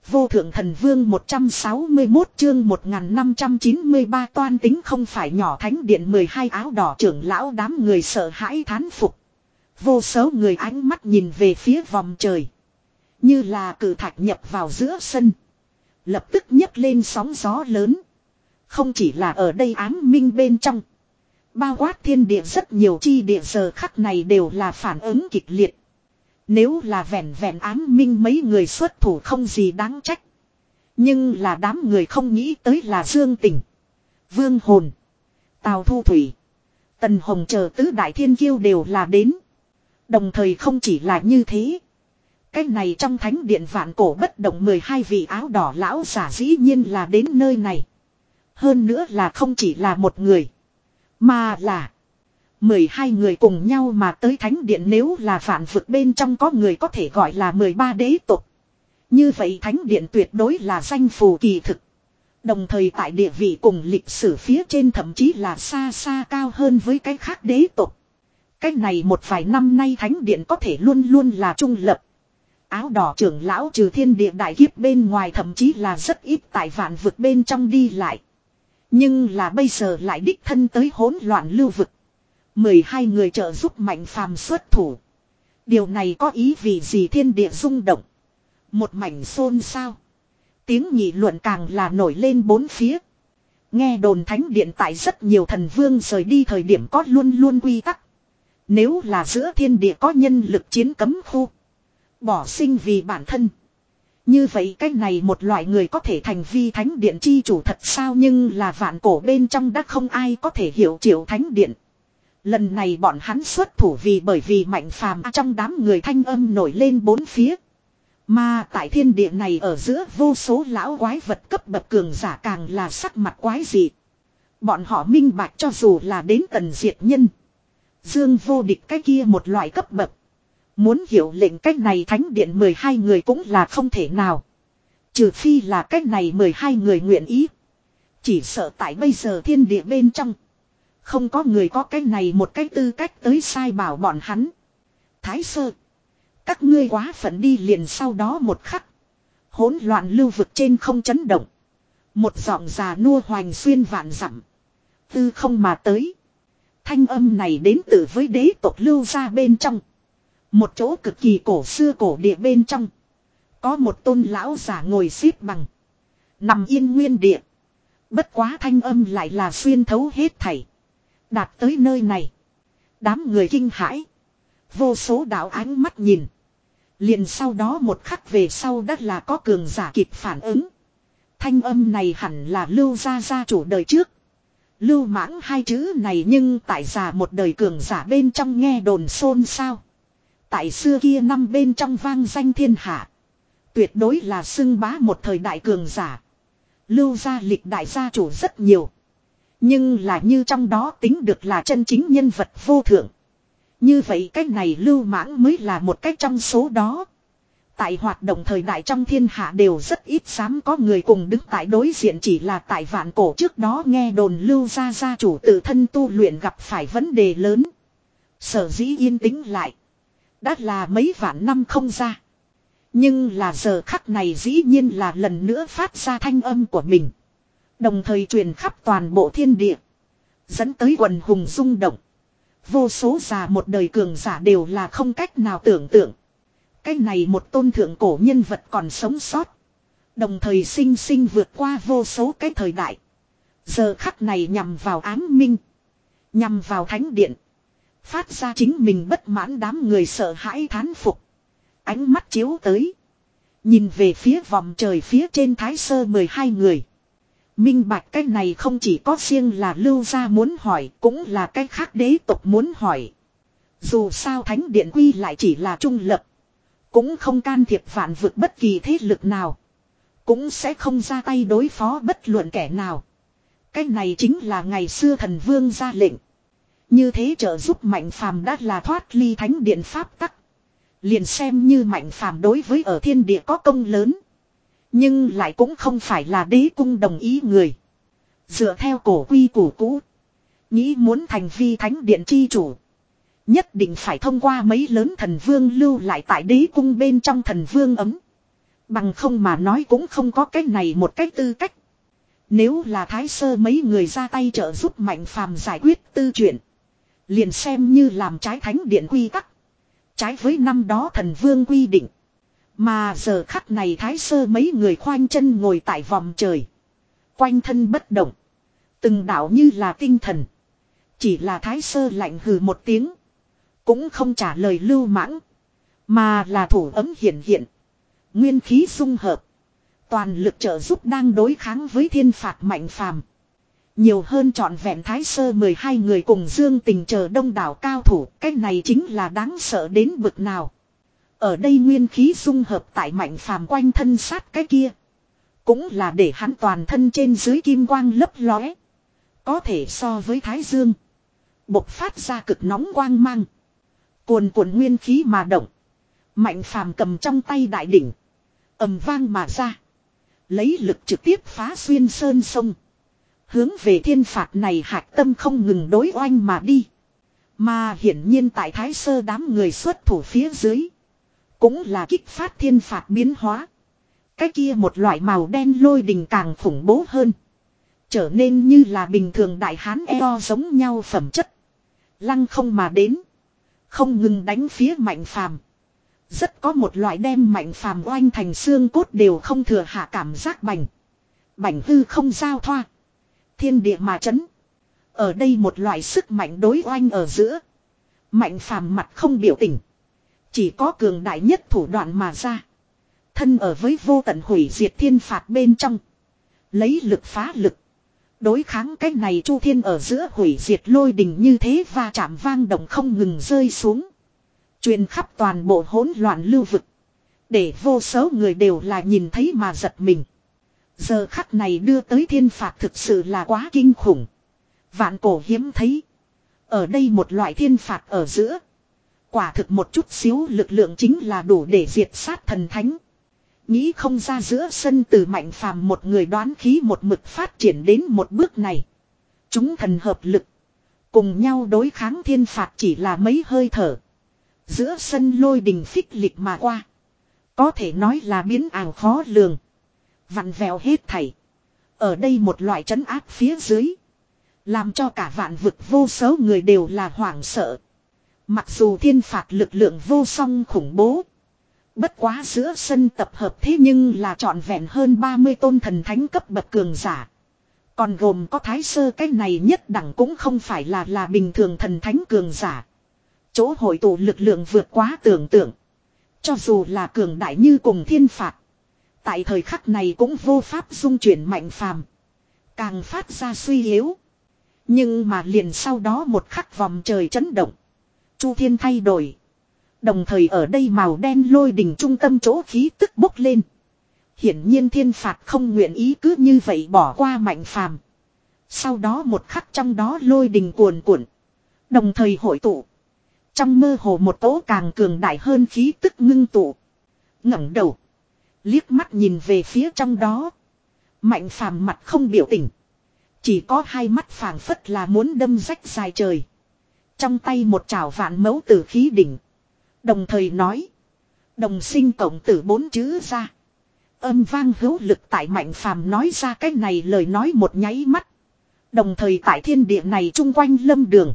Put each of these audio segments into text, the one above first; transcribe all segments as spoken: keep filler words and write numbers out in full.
Vô thượng thần vương một trăm sáu mươi mốt chương một nghìn năm trăm chín mươi ba toan tính không phải nhỏ thánh điện mười hai áo đỏ trưởng lão đám người sợ hãi thán phục. Vô số người ánh mắt nhìn về phía vòng trời. Như là cử thạch nhập vào giữa sân. Lập tức nhấc lên sóng gió lớn. Không chỉ là ở đây ám minh bên trong. Bao quát thiên địa rất nhiều chi địa giờ khắc này đều là phản ứng kịch liệt. Nếu là vẹn vẹn ám minh mấy người xuất thủ không gì đáng trách. Nhưng là đám người không nghĩ tới là Dương Tình, Vương Hồn, Tào Thu Thủy, Tần Hồng chờ tứ đại thiên kiêu đều là đến. Đồng thời không chỉ là như thế. Cái này trong thánh điện vạn cổ bất động mười hai vị áo đỏ lão giả dĩ nhiên là đến nơi này. Hơn nữa là không chỉ là một người. Mà là mười hai người cùng nhau mà tới thánh điện, nếu là vạn vực bên trong có người có thể gọi là mười ba đế tộc. Như vậy thánh điện tuyệt đối là danh phù kỳ thực. Đồng thời tại địa vị cùng lịch sử phía trên thậm chí là xa xa cao hơn với cái khác đế tộc. Cái này một vài năm nay thánh điện có thể luôn luôn là trung lập. Áo đỏ trưởng lão trừ thiên địa đại kiếp bên ngoài thậm chí là rất ít tại vạn vực bên trong đi lại. Nhưng là bây giờ lại đích thân tới hỗn loạn lưu vực. mười hai người trợ giúp Mạnh Phàm xuất thủ. Điều này có ý vì gì? Thiên địa rung động. Một mảnh xôn xao. Tiếng nghị luận càng là nổi lên bốn phía. Nghe đồn thánh điện tại rất nhiều thần vương rời đi thời điểm có luôn luôn quy tắc. Nếu là giữa thiên địa có nhân lực chiến cấm khu. Bỏ sinh vì bản thân. Như vậy cái này một loại người có thể thành vi thánh điện chi chủ thật sao? Nhưng là vạn cổ bên trong đã không ai có thể hiểu triệu thánh điện. Lần này bọn hắn xuất thủ vì bởi vì Mạnh Phàm trong đám người thanh âm nổi lên bốn phía. Mà tại thiên địa này ở giữa vô số lão quái vật cấp bậc cường giả càng là sắc mặt quái dị. Bọn họ minh bạch cho dù là đến tần diệt nhân, Dương vô địch cái kia một loại cấp bậc. Muốn hiểu lệnh cách này thánh điện mười hai người cũng là không thể nào. Trừ phi là cách này mười hai người nguyện ý. Chỉ sợ tại bây giờ thiên địa bên trong. Không có người có cái này một cái tư cách tới sai bảo bọn hắn. Thái sơ. Các ngươi quá phận đi liền sau đó một khắc. Hỗn loạn lưu vực trên không chấn động. Một giọng già nua hoành xuyên vạn dặm. Tư không mà tới. Thanh âm này đến từ với đế tộc lưu ra bên trong. Một chỗ cực kỳ cổ xưa cổ địa bên trong. Có một tôn lão giả ngồi xếp bằng. Nằm yên nguyên địa. Bất quá thanh âm lại là xuyên thấu hết thảy. Đạt tới nơi này. Đám người kinh hãi. Vô số đạo ánh mắt nhìn. Liền sau đó một khắc về sau đất là có cường giả kịp phản ứng. Thanh âm này hẳn là lưu gia gia chủ đời trước. Lưu mãng hai chữ này nhưng tại già một đời cường giả bên trong nghe đồn xôn xao. Tại xưa kia năm bên trong vang danh thiên hạ. Tuyệt đối là xưng bá một thời đại cường giả. Lưu gia lịch đại gia chủ rất nhiều. Nhưng là như trong đó tính được là chân chính nhân vật vô thượng. Như vậy cách này lưu mãng mới là một cách trong số đó. Tại hoạt động thời đại trong thiên hạ đều rất ít dám có người cùng đứng tại đối diện, chỉ là tại vạn cổ trước đó nghe đồn lưu gia gia chủ tự thân tu luyện gặp phải vấn đề lớn. Sở dĩ yên tĩnh lại. Đã là mấy vạn năm không ra. Nhưng là giờ khắc này dĩ nhiên là lần nữa phát ra thanh âm của mình. Đồng thời truyền khắp toàn bộ thiên địa. Dẫn tới quần hùng rung động. Vô số già một đời cường giả đều là không cách nào tưởng tượng. Cái này một tôn thượng cổ nhân vật còn sống sót. Đồng thời sinh sinh vượt qua vô số cái thời đại. Giờ khắc này nhằm vào ám minh. Nhằm vào thánh điện. Phát ra chính mình bất mãn, đám người sợ hãi thán phục. Ánh mắt chiếu tới. Nhìn về phía vòng trời phía trên Thái Sơ mười hai người. Minh bạch cái này không chỉ có riêng là lưu gia muốn hỏi, cũng là cái khác đế tộc muốn hỏi. Dù sao thánh điện quy lại chỉ là trung lập. Cũng không can thiệp vạn vực bất kỳ thế lực nào. Cũng sẽ không ra tay đối phó bất luận kẻ nào. Cái này chính là ngày xưa thần vương ra lệnh. Như thế trợ giúp Mạnh Phàm đã là thoát ly thánh điện pháp tắc. Liền xem như Mạnh Phàm đối với ở thiên địa có công lớn. Nhưng lại cũng không phải là đế cung đồng ý người. Dựa theo cổ quy củ cũ. Nghĩ muốn thành vi thánh điện chi chủ. Nhất định phải thông qua mấy lớn thần vương lưu lại tại đế cung bên trong thần vương ấm. Bằng không mà nói cũng không có cái này một cách tư cách. Nếu là Thái Sơ mấy người ra tay trợ giúp Mạnh Phàm giải quyết tư chuyện. Liền xem như làm trái thánh điện quy tắc. Trái với năm đó thần vương quy định. Mà giờ khắc này Thái Sơ mấy người khoanh chân ngồi tại vòng trời. Quanh thân bất động. Từng đạo như là tinh thần. Chỉ là Thái Sơ lạnh hừ một tiếng. Cũng không trả lời lưu mãng. Mà là thủ ấm hiện hiện. Nguyên khí dung hợp. Toàn lực trợ giúp đang đối kháng với thiên phạt Mạnh Phàm. Nhiều hơn trọn vẹn Thái Sơ mười hai người cùng Dương Tình chờ đông đảo cao thủ. Cái này chính là đáng sợ đến bực nào. Ở đây nguyên khí dung hợp tại Mạnh Phàm quanh thân sát cái kia. Cũng là để hắn toàn thân trên dưới kim quang lấp lóe. Có thể so với Thái Dương. Bộc phát ra cực nóng quang mang. Cuồn cuộn nguyên khí mà động. Mạnh Phàm cầm trong tay đại đỉnh. Ầm vang mà ra. Lấy lực trực tiếp phá xuyên sơn sông. Hướng về thiên phạt này hạc tâm không ngừng đối oanh mà đi. Mà hiển nhiên tại Thái Sơ đám người xuất thủ phía dưới. Cũng là kích phát thiên phạt biến hóa. Cái kia một loại màu đen lôi đình càng khủng bố hơn. Trở nên như là bình thường đại hán eo giống nhau phẩm chất. Lăng không mà đến. Không ngừng đánh phía Mạnh Phàm. Rất có một loại đem Mạnh Phàm oanh thành xương cốt đều không thừa hạ cảm giác bành. Bành hư không giao thoa. Thiên địa mà chấn. Ở đây một loại sức mạnh đối oanh ở giữa. Mạnh Phàm mặt không biểu tình. Chỉ có cường đại nhất thủ đoạn mà ra. Thân ở với vô tận hủy diệt thiên phạt bên trong. Lấy lực phá lực. Đối kháng cái này chu thiên ở giữa hủy diệt lôi đình như thế và chạm vang động không ngừng rơi xuống. Truyền khắp toàn bộ hỗn loạn lưu vực. Để vô số người đều là nhìn thấy mà giật mình. Giờ khắc này đưa tới thiên phạt thực sự là quá kinh khủng. Vạn cổ hiếm thấy. Ở đây một loại thiên phạt ở giữa. Quả thực một chút xíu lực lượng chính là đủ để diệt sát thần thánh. Nghĩ không ra giữa sân từ Mạnh Phàm một người đoán khí một mực phát triển đến một bước này. Chúng thần hợp lực. Cùng nhau đối kháng thiên phạt chỉ là mấy hơi thở. Giữa sân lôi đình phích lịch mà qua. Có thể nói là biến ảo khó lường. Vặn vẹo hết thảy. Ở đây một loại trấn áp phía dưới. Làm cho cả vạn vực vô số người đều là hoảng sợ. Mặc dù thiên phạt lực lượng vô song khủng bố. Bất quá giữa sân tập hợp thế nhưng là trọn vẹn hơn ba mươi tôn thần thánh cấp bậc cường giả. Còn gồm có Thái Sơ cái này nhất đẳng cũng không phải là là bình thường thần thánh cường giả. Chỗ hội tụ lực lượng vượt quá tưởng tượng. Cho dù là cường đại như cùng thiên phạt. Tại thời khắc này cũng vô pháp dung chuyển Mạnh Phàm. Càng phát ra suy yếu. Nhưng mà liền sau đó một khắc vòng trời chấn động. Chu thiên thay đổi. Đồng thời ở đây màu đen lôi đỉnh trung tâm chỗ khí tức bốc lên. Hiển nhiên thiên phạt không nguyện ý cứ như vậy bỏ qua Mạnh Phàm. Sau đó một khắc trong đó lôi đình cuồn cuộn. Đồng thời hội tụ. Trong mơ hồ một tố càng cường đại hơn khí tức ngưng tụ. Ngẩng đầu. Liếc mắt nhìn về phía trong đó. Mạnh Phàm mặt không biểu tình. Chỉ có hai mắt phảng phất là muốn đâm rách dài trời. Trong tay một chảo vạn mẫu tử khí đỉnh. Đồng thời nói. Đồng sinh cộng tử bốn chữ ra. Âm vang hữu lực tại Mạnh Phàm nói ra cái này lời nói một nháy mắt. Đồng thời tại thiên địa này chung quanh lâm đường.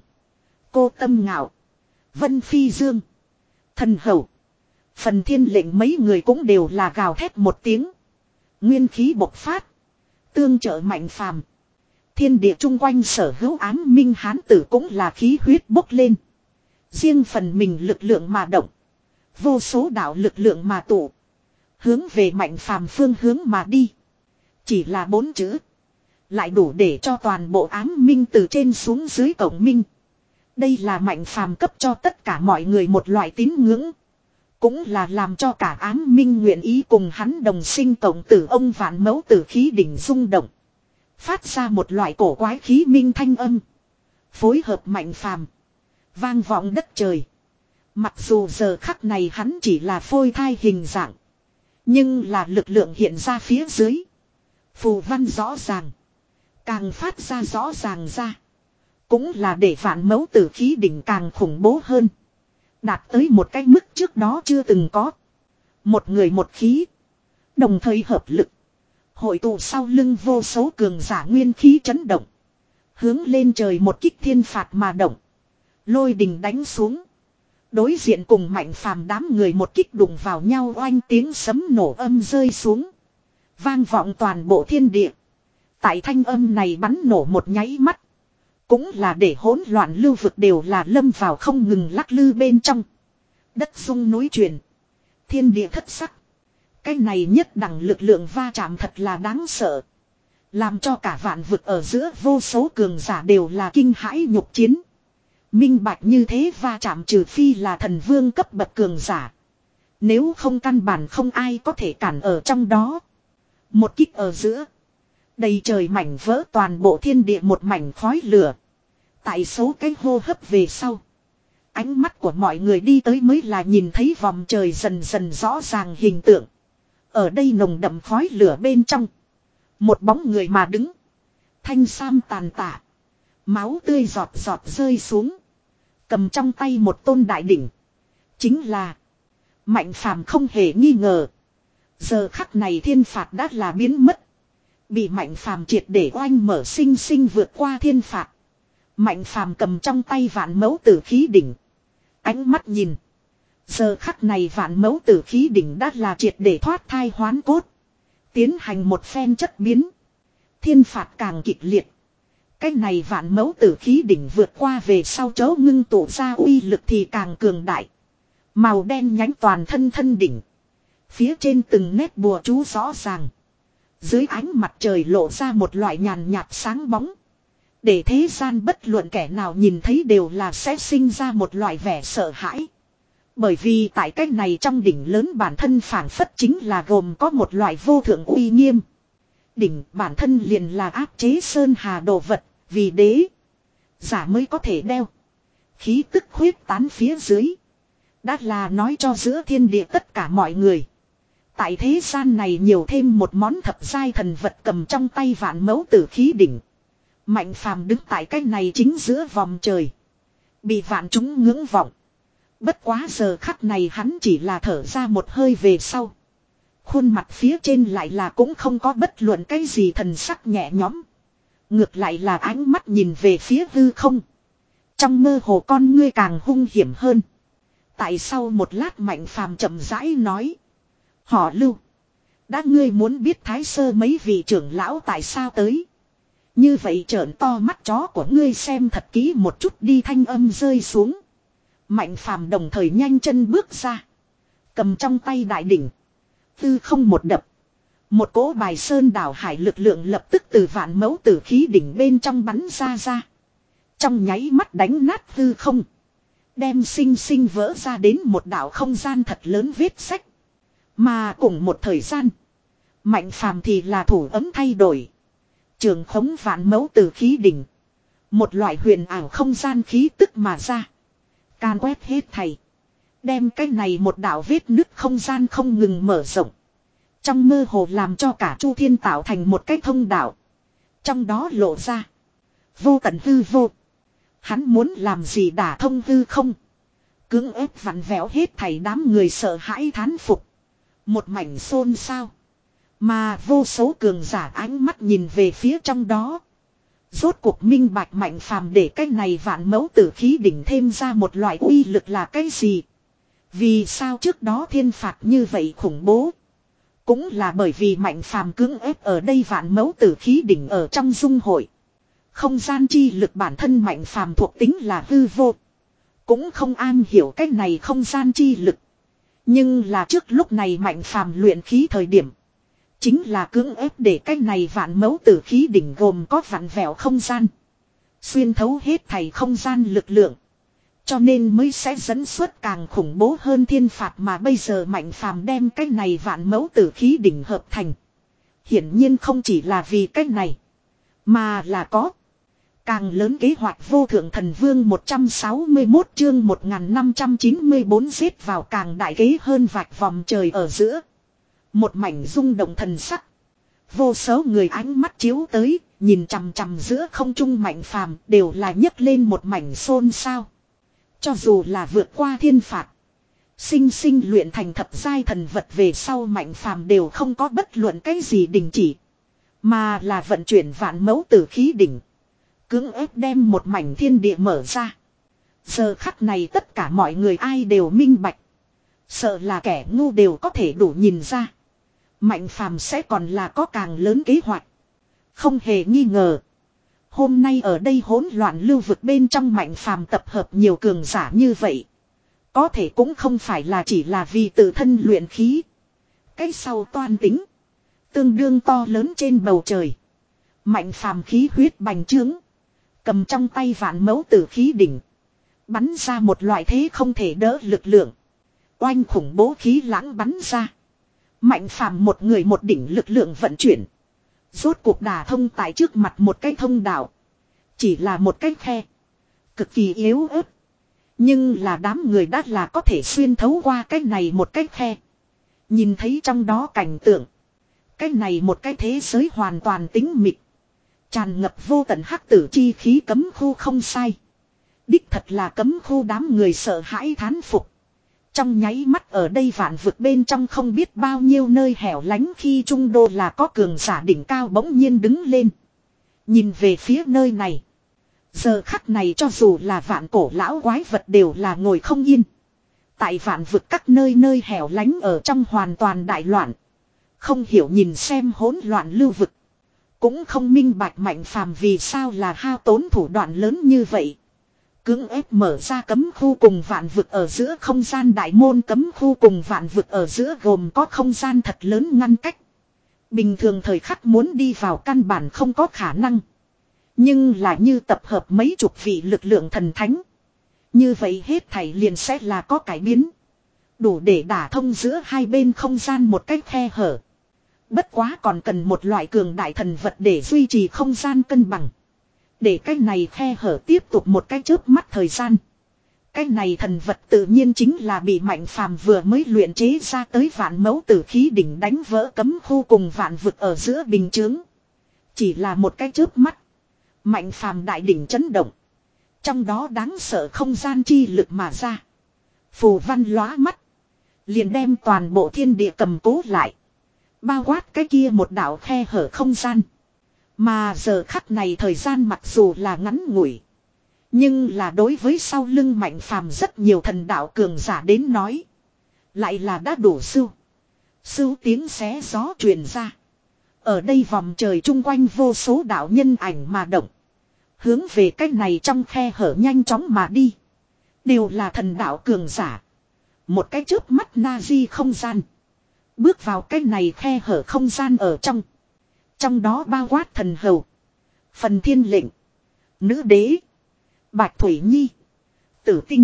Cô Tâm Ngạo. Vân Phi Dương. Thần Hầu. Phần Thiên Lệnh mấy người cũng đều là gào thét một tiếng. Nguyên khí bộc phát. Tương trợ Mạnh Phàm. Thiên địa chung quanh sở hữu ám minh hán tử cũng là khí huyết bốc lên. Riêng phần mình lực lượng mà động. Vô số đạo lực lượng mà tụ. Hướng về Mạnh Phàm phương hướng mà đi. Chỉ là bốn chữ. Lại đủ để cho toàn bộ ám minh từ trên xuống dưới cổng minh. Đây là Mạnh Phàm cấp cho tất cả mọi người một loại tín ngưỡng. Cũng là làm cho cả ám minh nguyện ý cùng hắn đồng sinh cộng tử ông vạn mẫu tử khí đỉnh rung động. Phát ra một loại cổ quái khí minh thanh âm. Phối hợp Mạnh Phàm. Vang vọng đất trời. Mặc dù giờ khắc này hắn chỉ là phôi thai hình dạng. Nhưng là lực lượng hiện ra phía dưới. Phù văn rõ ràng. Càng phát ra rõ ràng ra. Cũng là để vạn mẫu tử khí đỉnh càng khủng bố hơn. Đạt tới một cái mức trước đó chưa từng có. Một người một khí. Đồng thời hợp lực. Hội tụ sau lưng vô số cường giả nguyên khí chấn động. Hướng lên trời một kích thiên phạt mà động. Lôi đình đánh xuống. Đối diện cùng Mạnh Phàm đám người một kích đụng vào nhau, oanh tiếng sấm nổ âm rơi xuống. Vang vọng toàn bộ thiên địa. Tại thanh âm này bắn nổ một nháy mắt. Cũng là để hỗn loạn lưu vực đều là lâm vào không ngừng lắc lư bên trong. Đất rung núi chuyển. Thiên địa thất sắc. Cái này nhất đẳng lực lượng va chạm thật là đáng sợ. Làm cho cả vạn vực ở giữa vô số cường giả đều là kinh hãi nhục chiến. Minh bạch như thế va chạm trừ phi là thần vương cấp bậc cường giả. Nếu không căn bản không ai có thể cản ở trong đó. Một kích ở giữa. Đầy trời mảnh vỡ toàn bộ thiên địa một mảnh khói lửa. Tại số cái hô hấp về sau. Ánh mắt của mọi người đi tới mới là nhìn thấy vòng trời dần dần rõ ràng hình tượng. Ở đây nồng đậm khói lửa bên trong. Một bóng người mà đứng. Thanh sam tàn tạ. Máu tươi giọt giọt rơi xuống. Cầm trong tay một tôn đại đỉnh. Chính là Mạnh Phàm không hề nghi ngờ. Giờ khắc này thiên phạt đã là biến mất. Bị Mạnh Phàm triệt để oanh mở sinh sinh vượt qua thiên phạt. Mạnh Phàm cầm trong tay vạn mẫu tử khí đỉnh. Ánh mắt nhìn. Giờ khắc này vạn mẫu tử khí đỉnh đã là triệt để thoát thai hoán cốt. Tiến hành một phen chất biến. Thiên phạt càng kịch liệt. Cái này vạn mẫu tử khí đỉnh vượt qua về sau chấu ngưng tụ ra uy lực thì càng cường đại. Màu đen nhánh toàn thân thân đỉnh. Phía trên từng nét bùa chú rõ ràng. Dưới ánh mặt trời lộ ra một loại nhàn nhạt sáng bóng. Để thế gian bất luận kẻ nào nhìn thấy đều là sẽ sinh ra một loại vẻ sợ hãi. Bởi vì tại cách này trong đỉnh lớn bản thân phản phất chính là gồm có một loại vô thượng uy nghiêm. Đỉnh bản thân liền là áp chế sơn hà đồ vật, vì đế giả mới có thể đeo. Khí tức huyết tán phía dưới. Đã là nói cho giữa thiên địa tất cả mọi người. Tại thế gian này nhiều thêm một món thập giai thần vật cầm trong tay vạn mẫu tử khí đỉnh. Mạnh Phàm đứng tại cái này chính giữa vòng trời. Bị vạn chúng ngưỡng vọng. Bất quá giờ khắc này hắn chỉ là thở ra một hơi về sau. Khuôn mặt phía trên lại là cũng không có bất luận cái gì thần sắc nhẹ nhõm. Ngược lại là ánh mắt nhìn về phía hư không. Trong mơ hồ con ngươi càng hung hiểm hơn. Tại sau một lát Mạnh Phàm chậm rãi nói. Họ Lưu. Đã ngươi muốn biết Thái Sơ mấy vị trưởng lão tại sao tới. Như vậy trợn to mắt chó của ngươi xem thật kỹ một chút đi, thanh âm rơi xuống. Mạnh Phàm đồng thời nhanh chân bước ra. Cầm trong tay đại đỉnh. Tư không một đập. Một cỗ bài sơn đảo hải lực lượng lập tức từ vạn mẫu tử khí đỉnh bên trong bắn ra ra. Trong nháy mắt đánh nát hư không. Đem sinh sinh vỡ ra đến một đảo không gian thật lớn vết sách. Mà cùng một thời gian. Mạnh Phàm thì là thủ ấm thay đổi. Trường khống vạn mẫu tử khí đỉnh. Một loại huyền ảo không gian khí tức mà ra. Can quét hết thầy. Đem cái này một đảo vết nứt không gian không ngừng mở rộng. Trong mơ hồ làm cho cả Chu Thiên tạo thành một cái thông đạo. Trong đó lộ ra. Vô tận hư vô. Hắn muốn làm gì đả thông hư không. Cưỡng ép vặn vẹo hết thảy đám người sợ hãi thán phục. Một mảnh xôn xao. Mà vô số cường giả ánh mắt nhìn về phía trong đó. Rốt cuộc minh bạch Mạnh Phàm để cái này vạn mẫu tử khí đỉnh thêm ra một loại uy lực là cái gì. Vì sao trước đó thiên phạt như vậy khủng bố. Cũng là bởi vì Mạnh Phàm cưỡng ép ở đây vạn mẫu tử khí đỉnh ở trong dung hội. Không gian chi lực bản thân Mạnh Phàm thuộc tính là hư vô. Cũng không an hiểu cái này không gian chi lực. Nhưng là trước lúc này Mạnh Phàm luyện khí thời điểm. Chính là cưỡng ép để cái này vạn mẫu tử khí đỉnh gồm có vạn vẹo không gian. Xuyên thấu hết thảy không gian lực lượng. Cho nên mới sẽ dẫn xuất càng khủng bố hơn thiên phạt mà bây giờ Mạnh Phàm đem cái này vạn mẫu tử khí đỉnh hợp thành. Hiển nhiên không chỉ là vì cái này. Mà là có. Càng lớn kế hoạch vô thượng thần vương một trăm sáu mươi mốt chương một nghìn năm trăm chín mươi bốn giết vào càng đại kế hơn vạch vòng trời ở giữa. Một mảnh rung động thần sắc. Vô số người ánh mắt chiếu tới, nhìn chằm chằm giữa không trung Mạnh Phàm đều là nhấc lên một mảnh xôn xao. Cho dù là vượt qua thiên phạt. Sinh sinh luyện thành thập giai thần vật về sau Mạnh Phàm đều không có bất luận cái gì đình chỉ. Mà là vận chuyển vạn mẫu tử khí đỉnh. Cưỡng ép đem một mảnh thiên địa mở ra. Giờ khắc này tất cả mọi người ai đều minh bạch. Sợ là kẻ ngu đều có thể đủ nhìn ra. Mạnh Phàm sẽ còn là có càng lớn kế hoạch. Không hề nghi ngờ. Hôm nay ở đây hỗn loạn lưu vực bên trong Mạnh Phàm tập hợp nhiều cường giả như vậy. Có thể cũng không phải là chỉ là vì tự thân luyện khí. Cái sau toan tính. Tương đương to lớn trên bầu trời. Mạnh Phàm khí huyết bành trướng. Cầm trong tay vạn mẫu tử khí đỉnh. Bắn ra một loại thế không thể đỡ lực lượng. Oanh khủng bố khí lãng bắn ra. Mạnh Phàm một người một đỉnh lực lượng vận chuyển. Rốt cuộc đả thông tại trước mặt một cái thông đạo. Chỉ là một cái khe. Cực kỳ yếu ớt. Nhưng là đám người đã là có thể xuyên thấu qua cái này một cái khe. Nhìn thấy trong đó cảnh tượng. Cái này một cái thế giới hoàn toàn tĩnh mịch. Tràn ngập vô tận hắc tử chi khí cấm khu không sai. Đích thật là cấm khu đám người sợ hãi thán phục. Trong nháy mắt ở đây vạn vực bên trong không biết bao nhiêu nơi hẻo lánh khi trung đô là có cường giả đỉnh cao bỗng nhiên đứng lên. Nhìn về phía nơi này. Giờ khắc này cho dù là vạn cổ lão quái vật đều là ngồi không yên. Tại vạn vực các nơi nơi hẻo lánh ở trong hoàn toàn đại loạn. Không hiểu nhìn xem hỗn loạn lưu vực. Cũng không minh bạch Mạnh Phàm vì sao là hao tốn thủ đoạn lớn như vậy. Cưỡng ép mở ra cấm khu cùng vạn vực ở giữa không gian đại môn cấm khu cùng vạn vực ở giữa gồm có không gian thật lớn ngăn cách. Bình thường thời khắc muốn đi vào căn bản không có khả năng. Nhưng là như tập hợp mấy chục vị lực lượng thần thánh. Như vậy hết thảy liền sẽ là có cải biến. Đủ để đả thông giữa hai bên không gian một cách khe hở. Bất quá còn cần một loại cường đại thần vật để duy trì không gian cân bằng. Để cái này khe hở tiếp tục một cái chớp mắt thời gian. Cái này thần vật tự nhiên chính là bị Mạnh Phàm vừa mới luyện chế ra tới vạn mẫu tử khí đỉnh đánh vỡ cấm khu cùng vạn vực ở giữa bình chướng. Chỉ là một cái chớp mắt. Mạnh Phàm đại đỉnh chấn động. Trong đó đáng sợ không gian chi lực mà ra. Phù văn lóa mắt. Liền đem toàn bộ thiên địa cầm cố lại. Bao quát cái kia một đạo khe hở không gian. Mà giờ khắc này thời gian mặc dù là ngắn ngủi. Nhưng là đối với sau lưng Mạnh Phàm rất nhiều thần đạo cường giả đến nói. Lại là đã đủ sưu. Sưu tiếng xé gió truyền ra. Ở đây vòng trời chung quanh vô số đạo nhân ảnh mà động. Hướng về cái này trong khe hở nhanh chóng mà đi. Đều là thần đạo cường giả. Một cái chớp mắt na di không gian. Bước vào cái này khe hở không gian ở trong. Trong đó bao quát thần hầu. Phần thiên lệnh. Nữ đế. Bạch Thủy Nhi. Tử tinh.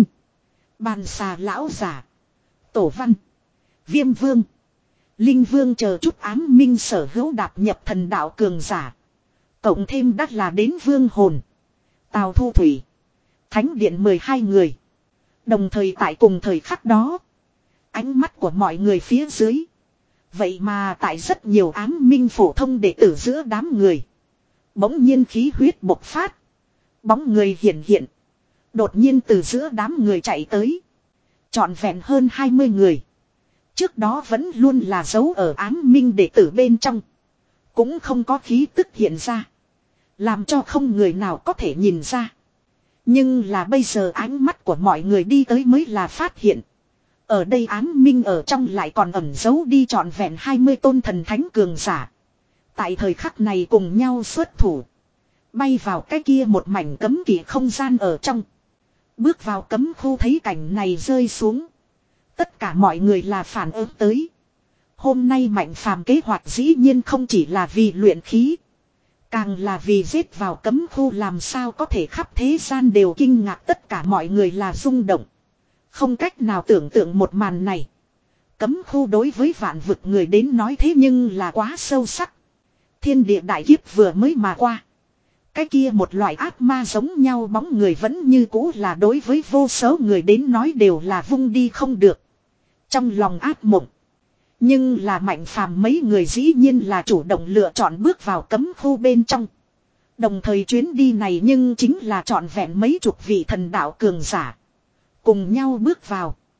Bàn xà lão giả. Tổ văn. Viêm vương. Linh vương chờ chút ám minh sở hữu đạp nhập thần đạo cường giả. Cộng thêm đắt là đến vương hồn. Tào Thu Thủy. Thánh điện mười hai người. Đồng thời tại cùng thời khắc đó. Ánh mắt của mọi người phía dưới. Vậy mà tại rất nhiều ám minh phổ thông đệ tử giữa đám người. Bỗng nhiên khí huyết bộc phát. Bóng người hiện hiện. Đột nhiên từ giữa đám người chạy tới. Trọn vẹn hơn hai mươi người. Trước đó vẫn luôn là dấu ở ám minh đệ tử bên trong. Cũng không có khí tức hiện ra. Làm cho không người nào có thể nhìn ra. Nhưng là bây giờ ánh mắt của mọi người đi tới mới là phát hiện. Ở đây ám minh ở trong lại còn ẩn giấu đi trọn vẹn hai mươi tôn thần thánh cường giả. Tại thời khắc này cùng nhau xuất thủ. Bay vào cái kia một mảnh cấm kỵ không gian ở trong. Bước vào cấm khu thấy cảnh này rơi xuống. Tất cả mọi người là phản ứng tới. Hôm nay Mạnh Phàm kế hoạch dĩ nhiên không chỉ là vì luyện khí. Càng là vì giết vào cấm khu làm sao có thể khắp thế gian đều kinh ngạc tất cả mọi người là rung động. Không cách nào tưởng tượng một màn này. Cấm khu đối với vạn vực người đến nói thế nhưng là quá sâu sắc. Thiên địa đại kiếp vừa mới mà qua. Cái kia một loại ác ma giống nhau bóng người vẫn như cũ là đối với vô số người đến nói đều là vung đi không được. Trong lòng ác mộng. Nhưng là Mạnh Phàm mấy người dĩ nhiên là chủ động lựa chọn bước vào cấm khu bên trong. Đồng thời chuyến đi này nhưng chính là trọn vẹn mấy chục vị thần đạo cường giả. Cùng nhau bước vào.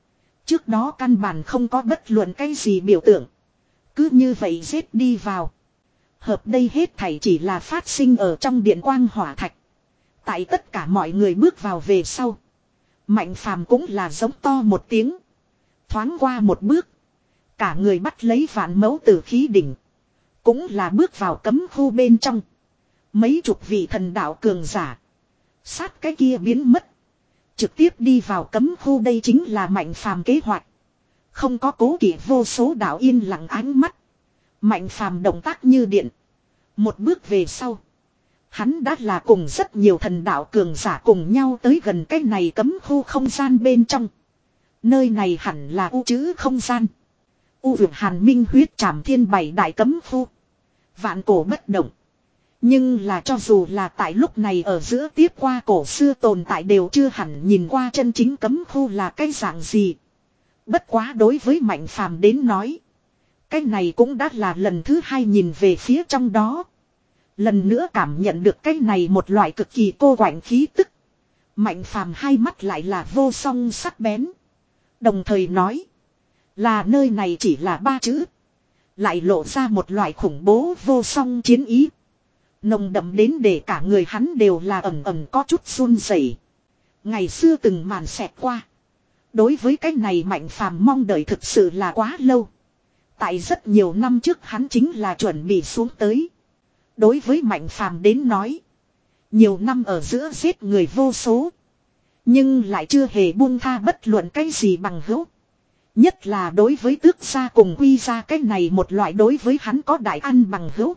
Trước đó căn bản không có bất luận cái gì biểu tượng. Cứ như vậy giết đi vào. Hợp đây hết thảy chỉ là phát sinh ở trong điện quang hỏa thạch. Tại tất cả mọi người bước vào về sau. Mạnh phàm cũng là giống to một tiếng. Thoáng qua một bước. Cả người bắt lấy vạn mẫu tử khí đỉnh. Cũng là bước vào cấm khu bên trong. Mấy chục vị thần đạo cường giả. Sát cái kia biến mất. Trực tiếp đi vào cấm khu, đây chính là Mạnh phàm kế hoạch. Không có cố kỵ, vô số đạo yên lặng ánh mắt. Mạnh phàm động tác như điện. Một bước về sau. Hắn đã là cùng rất nhiều thần đạo cường giả cùng nhau tới gần cái này cấm khu không gian bên trong. Nơi này hẳn là u chữ không gian. U vực hàn minh huyết trảm thiên bảy đại cấm khu. Vạn cổ bất động. Nhưng là cho dù là tại lúc này ở giữa tiếp qua cổ xưa tồn tại đều chưa hẳn nhìn qua chân chính cấm khu là cái dạng gì. Bất quá đối với Mạnh phàm đến nói. Cái này cũng đã là lần thứ hai nhìn về phía trong đó. Lần nữa cảm nhận được cái này một loại cực kỳ cô quạnh khí tức. Mạnh phàm hai mắt lại là vô song sắc bén. Đồng thời nói. Là nơi này chỉ là ba chữ. Lại lộ ra một loại khủng bố vô song chiến ý. Nồng đậm đến để cả người hắn đều là ẩm ẩm có chút run rẩy. Ngày xưa từng màn xẹt qua. Đối với cái này Mạnh phàm mong đợi thực sự là quá lâu. Tại rất nhiều năm trước hắn chính là chuẩn bị xuống tới. Đối với Mạnh phàm đến nói. Nhiều năm ở giữa giết người vô số. Nhưng lại chưa hề buông tha bất luận cái gì bằng hữu. Nhất là đối với tước gia cùng quy gia cái này một loại đối với hắn có đại ăn bằng hữu.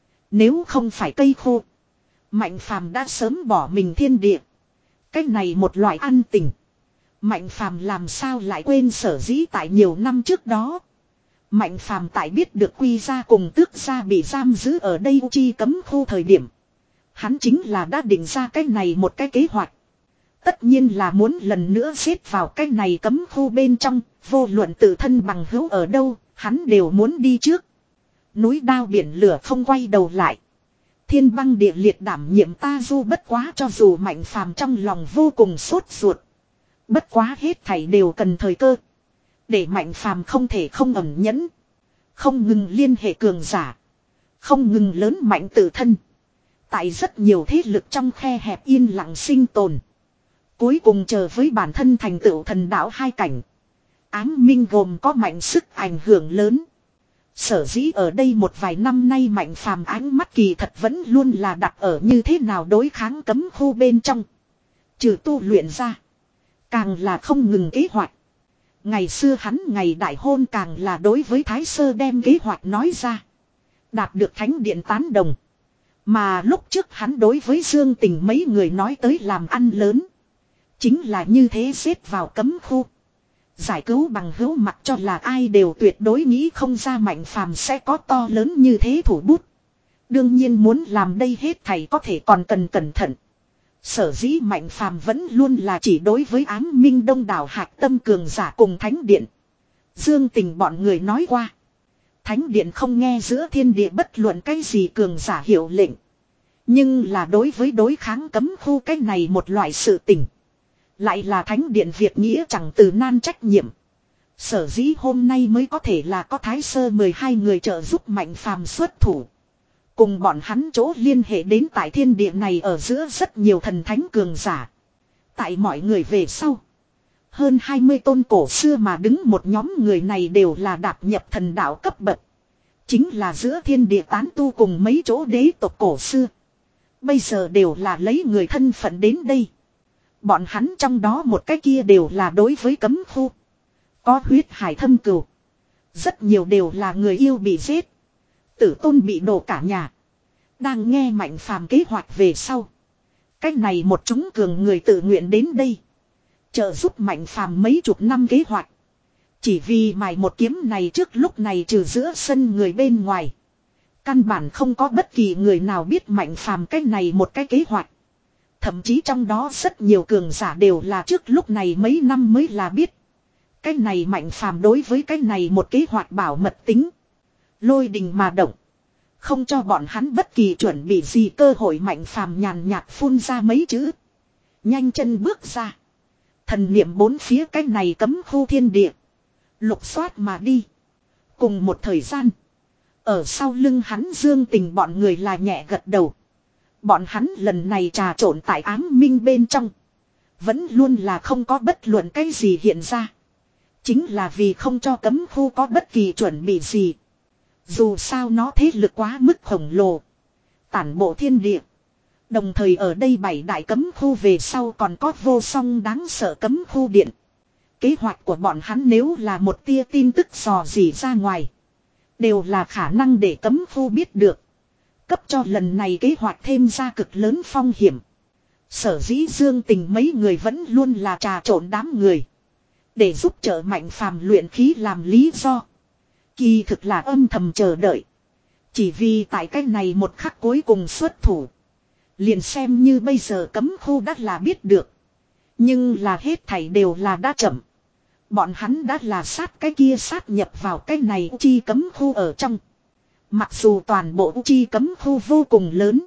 Nếu không phải cây khô. Mạnh phàm đã sớm bỏ mình thiên địa. Cái này một loại ăn tình. Mạnh phàm làm sao lại quên sở dĩ tại nhiều năm trước đó. Mạnh phàm tại biết được quy gia cùng tước gia bị giam giữ ở đây chi cấm khu thời điểm. Hắn chính là đã định ra cái này một cái kế hoạch. Tất nhiên là muốn lần nữa xếp vào cái này cấm khu bên trong, vô luận tự thân bằng hữu ở đâu, hắn đều muốn đi trước. Núi đao biển lửa không quay đầu lại. Thiên băng địa liệt đảm nhiệm ta du bất quá, cho dù Mạnh phàm trong lòng vô cùng sốt ruột. Bất quá hết thảy đều cần thời cơ. Để Mạnh phàm không thể không ẩn nhẫn. Không ngừng liên hệ cường giả. Không ngừng lớn mạnh tự thân. Tại rất nhiều thế lực trong khe hẹp yên lặng sinh tồn. Cuối cùng chờ với bản thân thành tựu thần đạo hai cảnh. Ám minh gồm có mạnh sức ảnh hưởng lớn. Sở dĩ ở đây một vài năm nay Mạnh phàm ánh mắt kỳ thật vẫn luôn là đặt ở như thế nào đối kháng cấm khu bên trong. Trừ tu luyện ra. Càng là không ngừng kế hoạch. Ngày xưa hắn ngày đại hôn càng là đối với Thái Sơ đem kế hoạch nói ra. Đạt được thánh điện tán đồng. Mà lúc trước hắn đối với Dương Tình mấy người nói tới làm ăn lớn. Chính là như thế xếp vào cấm khu. Giải cứu bằng hữu, mặc cho là ai đều tuyệt đối nghĩ không ra Mạnh phàm sẽ có to lớn như thế thủ bút. Đương nhiên muốn làm đây hết thầy có thể còn cần cẩn thận. Sở dĩ Mạnh phàm vẫn luôn là chỉ đối với ám minh đông đảo hạc tâm cường giả cùng thánh điện. Dương Tình bọn người nói qua. Thánh điện không nghe giữa thiên địa bất luận cái gì cường giả hiệu lệnh. Nhưng là đối với đối kháng cấm khu cái này một loại sự tình. Lại là thánh điện việc nghĩa chẳng từ nan trách nhiệm. Sở dĩ hôm nay mới có thể là có Thái Sơ mười hai người trợ giúp Mạnh phàm xuất thủ. Cùng bọn hắn chỗ liên hệ đến tại thiên địa này ở giữa rất nhiều thần thánh cường giả. Tại mọi người về sau. Hơn hai mươi tôn cổ xưa mà đứng một nhóm người này đều là đạp nhập thần đạo cấp bậc. Chính là giữa thiên địa tán tu cùng mấy chỗ đế tộc cổ xưa. Bây giờ đều là lấy người thân phận đến đây. Bọn hắn trong đó một cái kia đều là đối với cấm khu. Có huyết hải thâm cừu. Rất nhiều đều là người yêu bị giết. Tử tôn bị đổ cả nhà. Đang nghe Mạnh phàm kế hoạch về sau. Cách này một chúng cường người tự nguyện đến đây. Trợ giúp Mạnh phàm mấy chục năm kế hoạch. Chỉ vì mài một kiếm này trước lúc này trừ giữa sân người bên ngoài. Căn bản không có bất kỳ người nào biết Mạnh phàm cách này một cái kế hoạch. Thậm chí trong đó rất nhiều cường giả đều là trước lúc này mấy năm mới là biết. Cái này Mạnh phàm đối với cái này một kế hoạch bảo mật tính. Lôi đình mà động. Không cho bọn hắn bất kỳ chuẩn bị gì cơ hội. Mạnh phàm nhàn nhạt phun ra mấy chữ. Nhanh chân bước ra. Thần niệm bốn phía cái này cấm khu thiên địa. Lục soát mà đi. Cùng một thời gian. Ở sau lưng hắn Dương Tình bọn người là nhẹ gật đầu. Bọn hắn lần này trà trộn tại ám minh bên trong. Vẫn luôn là không có bất luận cái gì hiện ra. Chính là vì không cho cấm khu có bất kỳ chuẩn bị gì. Dù sao nó thế lực quá mức khổng lồ. Tản bộ thiên địa. Đồng thời ở đây bảy đại cấm khu về sau còn có vô song đáng sợ cấm khu điện. Kế hoạch của bọn hắn nếu là một tia tin tức dò dỉ ra ngoài. Đều là khả năng để cấm khu biết được. Cấp cho lần này kế hoạch thêm ra cực lớn phong hiểm. Sở dĩ Dương Tình mấy người vẫn luôn là trà trộn đám người. Để giúp trợ Mạnh Phàm luyện khí làm lý do. Kỳ thực là âm thầm chờ đợi. Chỉ vì tại cái này một khắc cuối cùng xuất thủ. Liền xem như bây giờ cấm khu đã là biết được. Nhưng là hết thảy đều là đã chậm. Bọn hắn đã là sát cái kia sát nhập vào cái này chi cấm khu ở trong. Mặc dù toàn bộ chi cấm khu vô cùng lớn.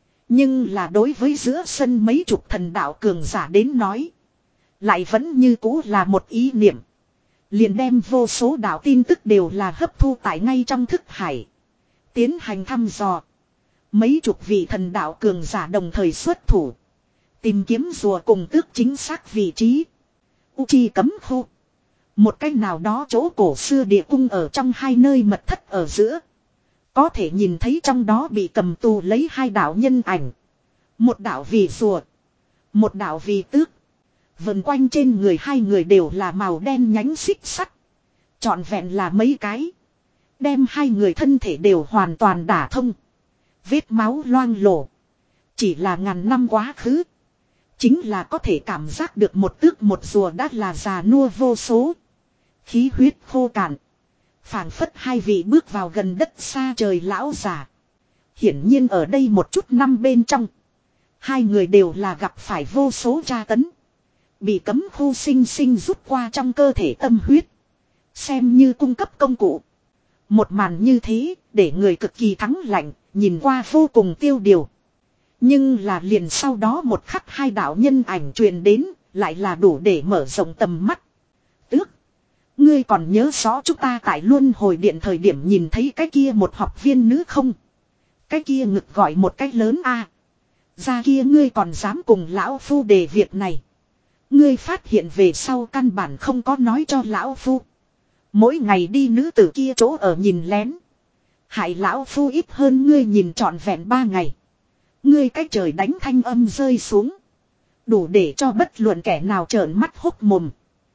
Nhưng là đối với giữa sân mấy chục thần đạo cường giả đến nói. Lại vẫn như cũ là một ý niệm. Liền đem vô số đạo tin tức đều là hấp thu tại ngay trong thức hải. Tiến hành thăm dò. Mấy chục vị thần đạo cường giả đồng thời xuất thủ. Tìm kiếm rùa cùng tước chính xác vị trí. Uchi cấm khu. Một cách nào đó chỗ cổ xưa địa cung ở trong hai nơi mật thất ở giữa. Có thể nhìn thấy trong đó bị cầm tù lấy hai đạo nhân ảnh. Một đạo vì rùa. Một đạo vì tước. Vần quanh trên người hai người đều là màu đen nhánh xích sắt. Trọn vẹn là mấy cái. Đem hai người thân thể đều hoàn toàn đả thông. Vết máu loang lổ. Chỉ là ngàn năm quá khứ. Chính là có thể cảm giác được một tước một rùa đã là già nua vô số. Khí huyết khô cạn. Phảng phất hai vị bước vào gần đất xa trời lão già. Hiển nhiên ở đây một chút năm bên trong. Hai người đều là gặp phải vô số tra tấn. Bị cấm khu sinh sinh rút qua trong cơ thể tâm huyết. Xem như cung cấp công cụ. Một màn như thế để người cực kỳ thắng lạnh. Nhìn qua vô cùng tiêu điều. Nhưng là liền sau đó một khắc hai đạo nhân ảnh truyền đến. Lại là đủ để mở rộng tầm mắt. Tước. Ngươi còn nhớ rõ chúng ta tại luân hồi điện thời điểm nhìn thấy cái kia một học viên nữ không? Cái kia ngực gọi một cái lớn a. Ra kia ngươi còn dám cùng lão phu đề việc này. Ngươi phát hiện về sau căn bản không có nói cho lão phu. Mỗi ngày đi nữ tử kia chỗ ở nhìn lén. Hại lão phu ít hơn ngươi nhìn trọn vẹn ba ngày. Ngươi cái trời đánh thanh âm rơi xuống. Đủ để cho bất luận kẻ nào trợn mắt hốc mồm.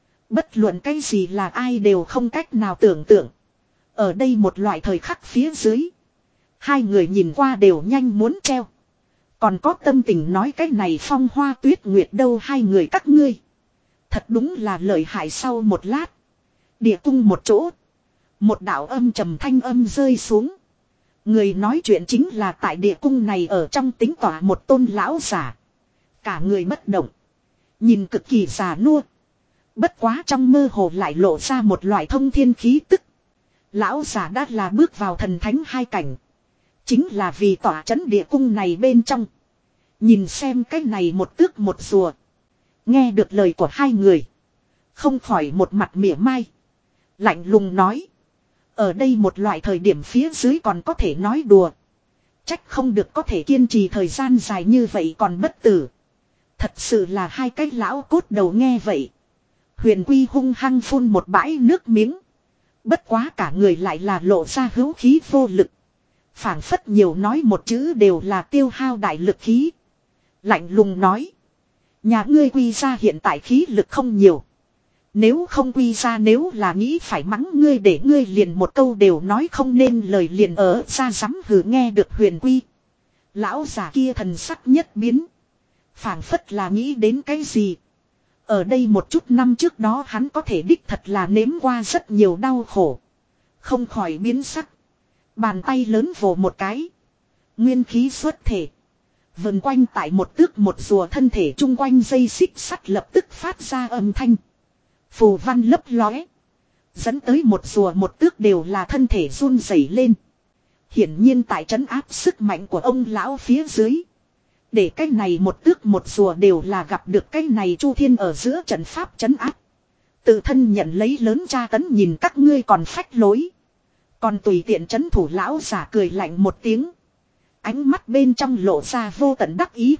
Bất luận cái gì là ai đều không cách nào tưởng tượng. Ở đây một loại thời khắc phía dưới. Hai người nhìn qua đều nhanh muốn treo. Còn có tâm tình nói cái này phong hoa tuyết nguyệt đâu hai người các ngươi. Thật đúng là lợi hại sau một lát. Địa cung một chỗ. Một đạo âm trầm thanh âm rơi xuống. Người nói chuyện chính là tại địa cung này ở trong tính tỏa một tôn lão giả. Cả người bất động. Nhìn cực kỳ già nua. Bất quá trong mơ hồ lại lộ ra một loại thông thiên khí tức. Lão giả đã là bước vào thần thánh hai cảnh. Chính là vì tỏa chấn địa cung này bên trong. Nhìn xem cái này một tước một rùa. Nghe được lời của hai người. Không khỏi một mặt mỉa mai. Lạnh lùng nói. Ở đây một loại thời điểm phía dưới còn có thể nói đùa. Trách không được có thể kiên trì thời gian dài như vậy còn bất tử. Thật sự là hai cái lão cốt đầu nghe vậy. Huyền Quy hung hăng phun một bãi nước miếng. Bất quá cả người lại là lộ ra hữu khí vô lực. Phảng phất nhiều nói một chữ đều là tiêu hao đại lực khí. Lạnh lùng nói. Nhà ngươi quy ra hiện tại khí lực không nhiều. Nếu không quy ra nếu là nghĩ phải mắng ngươi để ngươi liền một câu đều nói không nên lời liền ở ra dám hừ nghe được Huyền Quy. Lão già kia thần sắc nhất biến. Phảng phất là nghĩ đến cái gì. Ở đây một chút năm trước đó hắn có thể đích thật là nếm qua rất nhiều đau khổ. Không khỏi biến sắc. Bàn tay lớn vồ một cái. Nguyên khí xuất thể. Vần quanh tại một tước một rùa thân thể chung quanh dây xích sắt lập tức phát ra âm thanh. Phù văn lấp lóe. Dẫn tới một rùa một tước đều là thân thể run rẩy lên. Hiển nhiên tại trấn áp sức mạnh của ông lão phía dưới. Để cái này một tước một rùa đều là gặp được cái này Chu Thiên ở giữa trận pháp trấn áp. Tự thân nhận lấy lớn tra tấn nhìn các ngươi còn phách lối. Còn tùy tiện trấn thủ lão giả cười lạnh một tiếng. Ánh mắt bên trong lộ ra vô tận đắc ý.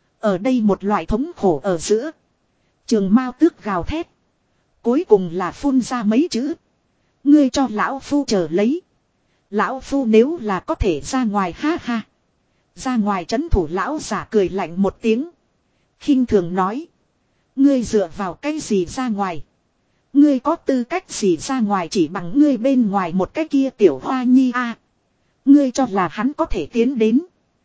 Ở đây một loại thống khổ ở giữa. Trường Mao Tước gào thét. Cuối cùng là phun ra mấy chữ. Ngươi cho lão phu chờ lấy. Lão phu nếu là có thể ra ngoài ha ha. Ra ngoài trấn thủ lão giả cười lạnh một tiếng. Khinh thường nói. Ngươi dựa vào cái gì ra ngoài. Ngươi có tư cách gì ra ngoài chỉ bằng ngươi bên ngoài một cái kia tiểu hoa nhi a. Ngươi cho là hắn có thể tiến đến.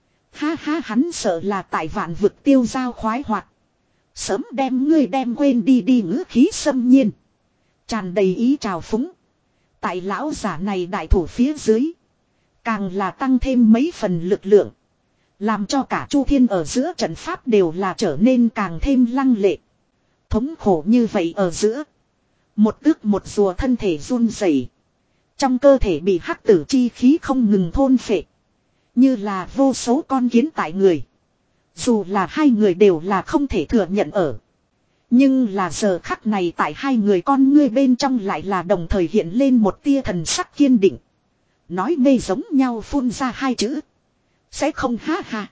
Ha ha hắn sợ là tại vạn vực tiêu giao khoái hoạt. Sớm đem ngươi đem quên đi đi ngữ khí xâm nhiên. Tràn đầy ý trào phúng. Tại lão giả này đại thủ phía dưới. Càng là tăng thêm mấy phần lực lượng. Làm cho cả Chu Thiên ở giữa trận pháp đều là trở nên càng thêm lăng lệ. Thống khổ như vậy ở giữa. Một tước một rùa thân thể run rẩy. Trong cơ thể bị hắc tử chi khí không ngừng thôn phệ. Như là vô số con kiến tại người. Dù là hai người đều là không thể thừa nhận ở. Nhưng là giờ khắc này tại hai người con ngươi bên trong lại là đồng thời hiện lên một tia thần sắc kiên định. Nói mê giống nhau phun ra hai chữ. Sẽ không ha ha.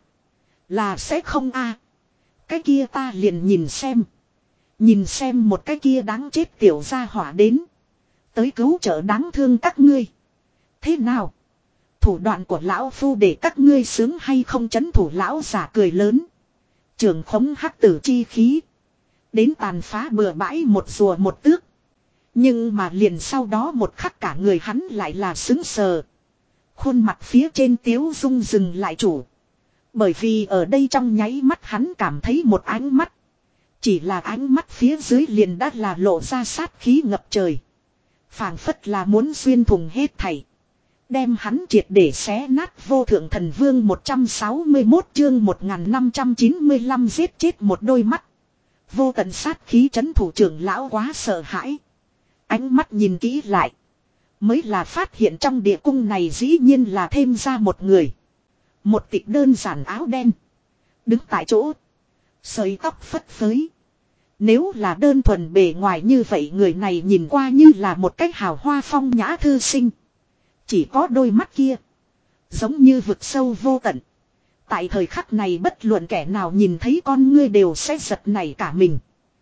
Là sẽ không a. Cái kia ta liền nhìn xem. Nhìn xem một cái kia đáng chết tiểu gia hỏa đến. Tới cứu trợ đáng thương các ngươi. Thế nào? Thủ đoạn của lão phu để các ngươi sướng hay không chấn thủ lão giả cười lớn. Trường khống hắc tử chi khí. Đến tàn phá bừa bãi một rùa một tước. Nhưng mà liền sau đó một khắc cả người hắn lại là sững sờ. Khuôn mặt phía trên tiếu dung dừng lại chủ. Bởi vì ở đây trong nháy mắt hắn cảm thấy một ánh mắt. Chỉ là ánh mắt phía dưới liền đã là lộ ra sát khí ngập trời. Phảng phất là muốn xuyên thủng hết thảy. Đem hắn triệt để xé nát. Vô thượng thần vương một trăm sáu mươi mốt chương một nghìn năm trăm chín mươi lăm giết chết một đôi mắt. Vô tận sát khí trấn thủ trưởng lão quá sợ hãi. Ánh mắt nhìn kỹ lại. Mới là phát hiện trong địa cung này dĩ nhiên là thêm ra một người. Một tịch đơn giản áo đen. Đứng tại chỗ. Sợi tóc phất phới. Nếu là đơn thuần bề ngoài như vậy người này nhìn qua như là một cách hào hoa phong nhã thư sinh. Chỉ có đôi mắt kia. Giống như vực sâu vô tận. Tại thời khắc này bất luận kẻ nào nhìn thấy con ngươi đều sẽ giật nảy cả mình.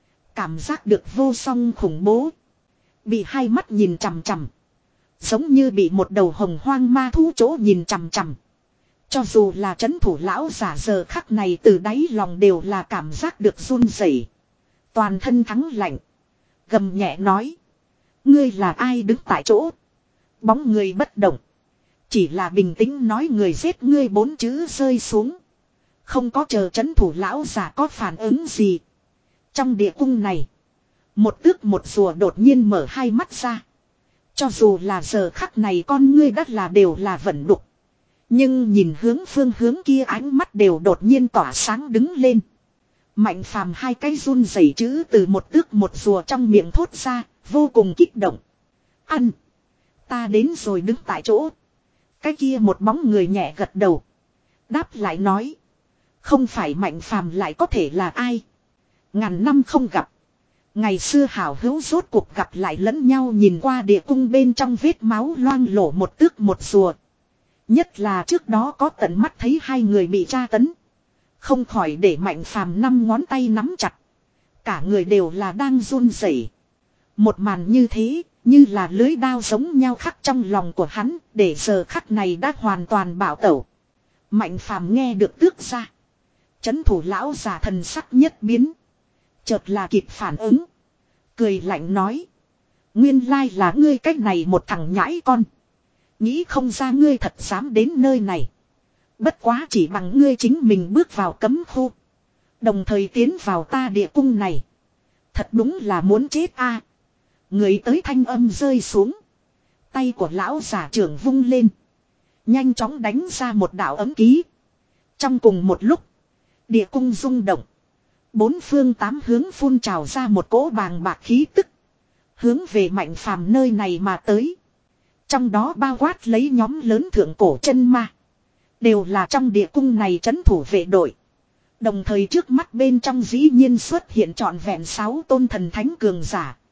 Cảm giác được vô song khủng bố. Bị hai mắt nhìn chằm chằm. Giống như bị một đầu hồng hoang ma thú chỗ nhìn chằm chằm. Cho dù là trấn thủ lão giả giờ khắc này từ đáy lòng đều là cảm giác được run rẩy. Toàn thân thắng lạnh. Gầm nhẹ nói. Ngươi là ai đứng tại chỗ. Bóng người bất động. Chỉ là bình tĩnh nói người giết ngươi bốn chữ rơi xuống. Không có chờ trấn thủ lão giả có phản ứng gì. Trong địa cung này. Một tước một rùa đột nhiên mở hai mắt ra. Cho dù là giờ khắc này con ngươi đất là đều là vận đục. Nhưng nhìn hướng phương hướng kia ánh mắt đều đột nhiên tỏa sáng đứng lên. Mạnh phàm hai cái run rẩy chữ từ một tước một rùa trong miệng thốt ra, vô cùng kích động. Ăn! Ta đến rồi đứng tại chỗ. Cái kia một bóng người nhẹ gật đầu. Đáp lại nói. Không phải mạnh phàm lại có thể là ai. Ngàn năm không gặp. Ngày xưa hảo hữu rốt cuộc gặp lại lẫn nhau nhìn qua địa cung bên trong vết máu loang lổ một tước một rùa. Nhất là trước đó có tận mắt thấy hai người bị tra tấn. Không khỏi để mạnh phàm năm ngón tay nắm chặt. Cả người đều là đang run rẩy. Một màn như thế, như là lưới đao giống nhau khắc trong lòng của hắn, để giờ khắc này đã hoàn toàn bảo tẩu. Mạnh phàm nghe được tước ra. Chấn thủ lão già thần sắc nhất biến. Chợt là kịp phản ứng. Cười lạnh nói. Nguyên lai là ngươi cách này một thằng nhãi con. Nghĩ không ra ngươi thật dám đến nơi này. Bất quá chỉ bằng ngươi chính mình bước vào cấm khu. Đồng thời tiến vào ta địa cung này. Thật đúng là muốn chết a. Người tới thanh âm rơi xuống. Tay của lão giả trưởng vung lên. Nhanh chóng đánh ra một đạo ấm ký. Trong cùng một lúc. Địa cung rung động. Bốn phương tám hướng phun trào ra một cỗ bàng bạc khí tức. Hướng về mạnh phàm nơi này mà tới. Trong đó bao quát lấy nhóm lớn thượng cổ chân ma. Đều là trong địa cung này trấn thủ vệ đội. Đồng thời trước mắt bên trong dĩ nhiên xuất hiện trọn vẹn sáu tôn thần thánh cường giả.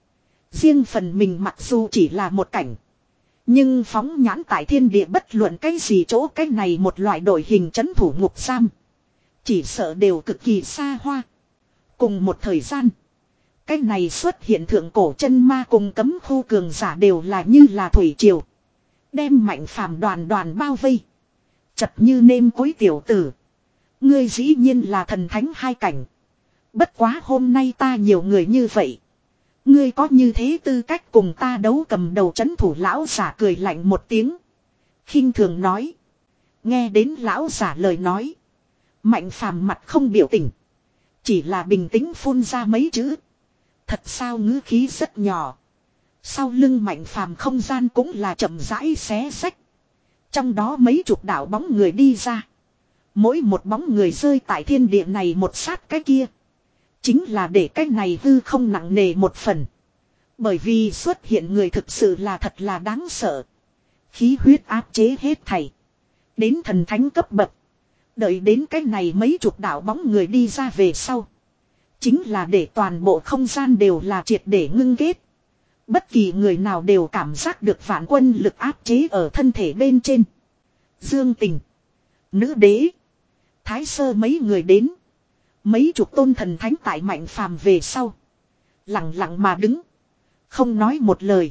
Riêng phần mình mặc dù chỉ là một cảnh. Nhưng phóng nhãn tại thiên địa bất luận cái gì chỗ cái này một loại đội hình trấn thủ ngục giam. Chỉ sợ đều cực kỳ xa hoa. Cùng một thời gian. Cái này xuất hiện thượng cổ chân ma cùng cấm khu cường giả đều là như là thủy triều. Đem Mạnh Phàm đoàn đoàn bao vây. Chật như nêm cối tiểu tử. Ngươi dĩ nhiên là thần thánh hai cảnh. Bất quá hôm nay ta nhiều người như vậy. Ngươi có như thế tư cách cùng ta đấu cầm đầu trấn thủ lão giả cười lạnh một tiếng. Khinh thường nói. Nghe đến lão giả lời nói. Mạnh Phàm mặt không biểu tình. Chỉ là bình tĩnh phun ra mấy chữ. Thật sao ngữ khí rất nhỏ. Sau lưng Mạnh Phàm không gian cũng là chậm rãi xé xách. Trong đó mấy chục đạo bóng người đi ra. Mỗi một bóng người rơi tại thiên địa này một sát cái kia. Chính là để cái này hư không nặng nề một phần. Bởi vì xuất hiện người thực sự là thật là đáng sợ. Khí huyết áp chế hết thảy. Đến thần thánh cấp bậc. Đợi đến cái này mấy chục đạo bóng người đi ra về sau. Chính là để toàn bộ không gian đều là triệt để ngưng kết. Bất kỳ người nào đều cảm giác được vạn quân lực áp chế ở thân thể bên trên. Dương Tình. Nữ đế. Thái sơ mấy người đến. Mấy chục tôn thần thánh tại Mạnh Phàm về sau. Lặng lặng mà đứng. Không nói một lời.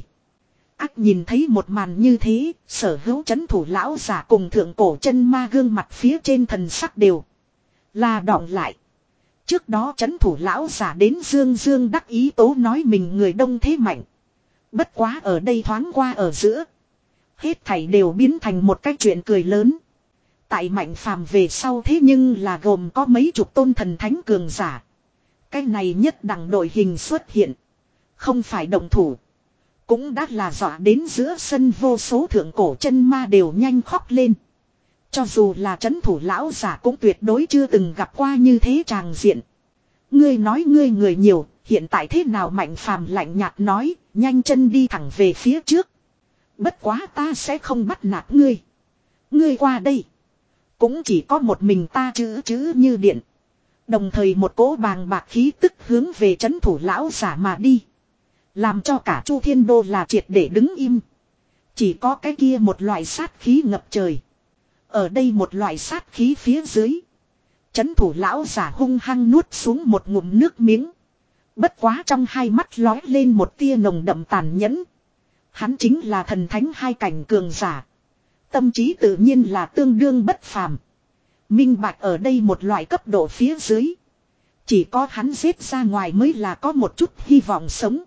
Ác nhìn thấy một màn như thế. Sở hữu chấn thủ lão giả cùng thượng cổ chân ma gương mặt phía trên thần sắc đều là đọng lại. Trước đó chấn thủ lão giả đến dương dương đắc ý tố nói mình người đông thế mạnh. Bất quá ở đây thoáng qua ở giữa. Hết thảy đều biến thành một cái chuyện cười lớn. Tại Mạnh Phàm về sau thế nhưng là gồm có mấy chục tôn thần thánh cường giả. Cái này nhất đẳng đội hình xuất hiện. Không phải động thủ. Cũng đã là dọa đến giữa sân vô số thượng cổ chân ma đều nhanh khóc lên. Cho dù là trấn thủ lão giả cũng tuyệt đối chưa từng gặp qua như thế tràng diện. Ngươi nói ngươi người nhiều, hiện tại thế nào Mạnh Phàm lạnh nhạt nói, nhanh chân đi thẳng về phía trước. Bất quá ta sẽ không bắt nạt ngươi. Ngươi qua đây. Cũng chỉ có một mình ta chữ chữ như điện. Đồng thời một cỗ bàng bạc khí tức hướng về trấn thủ lão giả mà đi. Làm cho cả Chu Thiên Đô là triệt để đứng im. Chỉ có cái kia một loại sát khí ngập trời. Ở đây một loại sát khí phía dưới. Trấn thủ lão giả hung hăng nuốt xuống một ngụm nước miếng. Bất quá trong hai mắt lói lên một tia nồng đậm tàn nhẫn. Hắn chính là thần thánh hai cảnh cường giả. Tâm trí tự nhiên là tương đương bất phàm. Minh bạch ở đây một loại cấp độ phía dưới. Chỉ có hắn giết ra ngoài mới là có một chút hy vọng sống.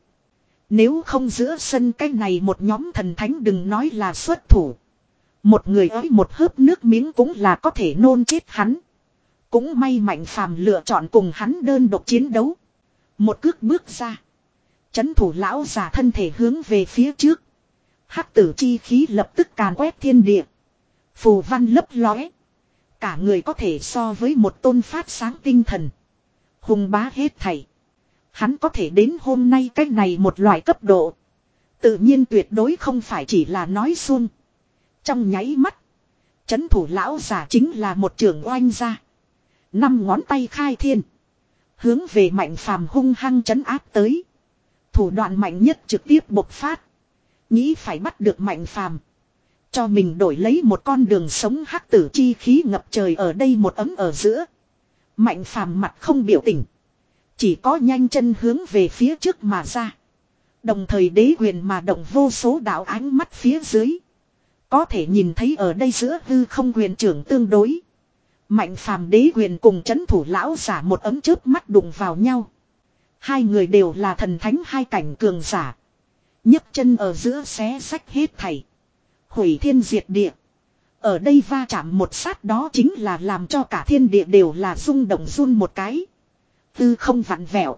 Nếu không giữa sân cái này một nhóm thần thánh đừng nói là xuất thủ. Một người ới một hớp nước miếng cũng là có thể nôn chết hắn. Cũng may Mạnh Phàm lựa chọn cùng hắn đơn độc chiến đấu. Một cước bước ra. Chấn thủ lão giả thân thể hướng về phía trước. Hắc tử chi khí lập tức càn quét thiên địa. Phù văn lấp lóe. Cả người có thể so với một tôn phát sáng tinh thần. Hùng bá hết thảy. Hắn có thể đến hôm nay cái này một loại cấp độ. Tự nhiên tuyệt đối không phải chỉ là nói suông. Trong nháy mắt. Chấn thủ lão giả chính là một trưởng oanh gia. Năm ngón tay khai thiên. Hướng về Mạnh Phàm hung hăng chấn áp tới. Thủ đoạn mạnh nhất trực tiếp bộc phát. Nghĩ phải bắt được Mạnh Phàm. Cho mình đổi lấy một con đường sống hắc tử chi khí ngập trời ở đây một ấm ở giữa. Mạnh Phàm mặt không biểu tình. Chỉ có nhanh chân hướng về phía trước mà ra. Đồng thời đế quyền mà động vô số đạo ánh mắt phía dưới. Có thể nhìn thấy ở đây giữa hư không quyền trưởng tương đối. Mạnh Phàm đế quyền cùng chấn thủ lão giả một ấm chớp mắt đụng vào nhau. Hai người đều là thần thánh hai cảnh cường giả. nhấc chân ở giữa xé sách hết thảy. Hủy thiên diệt địa. Ở đây va chạm một sát đó chính là làm cho cả thiên địa đều là rung động run một cái. Tư không vặn vẹo.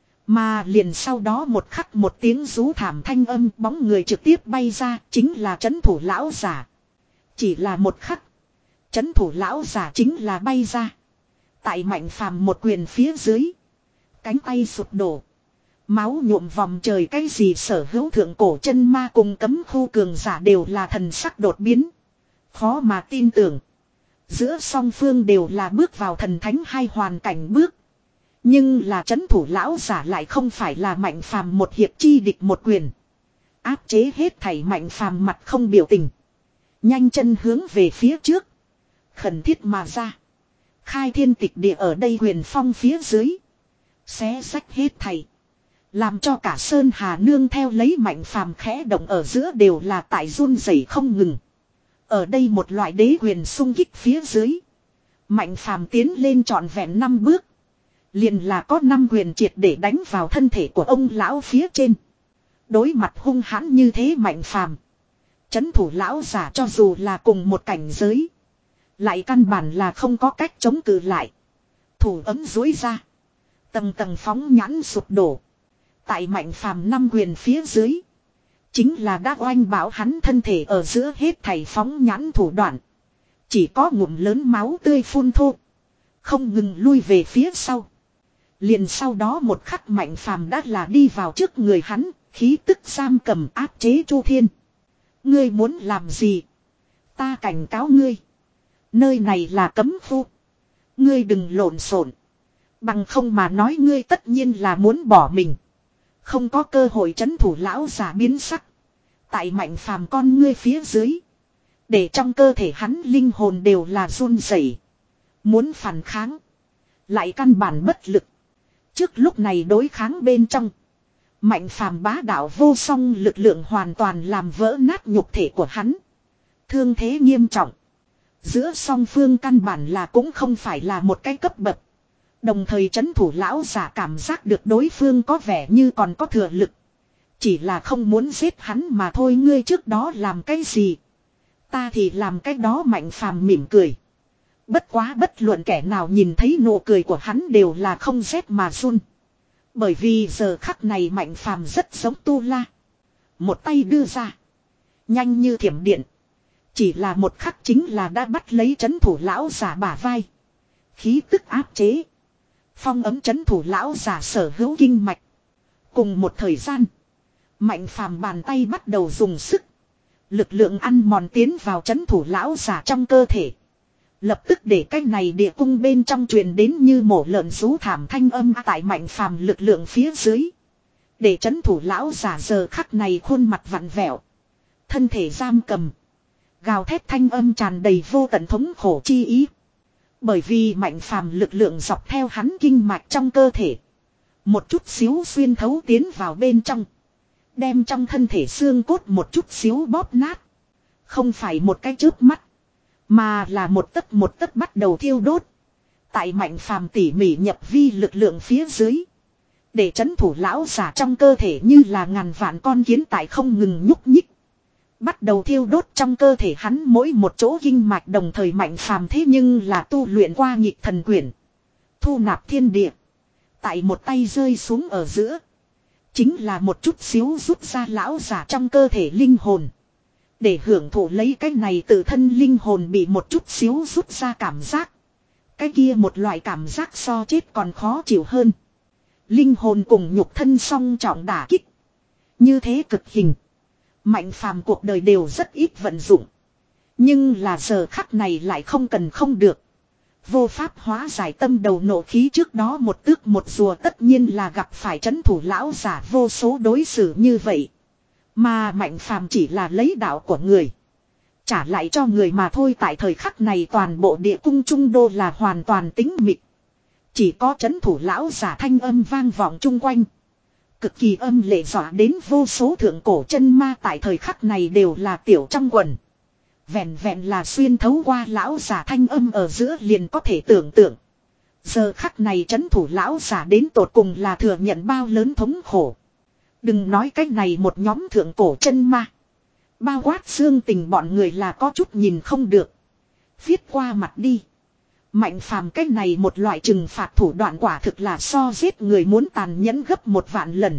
Mà liền sau đó một khắc một tiếng rú thảm thanh âm bóng người trực tiếp bay ra chính là trấn thủ lão giả. Chỉ là một khắc. Trấn thủ lão giả chính là bay ra. Tại Mạnh Phàm một quyền phía dưới. Cánh tay sụp đổ. Máu nhuộm vòng trời cái gì sở hữu thượng cổ chân ma cùng cấm khu cường giả đều là thần sắc đột biến. Khó mà tin tưởng. Giữa song phương đều là bước vào thần thánh hai hoàn cảnh bước. Nhưng là trấn thủ lão giả lại không phải là Mạnh Phàm một hiệp chi địch một quyền. Áp chế hết thảy Mạnh Phàm mặt không biểu tình. Nhanh chân hướng về phía trước. Khẩn thiết mà ra. Khai thiên tịch địa ở đây huyền phong phía dưới. Xé sách hết thảy. Làm cho cả Sơn Hà nương theo lấy Mạnh Phàm khẽ động ở giữa đều là tại run rẩy không ngừng. Ở đây một loại đế huyền xung kích phía dưới. Mạnh Phàm tiến lên trọn vẹn năm bước. Liền là có năm huyền triệt để đánh vào thân thể của ông lão phía trên. Đối mặt hung hãn như thế Mạnh Phàm, trấn thủ lão giả cho dù là cùng một cảnh giới, lại căn bản là không có cách chống cự lại. Thủ ấm duỗi ra, tầng tầng phóng nhãn sụp đổ. Tại Mạnh Phàm năm quyền phía dưới, chính là đã oanh bảo hắn thân thể ở giữa hết thảy phóng nhãn thủ đoạn. Chỉ có ngụm lớn máu tươi phun thô, không ngừng lui về phía sau. Liền sau đó một khắc Mạnh Phàm đã là đi vào trước người hắn, khí tức giam cầm áp chế Chu Thiên. Ngươi muốn làm gì? Ta cảnh cáo ngươi. Nơi này là cấm khu. Ngươi đừng lộn xộn. Bằng không mà nói ngươi tất nhiên là muốn bỏ mình. Không có cơ hội trấn thủ lão giả biến sắc. Tại Mạnh Phàm con ngươi phía dưới. Để trong cơ thể hắn linh hồn đều là run rẩy. Muốn phản kháng. Lại căn bản bất lực. Trước lúc này đối kháng bên trong. Mạnh Phàm bá đạo vô song lực lượng hoàn toàn làm vỡ nát nhục thể của hắn. Thương thế nghiêm trọng. Giữa song phương căn bản là cũng không phải là một cái cấp bậc. Đồng thời trấn thủ lão giả cảm giác được đối phương có vẻ như còn có thừa lực. Chỉ là không muốn giết hắn mà thôi. Ngươi trước đó làm cái gì? Ta thì làm cái đó. Mạnh Phàm mỉm cười. Bất quá bất luận kẻ nào nhìn thấy nụ cười của hắn đều là không rét mà run. Bởi vì giờ khắc này Mạnh Phàm rất giống Tu La. Một tay đưa ra. Nhanh như thiểm điện. Chỉ là một khắc chính là đã bắt lấy trấn thủ lão giả bả vai. Khí tức áp chế. Phong ấm trấn thủ lão giả sở hữu kinh mạch. Cùng một thời gian. Mạnh Phàm bàn tay bắt đầu dùng sức. Lực lượng ăn mòn tiến vào trấn thủ lão giả trong cơ thể. Lập tức để cái này địa cung bên trong truyền đến như mổ lợn rú thảm thanh âm tại Mạnh Phàm lực lượng phía dưới. Để trấn thủ lão giả giờ khắc này khuôn mặt vặn vẹo. Thân thể giam cầm. Gào thét thanh âm tràn đầy vô tận thống khổ chi ý. Bởi vì Mạnh Phàm lực lượng dọc theo hắn kinh mạch trong cơ thể. Một chút xíu xuyên thấu tiến vào bên trong. Đem trong thân thể xương cốt một chút xíu bóp nát. Không phải một cái chớp mắt. Mà là một tấc một tấc bắt đầu thiêu đốt. Tại Mạnh Phàm tỉ mỉ nhập vi lực lượng phía dưới. Để trấn thủ lão giả trong cơ thể như là ngàn vạn con kiến tại không ngừng nhúc nhích. Bắt đầu thiêu đốt trong cơ thể hắn mỗi một chỗ kinh mạch đồng thời Mạnh Phàm thế nhưng là tu luyện qua nhịp thần quyển. Thu nạp thiên địa. Tại một tay rơi xuống ở giữa. Chính là một chút xíu rút ra lão giả trong cơ thể linh hồn. Để hưởng thụ lấy cái này tự thân linh hồn bị một chút xíu rút ra cảm giác. Cái kia một loại cảm giác so chết còn khó chịu hơn. Linh hồn cùng nhục thân song trọng đả kích. Như thế cực hình. Mạnh Phàm cuộc đời đều rất ít vận dụng. Nhưng là giờ khắc này lại không cần không được. Vô pháp hóa giải tâm đầu nộ khí trước đó một tước một rùa tất nhiên là gặp phải trấn thủ lão giả vô số đối xử như vậy. Mà Mạnh Phàm chỉ là lấy đạo của người. Trả lại cho người mà thôi tại thời khắc này toàn bộ địa cung trung đô là hoàn toàn tĩnh mịch. Chỉ có trấn thủ lão giả thanh âm vang vọng chung quanh. Cực kỳ âm lệ dọa đến vô số thượng cổ chân ma tại thời khắc này đều là tiểu trong quần. Vẹn vẹn là xuyên thấu qua lão giả thanh âm ở giữa liền có thể tưởng tượng. Giờ khắc này trấn thủ lão giả đến tột cùng là thừa nhận bao lớn thống khổ. Đừng nói cách này một nhóm thượng cổ chân ma. Bao quát xương tình bọn người là có chút nhìn không được. Viết qua mặt đi. Mạnh Phàm cách này một loại trừng phạt thủ đoạn quả thực là so giết người muốn tàn nhẫn gấp một vạn lần.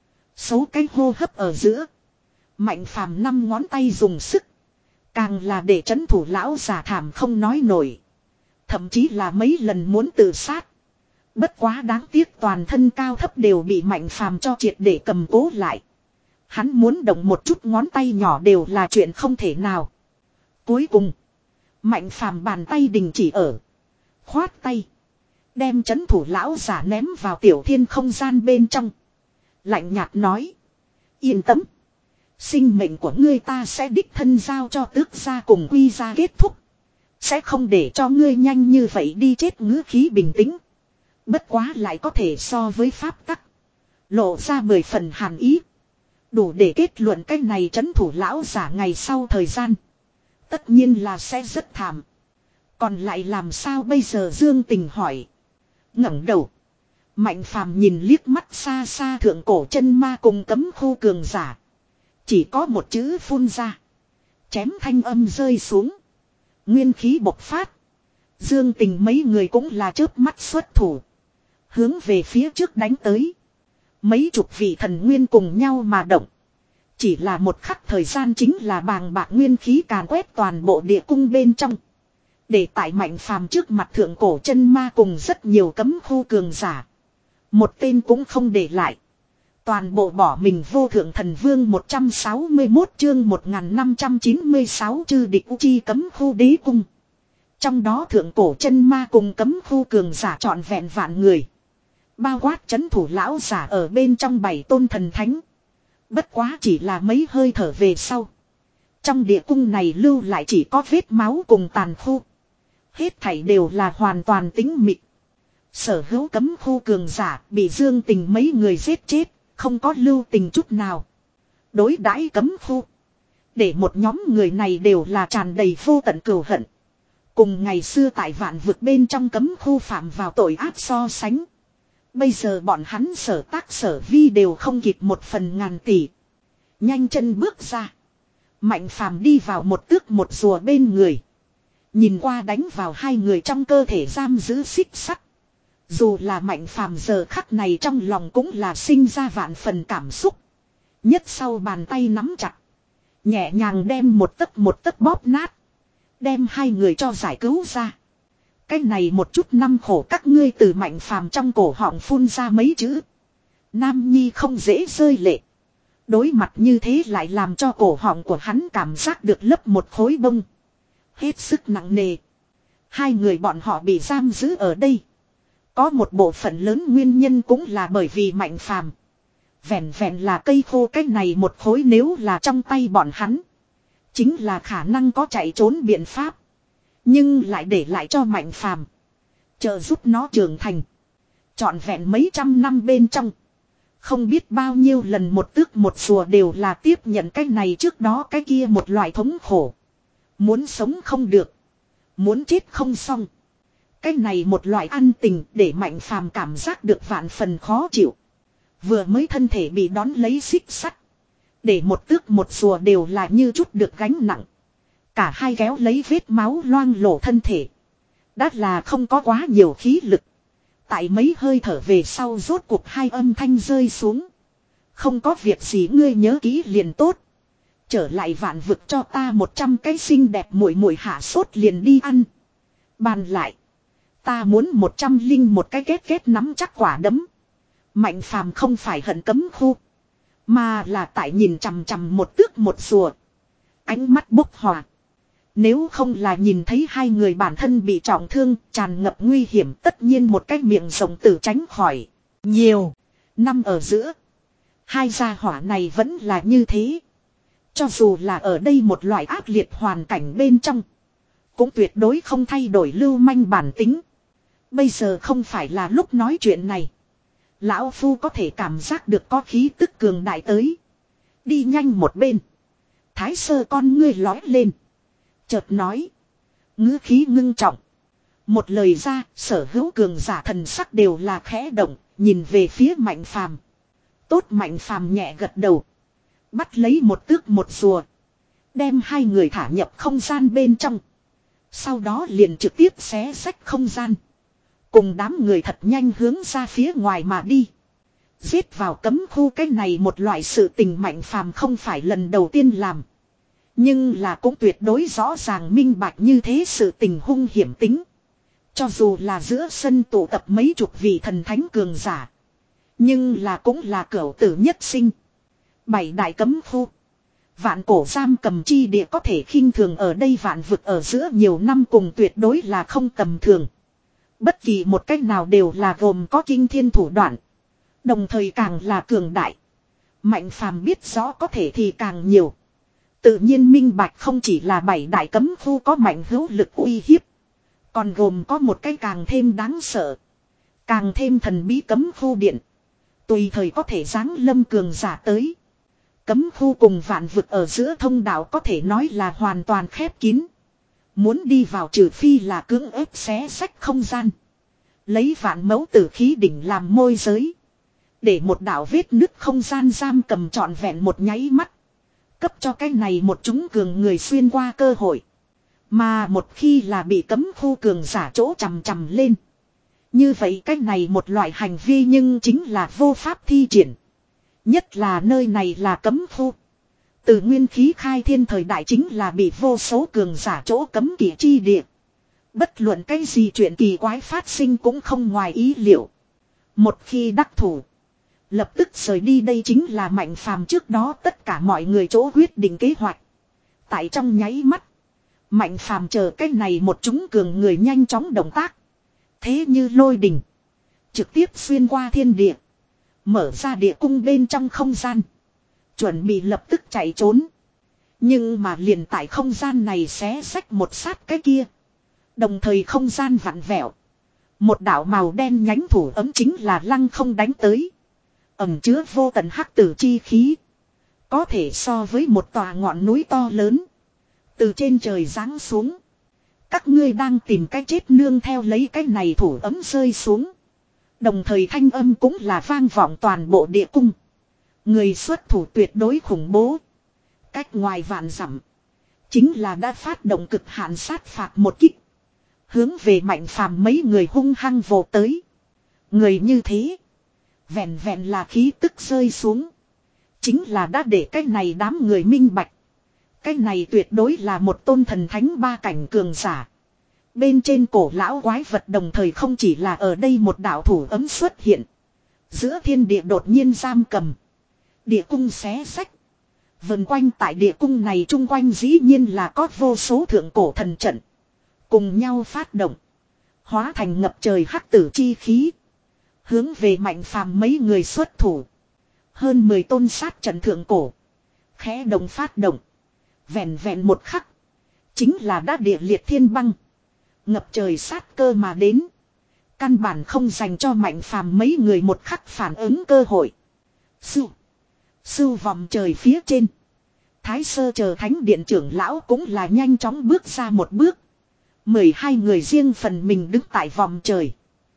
Số cái hô hấp ở giữa. Mạnh Phàm năm ngón tay dùng sức. Càng là để trấn thủ lão giả thảm không nói nổi. Thậm chí là mấy lần muốn tự sát. Bất quá đáng tiếc toàn thân cao thấp đều bị Mạnh Phàm cho triệt để cầm cố lại. Hắn muốn động một chút ngón tay nhỏ đều là chuyện không thể nào. Cuối cùng. Mạnh Phàm bàn tay đình chỉ ở. Khoát tay. Đem chấn thủ lão giả ném vào tiểu thiên không gian bên trong. Lạnh nhạt nói. Yên tâm. Sinh mệnh của ngươi ta sẽ đích thân giao cho tước gia cùng quy gia kết thúc. Sẽ không để cho ngươi nhanh như vậy đi chết, ngữ khí bình tĩnh. Bất quá lại có thể so với pháp tắc. Lộ ra mười phần hàn ý. Đủ để kết luận cái này trấn thủ lão giả ngày sau thời gian. Tất nhiên là sẽ rất thảm. Còn lại làm sao bây giờ, Dương Tình hỏi. Ngẩng đầu. Mạnh phàm nhìn liếc mắt xa xa thượng cổ chân ma cùng cấm khu cường giả. Chỉ có một chữ phun ra. Chém thanh âm rơi xuống. Nguyên khí bộc phát. Dương Tình mấy người cũng là chớp mắt xuất thủ. Hướng về phía trước đánh tới. Mấy chục vị thần nguyên cùng nhau mà động. Chỉ là một khắc thời gian chính là bàng bạc nguyên khí càn quét toàn bộ địa cung bên trong. Để tại Mạnh phàm trước mặt thượng cổ chân ma cùng rất nhiều cấm khu cường giả. Một tên cũng không để lại. Toàn bộ bỏ mình. Vô thượng thần vương một trăm sáu mươi mốt chương một nghìn năm trăm chín mươi sáu chư địch chi cấm khu đế cung. Trong đó thượng cổ chân ma cùng cấm khu cường giả trọn vẹn vạn người. Bao quát chấn thủ lão giả ở bên trong bảy tôn thần thánh. Bất quá chỉ là mấy hơi thở về sau. Trong địa cung này lưu lại chỉ có vết máu cùng tàn khu. Hết thảy đều là hoàn toàn tĩnh mịch. Sở hữu cấm khu cường giả bị Dương Tình mấy người giết chết. Không có lưu tình chút nào. Đối đãi cấm khu. Để một nhóm người này đều là tràn đầy vô tận cừu hận. Cùng ngày xưa tại vạn vực bên trong cấm khu phạm vào tội ác so sánh. Bây giờ bọn hắn sở tác sở vi đều không kịp một phần ngàn tỷ. Nhanh chân bước ra. Mạnh phàm đi vào một tước một rùa bên người. Nhìn qua đánh vào hai người trong cơ thể giam giữ xích sắt. Dù là Mạnh phàm giờ khắc này trong lòng cũng là sinh ra vạn phần cảm xúc. Nhất sau bàn tay nắm chặt. Nhẹ nhàng đem một tấc một tấc bóp nát. Đem hai người cho giải cứu ra. Cái này một chút năm khổ các ngươi, từ Mạnh phàm trong cổ họng phun ra mấy chữ. Nam nhi không dễ rơi lệ. Đối mặt như thế lại làm cho cổ họng của hắn cảm giác được lấp một khối bông. Hết sức nặng nề. Hai người bọn họ bị giam giữ ở đây. Có một bộ phận lớn nguyên nhân cũng là bởi vì Mạnh phàm. Vẹn vẹn là cây khô cái này một khối nếu là trong tay bọn hắn. Chính là khả năng có chạy trốn biện pháp. Nhưng lại để lại cho Mạnh phàm. Trợ giúp nó trưởng thành. Trọn vẹn mấy trăm năm bên trong. Không biết bao nhiêu lần một tước một rùa đều là tiếp nhận cái này trước đó cái kia một loại thống khổ. Muốn sống không được. Muốn chết không xong. Cái này một loại ăn tình để Mạnh phàm cảm giác được vạn phần khó chịu. Vừa mới thân thể bị đón lấy xích sắt. Để một tước một rùa đều là như chút được gánh nặng. Cả hai kéo lấy vết máu loang lổ thân thể. Đã là không có quá nhiều khí lực. Tại mấy hơi thở về sau rốt cuộc hai âm thanh rơi xuống. Không có việc gì, ngươi nhớ kỹ liền tốt. Trở lại vạn vực cho ta một trăm cái xinh đẹp muội muội hạ sốt liền đi ăn. Bàn lại. Ta muốn một trăm linh một cái kết kết nắm chắc quả đấm. Mạnh phàm không phải hận cấm khu. Mà là tại nhìn chằm chằm một tước một rùa. Ánh mắt bốc hỏa. Nếu không là nhìn thấy hai người bản thân bị trọng thương, tràn ngập nguy hiểm, tất nhiên một cái miệng rộng tử tránh khỏi. Nhiều năm ở giữa. Hai gia hỏa này vẫn là như thế. Cho dù là ở đây một loại ác liệt hoàn cảnh bên trong. Cũng tuyệt đối không thay đổi lưu manh bản tính. Bây giờ không phải là lúc nói chuyện này. Lão Phu có thể cảm giác được có khí tức cường đại tới. Đi nhanh một bên. Thái sơ con ngươi lói lên. Chợt nói. Ngữ khí ngưng trọng. Một lời ra, sở hữu cường giả thần sắc đều là khẽ động, nhìn về phía Mạnh phàm. Tốt, Mạnh phàm nhẹ gật đầu. Bắt lấy một tước một rùa. Đem hai người thả nhập không gian bên trong. Sau đó liền trực tiếp xé rách không gian. Cùng đám người thật nhanh hướng ra phía ngoài mà đi. Giết vào cấm khu cái này một loại sự tình Mạnh phàm không phải lần đầu tiên làm. Nhưng là cũng tuyệt đối rõ ràng minh bạch như thế sự tình hung hiểm tính. Cho dù là giữa sân tụ tập mấy chục vị thần thánh cường giả. Nhưng là cũng là cửu tử nhất sinh. Bảy đại cấm khu. Vạn cổ giam cầm chi địa có thể khinh thường ở đây vạn vực ở giữa nhiều năm cùng tuyệt đối là không tầm thường. Bất kỳ một cách nào đều là gồm có kinh thiên thủ đoạn. Đồng thời càng là cường đại. Mạnh phàm biết rõ có thể thì càng nhiều. Tự nhiên minh bạch không chỉ là bảy đại cấm khu có mạnh hữu lực uy hiếp. Còn gồm có một cái càng thêm đáng sợ. Càng thêm thần bí cấm khu điện. Tùy thời có thể giáng lâm cường giả tới. Cấm khu cùng vạn vực ở giữa thông đạo có thể nói là hoàn toàn khép kín. Muốn đi vào trừ phi là cưỡng ép xé sách không gian. Lấy vạn mẫu tử khí đỉnh làm môi giới. Để một đạo vết nứt không gian giam cầm trọn vẹn một nháy mắt. Cấp cho cái này một chúng cường người xuyên qua cơ hội. Mà một khi là bị cấm khu cường giả chỗ chằm chằm lên. Như vậy cái này một loại hành vi nhưng chính là vô pháp thi triển. Nhất là nơi này là cấm khu. Từ nguyên khí khai thiên thời đại chính là bị vô số cường giả chỗ cấm kỵ chi địa. Bất luận cái gì chuyện kỳ quái phát sinh cũng không ngoài ý liệu. Một khi đắc thủ. Lập tức rời đi đây chính là Mạnh Phàm trước đó tất cả mọi người chỗ quyết định kế hoạch. Tại trong nháy mắt. Mạnh Phàm chờ cái này một chúng cường người nhanh chóng động tác. Thế như lôi đình. Trực tiếp xuyên qua thiên địa. Mở ra địa cung bên trong không gian. Chuẩn bị lập tức chạy trốn. Nhưng mà liền tại không gian này xé xách một sát cái kia. Đồng thời không gian vặn vẹo. Một đạo màu đen nhánh thủ ấm chính là lăng không đánh tới. Ẩm chứa vô tận hắc tử chi khí. Có thể so với một tòa ngọn núi to lớn. Từ trên trời giáng xuống. Các ngươi đang tìm cái chết nương theo lấy cái này thủ ấm rơi xuống. Đồng thời thanh âm cũng là vang vọng toàn bộ địa cung. Người xuất thủ tuyệt đối khủng bố. Cách ngoài vạn dặm. Chính là đã phát động cực hạn sát phạt một kích. Hướng về Mạnh Phàm mấy người hung hăng vồ tới. Người như thế. Vẹn vẹn là khí tức rơi xuống. Chính là đã để cái này đám người minh bạch. Cái này tuyệt đối là một tôn thần thánh ba cảnh cường giả. Bên trên cổ lão quái vật đồng thời không chỉ là ở đây một đạo thủ ấm xuất hiện. Giữa thiên địa đột nhiên giam cầm. Địa cung xé sách. Vần quanh tại địa cung này chung quanh dĩ nhiên là có vô số thượng cổ thần trận. Cùng nhau phát động. Hóa thành ngập trời hắc tử chi khí. Hướng về Mạnh Phàm mấy người xuất thủ. Hơn mười tôn sát trận thượng cổ. Khẽ động phát động. Vẹn vẹn một khắc. Chính là đã địa liệt thiên băng. Ngập trời sát cơ mà đến. Căn bản không dành cho Mạnh Phàm mấy người một khắc phản ứng cơ hội. Sưu. Sưu vòng trời phía trên. Thái sơ chờ thánh điện trưởng lão cũng là nhanh chóng bước ra một bước. Mười hai người riêng phần mình đứng tại vòng trời.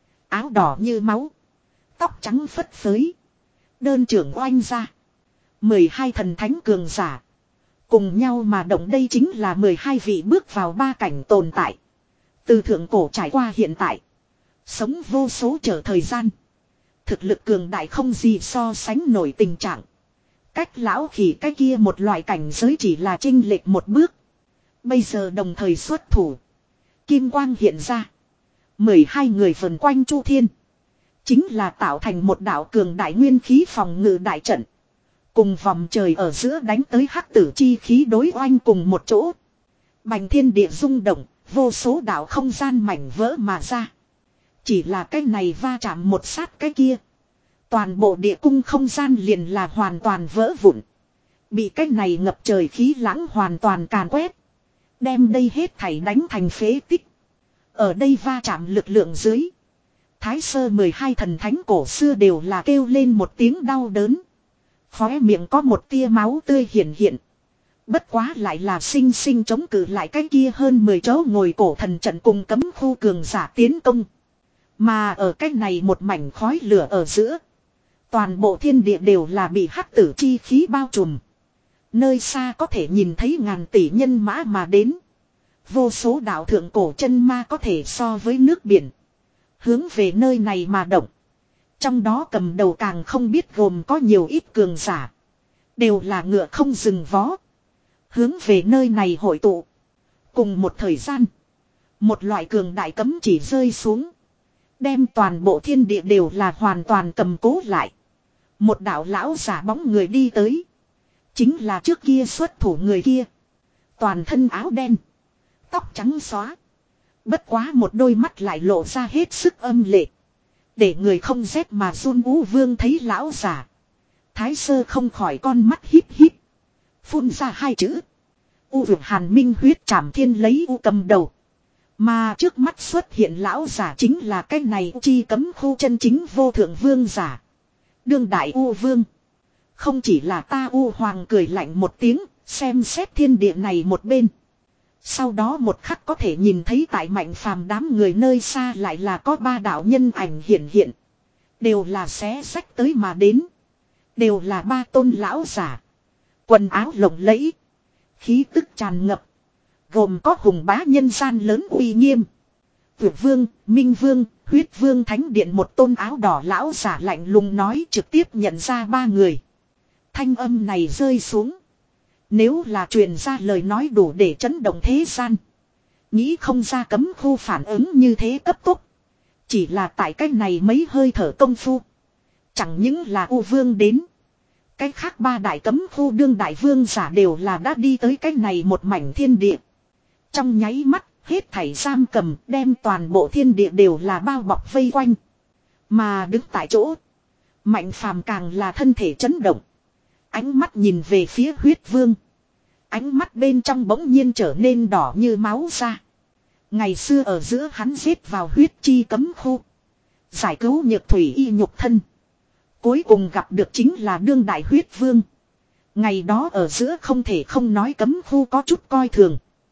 Áo đỏ như máu. Tóc trắng phất phới. Đơn trưởng oanh ra. Mười hai thần thánh cường giả. Cùng nhau mà động đây chính là mười hai vị bước vào ba cảnh tồn tại. Từ thượng cổ trải qua hiện tại. Sống vô số trở thời gian. Thực lực cường đại không gì so sánh nổi tình trạng. Cách lão khỉ cái kia một loại cảnh giới chỉ là chênh lệch một bước. Bây giờ đồng thời xuất thủ. Kim quang hiện ra. Mười hai người vần quanh Chu Thiên. Chính là tạo thành một đạo cường đại nguyên khí phòng ngự đại trận. Cùng vòng trời ở giữa đánh tới hắc tử chi khí đối oanh cùng một chỗ. Bành thiên địa rung động, vô số đạo không gian mảnh vỡ mà ra. Chỉ là cái này va chạm một sát cái kia. Toàn bộ địa cung không gian liền là hoàn toàn vỡ vụn. Bị cái này ngập trời khí lãng hoàn toàn càn quét. Đem đây hết thảy đánh thành phế tích. Ở đây va chạm lực lượng dưới. Thái sơ mười hai thần thánh cổ xưa đều là kêu lên một tiếng đau đớn. Khóe miệng có một tia máu tươi hiện hiện. Bất quá lại là sinh sinh chống cự lại cái kia hơn mười chỗ ngồi cổ thần trận cùng cấm khu cường giả tiến công. Mà ở cái này một mảnh khói lửa ở giữa. Toàn bộ thiên địa đều là bị hắc tử chi khí bao trùm. Nơi xa có thể nhìn thấy ngàn tỷ nhân mã mà đến. Vô số đạo thượng cổ chân ma có thể so với nước biển. Hướng về nơi này mà động. Trong đó cầm đầu càng không biết gồm có nhiều ít cường giả. Đều là ngựa không dừng vó. Hướng về nơi này hội tụ. Cùng một thời gian. Một loại cường đại cấm chỉ rơi xuống. Đem toàn bộ thiên địa đều là hoàn toàn cầm cố lại. Một đạo lão giả bóng người đi tới. Chính là trước kia xuất thủ người kia. Toàn thân áo đen. Tóc trắng xóa. Bất quá một đôi mắt lại lộ ra hết sức âm lệ. Để người không rét mà run. U Vương thấy lão giả. Thái sơ không khỏi con mắt híp híp. Phun ra hai chữ. U Vượt Hàn Minh huyết trảm thiên lấy U cầm đầu. Mà trước mắt xuất hiện lão giả chính là cái này chi cấm khu chân chính vô thượng vương giả. Đương đại U Vương. Không chỉ là ta U Hoàng cười lạnh một tiếng, xem xét thiên địa này một bên. Sau đó một khắc có thể nhìn thấy tại Mạnh Phàm đám người nơi xa lại là có ba đạo nhân ảnh hiện hiện. Đều là xé sách tới mà đến. Đều là ba tôn lão giả. Quần áo lộng lẫy. Khí tức tràn ngập. Gồm có hùng bá nhân gian lớn uy nghiêm. Tuyệt Vương, Minh Vương, Huyết Vương Thánh Điện một tôn áo đỏ lão giả lạnh lùng nói trực tiếp nhận ra ba người. Thanh âm này rơi xuống. Nếu là truyền ra lời nói đủ để chấn động thế gian. Nghĩ không ra cấm khu phản ứng như thế cấp tốc. Chỉ là tại cách này mấy hơi thở công phu. Chẳng những là U Vương đến. Cách khác ba đại cấm khu đương đại vương giả đều là đã đi tới cách này một mảnh thiên địa. Trong nháy mắt, hết thảy giam cầm đem toàn bộ thiên địa đều là bao bọc vây quanh. Mà đứng tại chỗ. Mạnh Phàm càng là thân thể chấn động. Ánh mắt nhìn về phía Huyết Vương. Ánh mắt bên trong bỗng nhiên trở nên đỏ như máu ra. Ngày xưa ở giữa hắn giết vào huyết chi cấm khu. Giải cứu nhược thủy y nhục thân. Cuối cùng gặp được chính là đương đại Huyết Vương. Ngày đó ở giữa không thể không nói cấm khu có chút coi thường.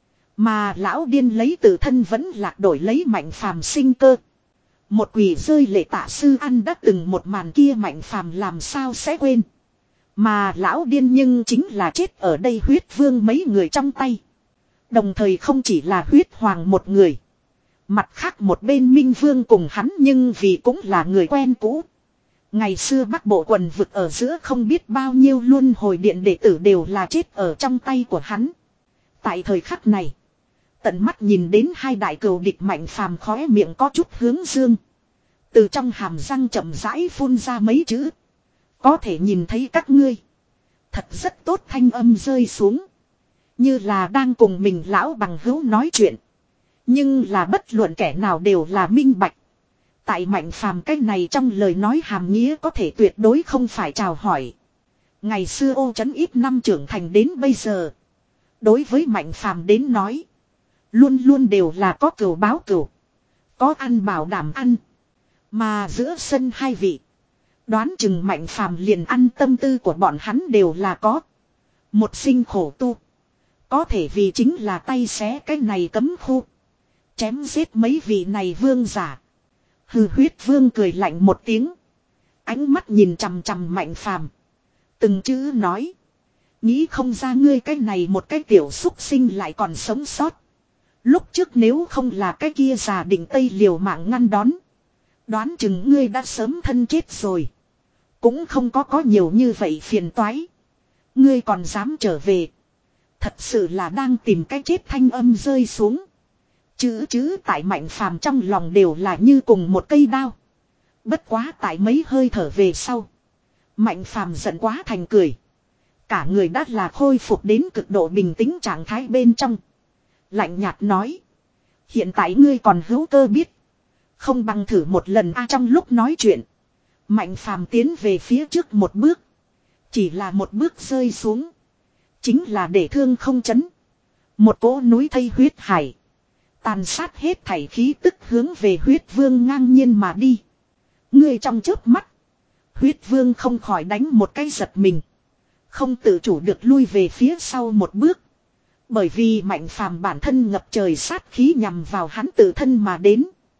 Mà lão điên lấy tự thân vẫn lạc đổi lấy Mạnh Phàm sinh cơ. Một quỷ rơi lệ tạ sư ăn đã từng một màn kia Mạnh Phàm làm sao sẽ quên. Mà lão điên nhưng chính là chết ở đây Huyết Vương mấy người trong tay. Đồng thời không chỉ là Huyết Hoàng một người. Mặt khác một bên Minh Vương cùng hắn nhưng vì cũng là người quen cũ. Ngày xưa Bắc Bộ quần vực ở giữa không biết bao nhiêu luân hồi điện đệ tử đều là chết ở trong tay của hắn. Tại thời khắc này, tận mắt nhìn đến hai đại cừu địch Mạnh Phàm khóe miệng có chút hướng dương. Từ trong hàm răng chậm rãi phun ra mấy chữ. Có thể nhìn thấy các ngươi. Thật rất tốt thanh âm rơi xuống. Như là đang cùng mình lão bằng hữu nói chuyện. Nhưng là bất luận kẻ nào đều là minh bạch. Tại Mạnh Phàm cái này trong lời nói hàm nghĩa có thể tuyệt đối không phải chào hỏi. Ngày xưa ô trấn ít năm trưởng thành đến bây giờ. Đối với Mạnh Phàm đến nói. Luôn luôn đều là có cừu báo cừu. Có ăn bảo đảm ăn. Mà giữa sân hai vị. Đoán chừng Mạnh Phàm liền ăn tâm tư của bọn hắn đều là có. Một sinh khổ tu. Có thể vì chính là tay xé cái này cấm khu. Chém giết mấy vị này vương giả. Hừ Huyết Vương cười lạnh một tiếng. Ánh mắt nhìn chằm chằm Mạnh Phàm. Từng chữ nói. Nghĩ không ra ngươi cái này một cái tiểu xúc sinh lại còn sống sót. Lúc trước nếu không là cái kia già định tây liều mạng ngăn đón. Đoán chừng ngươi đã sớm thân chết rồi. Cũng không có có nhiều như vậy phiền toái. Ngươi còn dám trở về. Thật sự là đang tìm cái chết thanh âm rơi xuống. Chữ chữ tại Mạnh Phàm trong lòng đều là như cùng một cây đao. Bất quá tại mấy hơi thở về sau. Mạnh Phàm giận quá thành cười. Cả người đã là khôi phục đến cực độ bình tĩnh trạng thái bên trong. Lạnh nhạt nói. Hiện tại ngươi còn hữu cơ biết. Không bằng thử một lần a trong lúc nói chuyện. Mạnh Phàm tiến về phía trước một bước. Chỉ là một bước rơi xuống. Chính là để thương không chấn. Một cỗ núi thây huyết hải. Tàn sát hết thảy khí tức hướng về Huyết Vương ngang nhiên mà đi. Ngươi trong chớp mắt. Huyết Vương không khỏi đánh một cái giật mình. Không tự chủ được lui về phía sau một bước. Bởi vì Mạnh Phàm bản thân ngập trời sát khí nhằm vào hắn tự thân mà đến.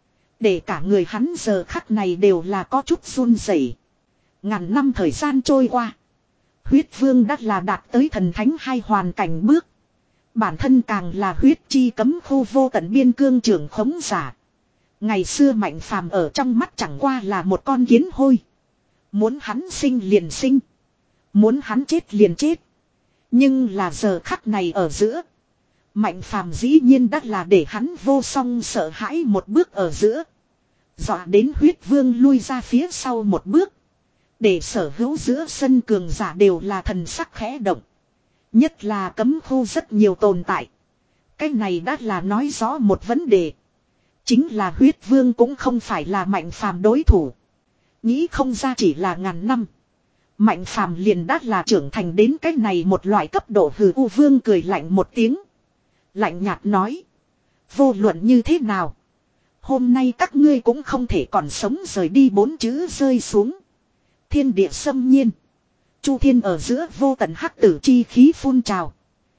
Để cả người hắn giờ khắc này đều là có chút run rẩy. Ngàn năm thời gian trôi qua. Huyết Vương đã là đạt tới thần thánh hai hoàn cảnh bước. Bản thân càng là huyết chi cấm khu vô tận biên cương trưởng khống giả. Ngày xưa Mạnh Phàm ở trong mắt chẳng qua là một con kiến hôi. Muốn hắn sinh liền sinh. Muốn hắn chết liền chết. Nhưng là giờ khắc này ở giữa. Mạnh Phàm dĩ nhiên đã là để hắn vô song sợ hãi một bước ở giữa. Dọa đến Huyết Vương lui ra phía sau một bước. Để sở hữu giữa sân cường giả đều là thần sắc khẽ động. Nhất là cấm khu rất nhiều tồn tại. Cái này đã là nói rõ một vấn đề. Chính là huyết vương cũng không phải là Mạnh Phàm đối thủ. Nghĩ không ra chỉ là ngàn năm. Mạnh Phàm liền đã là trưởng thành đến cái này một loại cấp độ. Hừ, U Vương cười lạnh một tiếng. Lạnh nhạt nói. Vô luận như thế nào. Hôm nay các ngươi cũng không thể còn sống rời đi, bốn chữ rơi xuống. Thiên địa xâm nhiên. Chu thiên ở giữa vô tận hắc tử chi khí phun trào.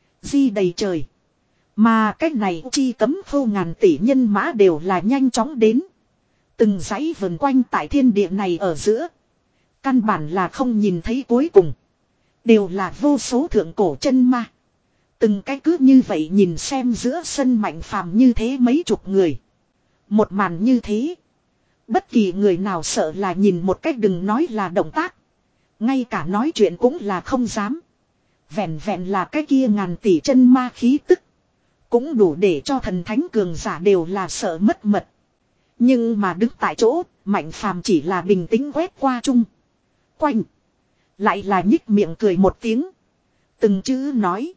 Di đầy trời. Mà cách này chi cấm vô ngàn tỷ nhân mã đều là nhanh chóng đến. Từng dãy vần quanh tại thiên địa này ở giữa. Căn bản là không nhìn thấy cuối cùng. Đều là vô số thượng cổ chân ma. Từng cái cứ như vậy nhìn xem giữa sân Mạnh Phàm như thế mấy chục người. Một màn như thế. Bất kỳ người nào sợ là nhìn một cách, đừng nói là động tác. Ngay cả nói chuyện cũng là không dám. Vẹn vẹn là cái kia ngàn tỷ chân ma khí tức. Cũng đủ để cho thần thánh cường giả đều là sợ mất mật. Nhưng mà đứng tại chỗ, Mạnh Phàm chỉ là bình tĩnh quét qua chung quanh. Lại là nhích miệng cười một tiếng. Từng chữ nói.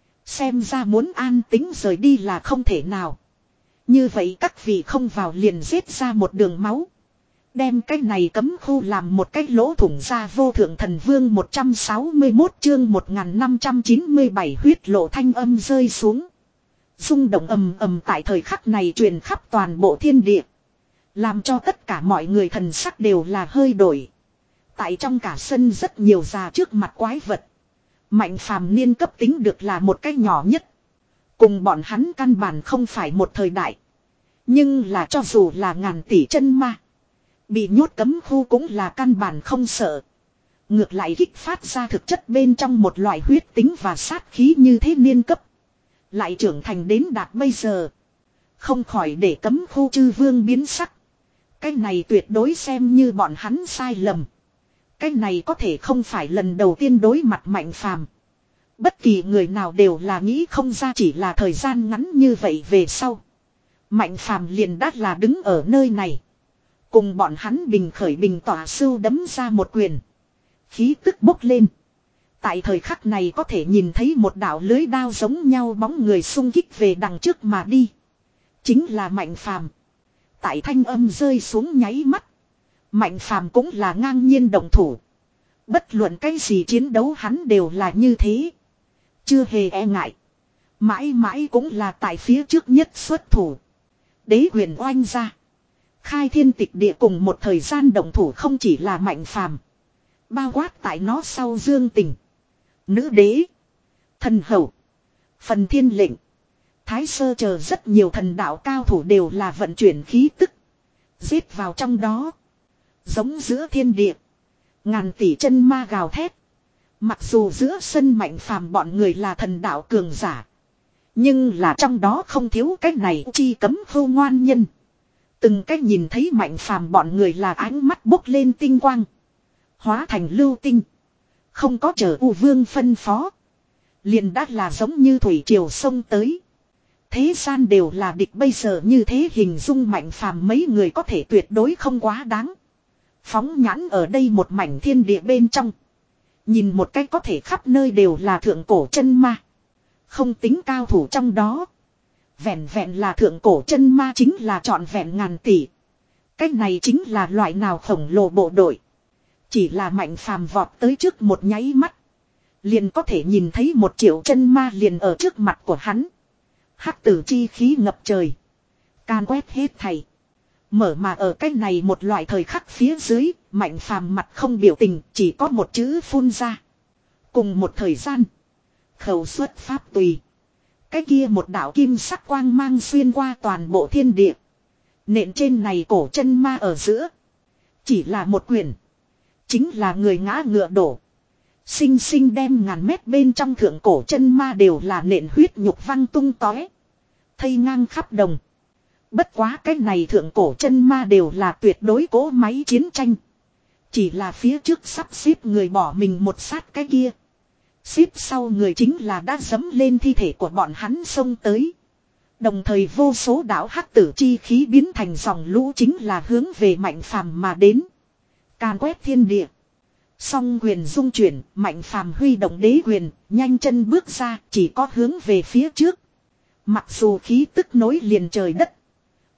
Xem ra muốn an tính rời đi là không thể nào. Như vậy các vị không vào liền giết ra một đường máu. Đem cái này cấm khu làm một cái lỗ thủng ra. Vô thượng thần vương một trăm sáu mươi mốt chương một nghìn năm trăm chín mươi bảy huyết lộ thanh âm rơi xuống. Rung động ầm ầm tại thời khắc này truyền khắp toàn bộ thiên địa. Làm cho tất cả mọi người thần sắc đều là hơi đổi. Tại trong cả sân rất nhiều già trước mặt quái vật. Mạnh Phàm niên cấp tính được là một cái nhỏ nhất. Cùng bọn hắn căn bản không phải một thời đại. Nhưng là cho dù là ngàn tỷ chân ma. Bị nhốt cấm khu cũng là căn bản không sợ. Ngược lại kích phát ra thực chất bên trong một loại huyết tính và sát khí như thế niên cấp. Lại trưởng thành đến đạt bây giờ. Không khỏi để cấm khu chư vương biến sắc. Cái này tuyệt đối xem như bọn hắn sai lầm. Cái này có thể không phải lần đầu tiên đối mặt Mạnh Phàm. Bất kỳ người nào đều là nghĩ không ra, chỉ là thời gian ngắn như vậy về sau. Mạnh Phàm liền đắt là đứng ở nơi này. Cùng bọn hắn bình khởi bình tỏa sưu đấm ra một quyền. Khí tức bốc lên. Tại thời khắc này có thể nhìn thấy một đạo lưới đao giống nhau bóng người xung kích về đằng trước mà đi. Chính là Mạnh Phàm. Tại thanh âm rơi xuống nháy mắt. Mạnh Phàm cũng là ngang nhiên động thủ. Bất luận cái gì chiến đấu hắn đều là như thế. Chưa hề e ngại. Mãi mãi cũng là tại phía trước nhất xuất thủ. Đế quyền oanh ra. Khai thiên tịch địa cùng một thời gian động thủ không chỉ là Mạnh Phàm. Bao quát tại nó sau Dương Tình. Nữ đế. Thần hậu. Phần thiên lệnh. Thái sơ chờ rất nhiều thần đạo cao thủ đều là vận chuyển khí tức. Giết vào trong đó. Giống giữa thiên địa. Ngàn tỷ chân ma gào thét. Mặc dù giữa sân Mạnh Phàm bọn người là thần đạo cường giả. Nhưng là trong đó không thiếu cách này chi cấm vô ngoan nhân. Từng cách nhìn thấy Mạnh Phàm bọn người là ánh mắt bốc lên tinh quang. Hóa thành lưu tinh. Không có chờ U Vương phân phó. Liền đã là giống như thủy triều sông tới. Thế gian đều là địch, bây giờ như thế hình dung Mạnh Phàm mấy người có thể tuyệt đối không quá đáng. Phóng nhãn ở đây một mảnh thiên địa bên trong. Nhìn một cách có thể khắp nơi đều là thượng cổ chân ma. Không tính cao thủ trong đó. Vẹn vẹn là thượng cổ chân ma chính là trọn vẹn ngàn tỷ. Cách này chính là loại nào khổng lồ bộ đội. Chỉ là Mạnh Phàm vọt tới trước một nháy mắt. Liền có thể nhìn thấy một triệu chân ma liền ở trước mặt của hắn. Hắc tử chi khí ngập trời. Can quét hết thảy. Mở mà ở cái này một loại thời khắc phía dưới, Mạnh Phàm mặt không biểu tình, chỉ có một chữ phun ra. Cùng một thời gian. Khẩu xuất pháp tùy. Cái kia một đạo kim sắc quang mang xuyên qua toàn bộ thiên địa. Nện trên này cổ chân ma ở giữa. Chỉ là một quyền. Chính là người ngã ngựa đổ. Sinh sinh đem ngàn mét bên trong thượng cổ chân ma đều là nện huyết nhục văng tung tóe. Thây ngang khắp đồng. Bất quá cái này thượng cổ chân ma đều là tuyệt đối cỗ máy chiến tranh. Chỉ là phía trước sắp xếp người bỏ mình một sát cái kia. Xếp sau người chính là đã dẫm lên thi thể của bọn hắn xông tới. Đồng thời vô số đạo hắc tử chi khí biến thành dòng lũ chính là hướng về Mạnh Phàm mà đến. Càn quét thiên địa. Song quyền dung chuyển, Mạnh Phàm huy động đế quyền, nhanh chân bước ra, chỉ có hướng về phía trước. Mặc dù khí tức nối liền trời đất.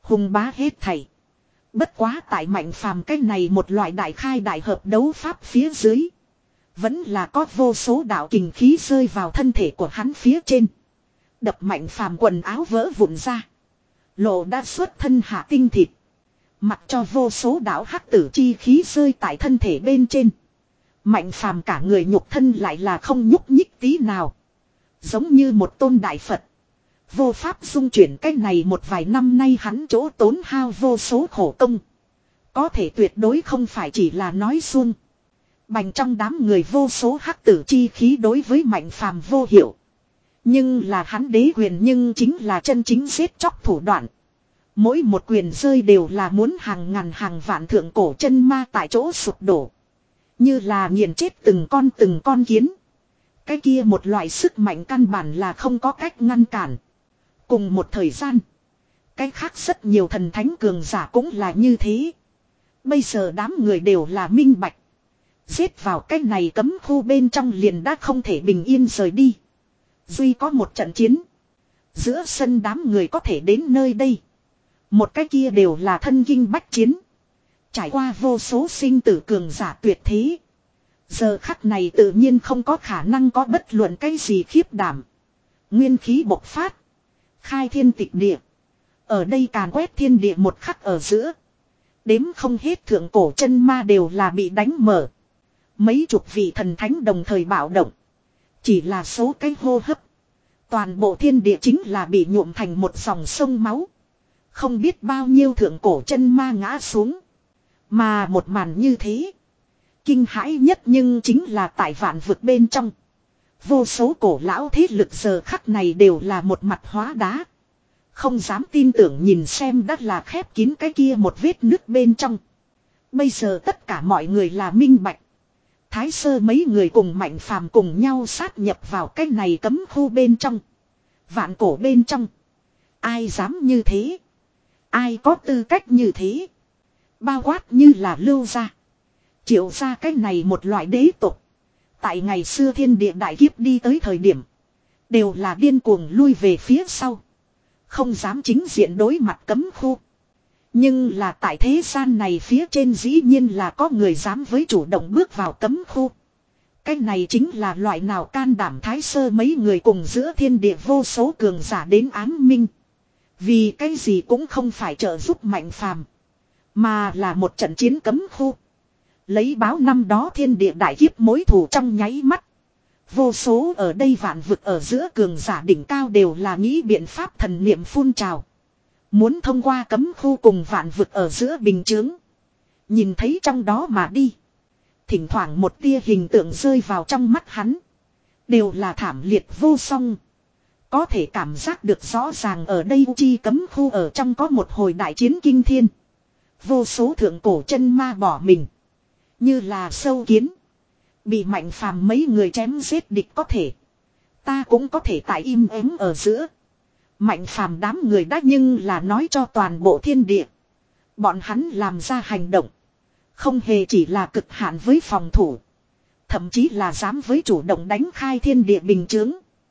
Hùng bá hết thảy. Bất quá tại Mạnh Phàm cái này một loại đại khai đại hợp đấu pháp phía dưới. Vẫn là có vô số đạo kình khí rơi vào thân thể của hắn phía trên. Đập Mạnh Phàm quần áo vỡ vụn ra. Lộ đã xuất thân hạ tinh thịt. Mặc cho vô số đạo hắc tử chi khí rơi tại thân thể bên trên. Mạnh Phàm cả người nhục thân lại là không nhúc nhích tí nào. Giống như một tôn đại Phật. Vô pháp dung chuyển cái này một vài năm nay hắn chỗ tốn hao vô số khổ công. Có thể tuyệt đối không phải chỉ là nói suông. Bành trong đám người vô số hắc tử chi khí đối với Mạnh Phàm vô hiệu. Nhưng là hắn đế quyền nhưng chính là chân chính giết chóc thủ đoạn. Mỗi một quyền rơi đều là muốn hàng ngàn hàng vạn thượng cổ chân ma tại chỗ sụp đổ. Như là nghiền chết từng con từng con kiến. Cái kia một loại sức mạnh căn bản là không có cách ngăn cản. Cùng một thời gian. Cái khác rất nhiều thần thánh cường giả cũng là như thế. Bây giờ đám người đều là minh bạch. Giết vào cái này cấm khu bên trong liền đã không thể bình yên rời đi. Duy có một trận chiến. Giữa sân đám người có thể đến nơi đây. Một cái kia đều là thân kinh bách chiến. Trải qua vô số sinh tử cường giả tuyệt thế. Giờ khắc này tự nhiên không có khả năng có bất luận cái gì khiếp đảm. Nguyên khí bộc phát. Khai thiên tịch địa. Ở đây càn quét thiên địa một khắc ở giữa. Đếm không hết thượng cổ chân ma đều là bị đánh mở. Mấy chục vị thần thánh đồng thời bạo động. Chỉ là số cái hô hấp. Toàn bộ thiên địa chính là bị nhuộm thành một dòng sông máu. Không biết bao nhiêu thượng cổ chân ma ngã xuống. Mà một màn như thế. Kinh hãi nhất nhưng chính là tại vạn vực bên trong. Vô số cổ lão thế lực giờ khắc này đều là một mặt hóa đá. Không dám tin tưởng nhìn xem đã là khép kín cái kia một vết nứt bên trong. Bây giờ tất cả mọi người là minh bạch. Thái sơ mấy người cùng Mạnh Phàm cùng nhau sát nhập vào cái này cấm khu bên trong. Vạn cổ bên trong. Ai dám như thế? Ai có tư cách như thế? Bao quát như là Lưu gia, Triệu gia cái này một loại đế tộc. Tại ngày xưa thiên địa đại kiếp đi tới thời điểm. Đều là điên cuồng lui về phía sau. Không dám chính diện đối mặt cấm khu. Nhưng là tại thế gian này phía trên dĩ nhiên là có người dám với chủ động bước vào cấm khu. Cái này chính là loại nào can đảm thái sơ mấy người cùng giữa thiên địa vô số cường giả đến án minh. Vì cái gì cũng không phải trợ giúp Mạnh Phàm, mà là một trận chiến cấm khu. Lấy báo năm đó thiên địa đại kiếp mối thù trong nháy mắt. Vô số ở đây vạn vực ở giữa cường giả đỉnh cao đều là nghĩ biện pháp thần niệm phun trào. Muốn thông qua cấm khu cùng vạn vực ở giữa bình chướng. Nhìn thấy trong đó mà đi. Thỉnh thoảng một tia hình tượng rơi vào trong mắt hắn. Đều là thảm liệt vô song. Có thể cảm giác được rõ ràng ở đây chi cấm khu ở trong có một hồi đại chiến kinh thiên. Vô số thượng cổ chân ma bỏ mình. Như là sâu kiến. Bị Mạnh Phàm mấy người chém giết địch có thể. Ta cũng có thể tại im ắng ở giữa. Mạnh Phàm đám người đã nhưng là nói cho toàn bộ thiên địa. Bọn hắn làm ra hành động. Không hề chỉ là cực hạn với phòng thủ. Thậm chí là dám với chủ động đánh khai thiên địa bình chướng.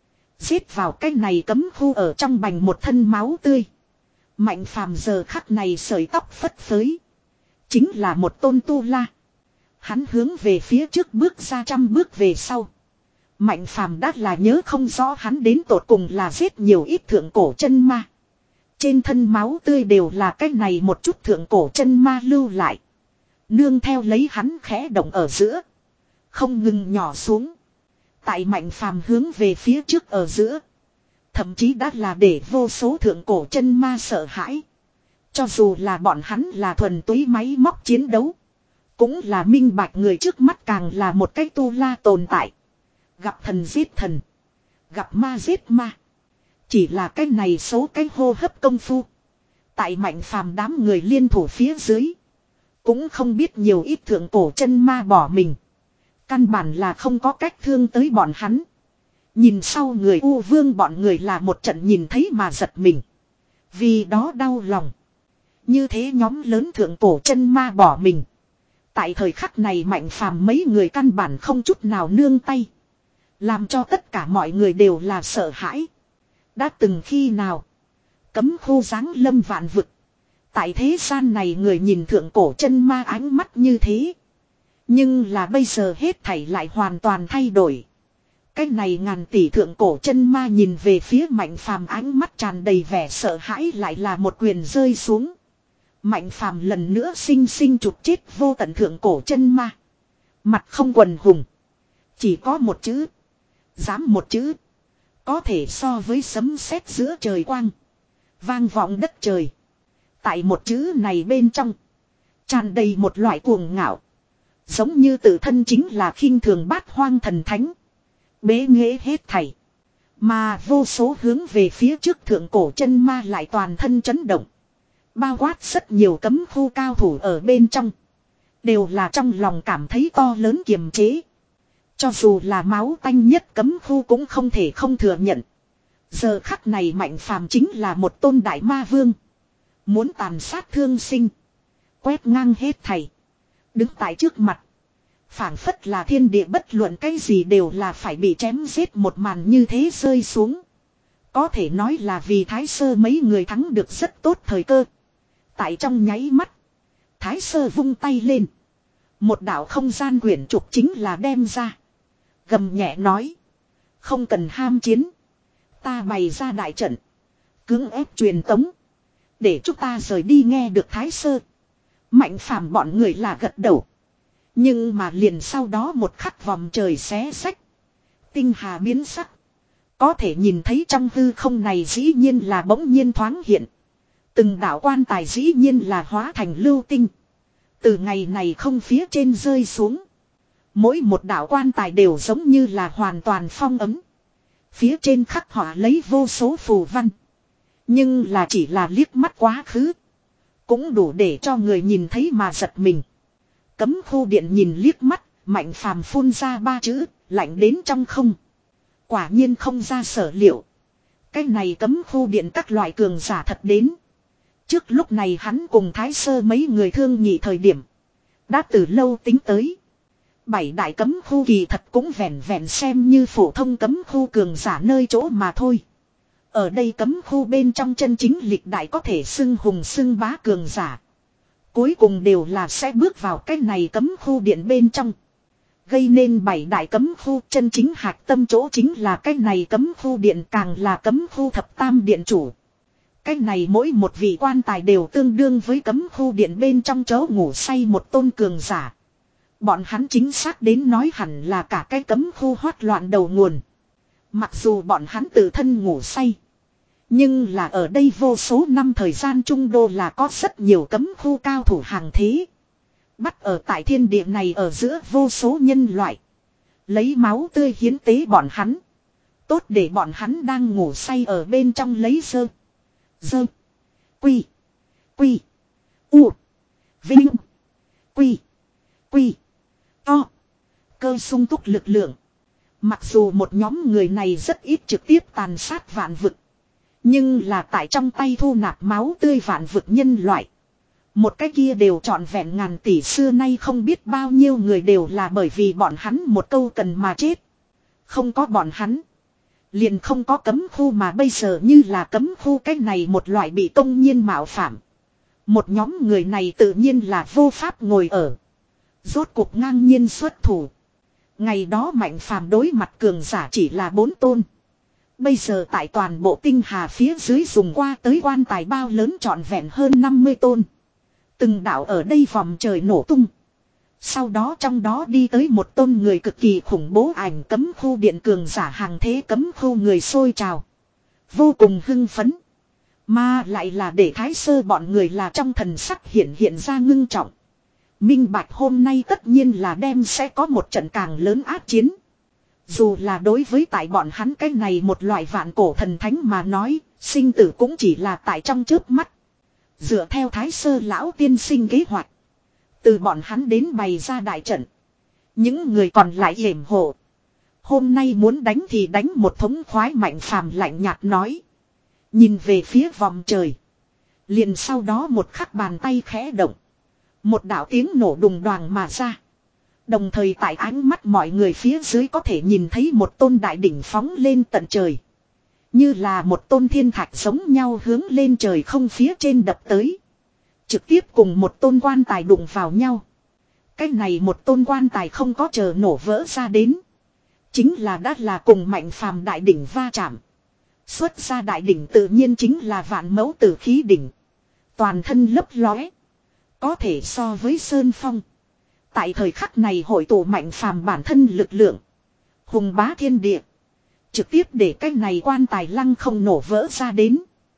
Giết vào cái này cấm khu ở trong bành một thân máu tươi. Mạnh Phàm giờ khắc này sợi tóc phất phới. Chính là một tôn tu la. Hắn hướng về phía trước bước ra trăm bước về sau. Mạnh Phàm đã là nhớ không rõ hắn đến tột cùng là giết nhiều ít thượng cổ chân ma. Trên thân máu tươi đều là cái này một chút thượng cổ chân ma lưu lại. Nương theo lấy hắn khẽ động ở giữa. Không ngừng nhỏ xuống. Tại Mạnh Phàm hướng về phía trước ở giữa. Thậm chí đã là để vô số thượng cổ chân ma sợ hãi. Cho dù là bọn hắn là thuần túy máy móc chiến đấu. Cũng là minh bạch người trước mắt càng là một cái tu la tồn tại. Gặp thần giết thần. Gặp ma giết ma. Chỉ là cái này số cái hô hấp công phu. Tại Mạnh Phàm đám người liên thủ phía dưới. Cũng không biết nhiều ít thượng cổ chân ma bỏ mình. Căn bản là không có cách thương tới bọn hắn. Nhìn sau người U Vương bọn người là một trận nhìn thấy mà giật mình. Vì đó đau lòng. Như thế nhóm lớn thượng cổ chân ma bỏ mình. Tại thời khắc này Mạnh Phàm mấy người căn bản không chút nào nương tay. Làm cho tất cả mọi người đều là sợ hãi. Đã từng khi nào. Cấm khu giáng lâm vạn vực. Tại thế gian này người nhìn thượng cổ chân ma ánh mắt như thế. Nhưng là bây giờ hết thảy lại hoàn toàn thay đổi. Cái này ngàn tỷ thượng cổ chân ma nhìn về phía Mạnh Phàm ánh mắt tràn đầy vẻ sợ hãi lại là một quyền rơi xuống. Mạnh Phàm lần nữa sinh sinh chụp chết vô tận thượng cổ chân ma. Mặt không quần hùng. Chỉ có một chữ. Dám một chữ. Có thể so với sấm sét giữa trời quang. Vang vọng đất trời. Tại một chữ này bên trong. Tràn đầy một loại cuồng ngạo. Giống như tự thân chính là khinh thường bát hoang thần thánh. Bế nghệ hết thảy. Mà vô số hướng về phía trước thượng cổ chân ma lại toàn thân chấn động. Bao quát rất nhiều cấm khu cao thủ ở bên trong. Đều là trong lòng cảm thấy to lớn kiềm chế. Cho dù là máu tanh nhất cấm khu cũng không thể không thừa nhận. Giờ khắc này Mạnh Phàm chính là một tôn đại ma vương. Muốn tàn sát thương sinh. Quét ngang hết thảy. Đứng tại trước mặt. Phảng phất là thiên địa bất luận cái gì đều là phải bị chém giết một màn như thế rơi xuống. Có thể nói là vì Thái Sơ mấy người thắng được rất tốt thời cơ. Tại trong nháy mắt. Thái Sơ vung tay lên. Một đạo không gian quyển trục chính là đem ra. Gầm nhẹ nói. Không cần ham chiến. Ta bày ra đại trận. Cưỡng ép truyền tống. Để chúng ta rời đi nghe được Thái Sơ. Mạnh Phàm bọn người là gật đầu. Nhưng mà liền sau đó một khắc vòng trời xé sách. Tinh hà biến sắc. Có thể nhìn thấy trong hư không này dĩ nhiên là bỗng nhiên thoáng hiện. Từng đạo quan tài dĩ nhiên là hóa thành lưu tinh. Từ ngày này không phía trên rơi xuống. Mỗi một đạo quan tài đều giống như là hoàn toàn phong ấm. Phía trên khắc họa lấy vô số phù văn. Nhưng là chỉ là liếc mắt quá khứ. Cũng đủ để cho người nhìn thấy mà giật mình. Cấm khu điện nhìn liếc mắt, Mạnh Phàm phun ra ba chữ, lạnh đến trong không. Quả nhiên không ra sở liệu. Cái này cấm khu điện các loại cường giả thật đến. Trước lúc này hắn cùng Thái Sơ mấy người thương nghị thời điểm. Đã từ lâu tính tới. Bảy đại cấm khu kỳ thật cũng vẹn vẹn xem như phổ thông cấm khu cường giả nơi chỗ mà thôi. Ở đây cấm khu bên trong chân chính lịch đại có thể xưng hùng xưng bá cường giả. Cuối cùng đều là sẽ bước vào cái này cấm khu điện bên trong. Gây nên bảy đại cấm khu chân chính hạch tâm chỗ chính là cái này cấm khu điện càng là cấm khu thập tam điện chủ. Cái này mỗi một vị quan tài đều tương đương với cấm khu điện bên trong chỗ ngủ say một tôn cường giả. Bọn hắn chính xác đến nói hẳn là cả cái cấm khu hoát loạn đầu nguồn. Mặc dù bọn hắn tự thân ngủ say. Nhưng là ở đây vô số năm thời gian trung đô là có rất nhiều cấm khu cao thủ hàng thế. Bắt ở tại thiên địa này ở giữa vô số nhân loại. Lấy máu tươi hiến tế bọn hắn. Tốt để bọn hắn đang ngủ say ở bên trong lấy dơ. Dơ. Quy. Quy. U. Vinh. Quy. Quy. To. Cơ sung túc lực lượng. Mặc dù một nhóm người này rất ít trực tiếp tàn sát vạn vực. Nhưng là tại trong tay thu nạp máu tươi vạn vực nhân loại. Một cái kia đều trọn vẹn ngàn tỷ xưa nay không biết bao nhiêu người đều là bởi vì bọn hắn một câu cần mà chết. Không có bọn hắn. Liền không có cấm khu mà bây giờ như là cấm khu cái này một loại bị công nhiên mạo phạm. Một nhóm người này tự nhiên là vô pháp ngồi ở. Rốt cuộc ngang nhiên xuất thủ. Ngày đó Mạnh Phàm đối mặt cường giả chỉ là bốn tôn. Bây giờ tại toàn bộ tinh hà phía dưới dùng qua tới quan tài bao lớn trọn vẹn hơn năm mươi tôn. Từng đạo ở đây vòng trời nổ tung. Sau đó trong đó đi tới một tôn người cực kỳ khủng bố ảnh cấm khu điện cường giả hàng thế cấm khu người sôi trào. Vô cùng hưng phấn. Mà lại là để Thái Sơ bọn người là trong thần sắc hiện hiện ra ngưng trọng. Minh bạch hôm nay tất nhiên là đem sẽ có một trận càng lớn ác chiến. Dù là đối với tại bọn hắn cái này một loại vạn cổ thần thánh mà nói, sinh tử cũng chỉ là tại trong chớp mắt. Dựa theo Thái Sơ lão tiên sinh kế hoạch. Từ bọn hắn đến bày ra đại trận. Những người còn lại yểm hộ. Hôm nay muốn đánh thì đánh một thống khoái Mạnh Phàm lạnh nhạt nói. Nhìn về phía vòng trời. Liền sau đó một khắc bàn tay khẽ động. Một đạo tiếng nổ đùng đoàng mà ra. Đồng thời tại ánh mắt mọi người phía dưới có thể nhìn thấy một tôn đại đỉnh phóng lên tận trời. Như là một tôn thiên thạch giống nhau hướng lên trời không phía trên đập tới. trực tiếp cùng một tôn quan tài đụng vào nhau. Cái này một tôn quan tài không có chờ nổ vỡ ra đến. Chính là đã là cùng Mạnh Phàm đại đỉnh va chạm. Xuất ra đại đỉnh tự nhiên chính là vạn mẫu tử khí đỉnh. Toàn thân lấp lóe. Có thể so với Sơn Phong. Tại thời khắc này hội tụ Mạnh Phàm bản thân lực lượng. Hùng bá thiên địa. Trực tiếp để cái này quan tài lăng không nổ vỡ ra đến.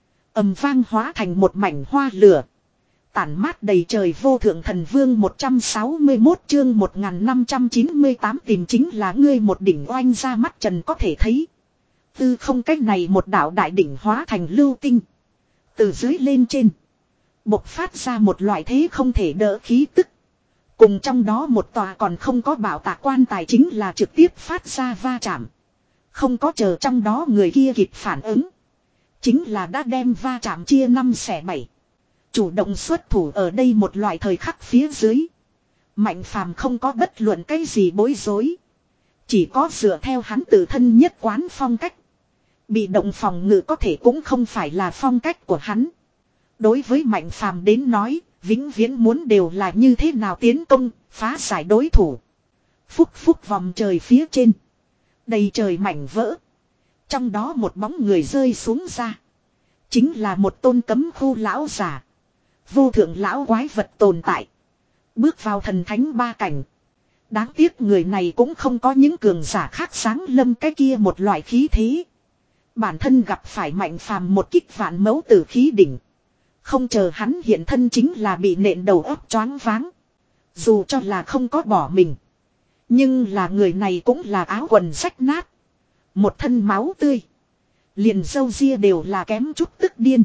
Ầm vang hóa thành một mảnh hoa lửa. Tản mát đầy trời vô thượng thần vương một trăm sáu mươi mốt chương một nghìn năm trăm chín mươi tám tìm chính là ngươi một đỉnh oanh ra mắt trần có thể thấy. Tư không cách này một đạo đại đỉnh hóa thành lưu tinh. Từ dưới lên trên. Bộc phát ra một loại thế không thể đỡ khí tức. Cùng trong đó một tòa còn không có bảo tạc quan tài chính là trực tiếp phát ra va chạm. Không có chờ trong đó người kia kịp phản ứng. Chính là đã đem va chạm chia năm xẻ bảy. Chủ động xuất thủ ở đây một loại thời khắc phía dưới. Mạnh Phàm không có bất luận cái gì bối rối. Chỉ có dựa theo hắn tự thân nhất quán phong cách. Bị động phòng ngự có thể cũng không phải là phong cách của hắn. Đối với Mạnh Phàm đến nói, vĩnh viễn muốn đều là như thế nào tiến công, phá giải đối thủ. Phúc phúc vòng trời phía trên. Đầy trời mảnh vỡ. Trong đó một bóng người rơi xuống ra. Chính là một tôn cấm khu lão giả. Vô thượng lão quái vật tồn tại. Bước vào thần thánh ba cảnh. Đáng tiếc người này cũng không có những cường giả khác sáng lâm cái kia một loại khí thế. Bản thân gặp phải Mạnh Phàm một kích vạn mẫu tử khí đỉnh. Không chờ hắn hiện thân chính là bị nện đầu óc choáng váng. Dù cho là không có bỏ mình. Nhưng là người này cũng là áo quần rách nát. Một thân máu tươi. Liền râu ria đều là kém chút tức điên.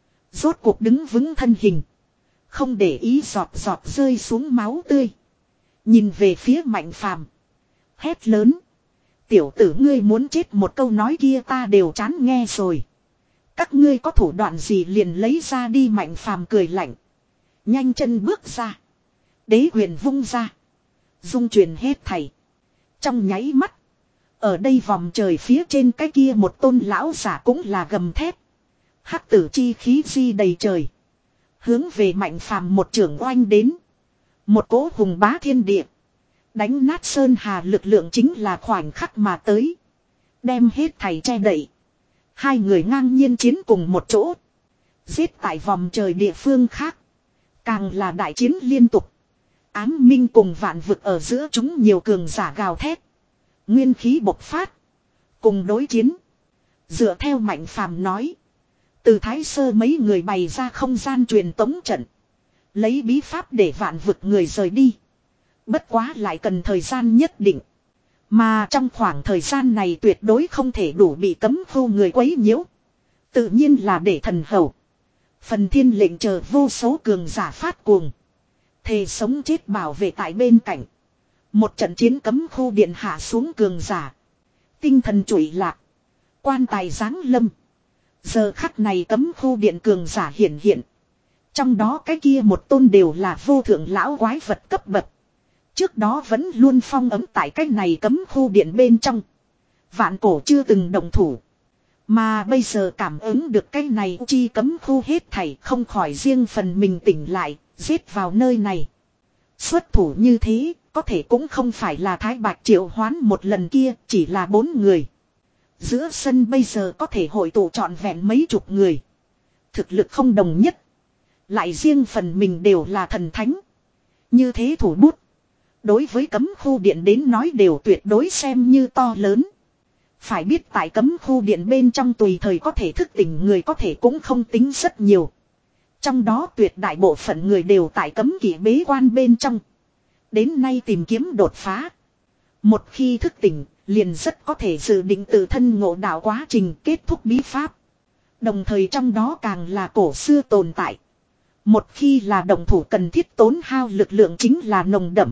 Rốt cuộc đứng vững thân hình. Không để ý giọt giọt rơi xuống máu tươi. Nhìn về phía Mạnh Phàm, hét lớn. Tiểu tử ngươi muốn chết một câu nói kia ta đều chán nghe rồi. Các ngươi có thủ đoạn gì liền lấy ra đi. Mạnh Phàm cười lạnh. Nhanh chân bước ra. Đế quyền vung ra. Dung truyền hết thảy. Trong nháy mắt. Ở đây vòng trời phía trên cái kia một tôn lão giả cũng là gầm thét. Hắc tử chi khí di đầy trời. Hướng về Mạnh Phàm một trưởng oanh đến. Một cỗ hùng bá thiên địa. Đánh nát sơn hà lực lượng chính là khoảnh khắc mà tới. Đem hết thảy che đậy. Hai người ngang nhiên chiến cùng một chỗ. Giết tại vòng trời địa phương khác. Càng là đại chiến liên tục. Ám minh cùng vạn vực ở giữa chúng nhiều cường giả gào thét. Nguyên khí bộc phát. Cùng đối chiến. Dựa theo Mạnh Phàm nói. Từ Thái Sơ mấy người bày ra không gian truyền tống trận. Lấy bí pháp để vạn vực người rời đi. Bất quá lại cần thời gian nhất định. Mà trong khoảng thời gian này tuyệt đối không thể đủ bị cấm khu người quấy nhiễu. Tự nhiên là để thần hầu. Phần thiên lệnh chờ vô số cường giả phát cuồng. Thề sống chết bảo vệ tại bên cạnh. Một trận chiến cấm khu điện hạ xuống cường giả. Tinh thần trụy lạc. Quan tài giáng lâm. Giờ khắc này cấm khu điện cường giả hiện hiện. Trong đó cái kia một tôn đều là vô thượng lão quái vật cấp bậc. Trước đó vẫn luôn phong ấm tại cái này cấm khu điện bên trong. Vạn cổ chưa từng động thủ. Mà bây giờ cảm ứng được cái này chi cấm khu hết thảy không khỏi riêng phần mình tỉnh lại, giết vào nơi này. Xuất thủ như thế, có thể cũng không phải là Thái Bạch triệu hoán một lần kia, chỉ là bốn người. Giữa sân bây giờ có thể hội tụ trọn vẹn mấy chục người. Thực lực không đồng nhất. Lại riêng phần mình đều là thần thánh. Như thế thủ bút. Đối với cấm khu điện đến nói đều tuyệt đối xem như to lớn. Phải biết tại cấm khu điện bên trong tùy thời có thể thức tỉnh người có thể cũng không tính rất nhiều. Trong đó tuyệt đại bộ phận người đều tại cấm kỵ bế quan bên trong. Đến nay tìm kiếm đột phá. Một khi thức tỉnh, liền rất có thể dự định tự thân ngộ đạo quá trình kết thúc bí pháp. Đồng thời trong đó càng là cổ xưa tồn tại. Một khi là đồng thủ cần thiết tốn hao lực lượng chính là nồng đậm.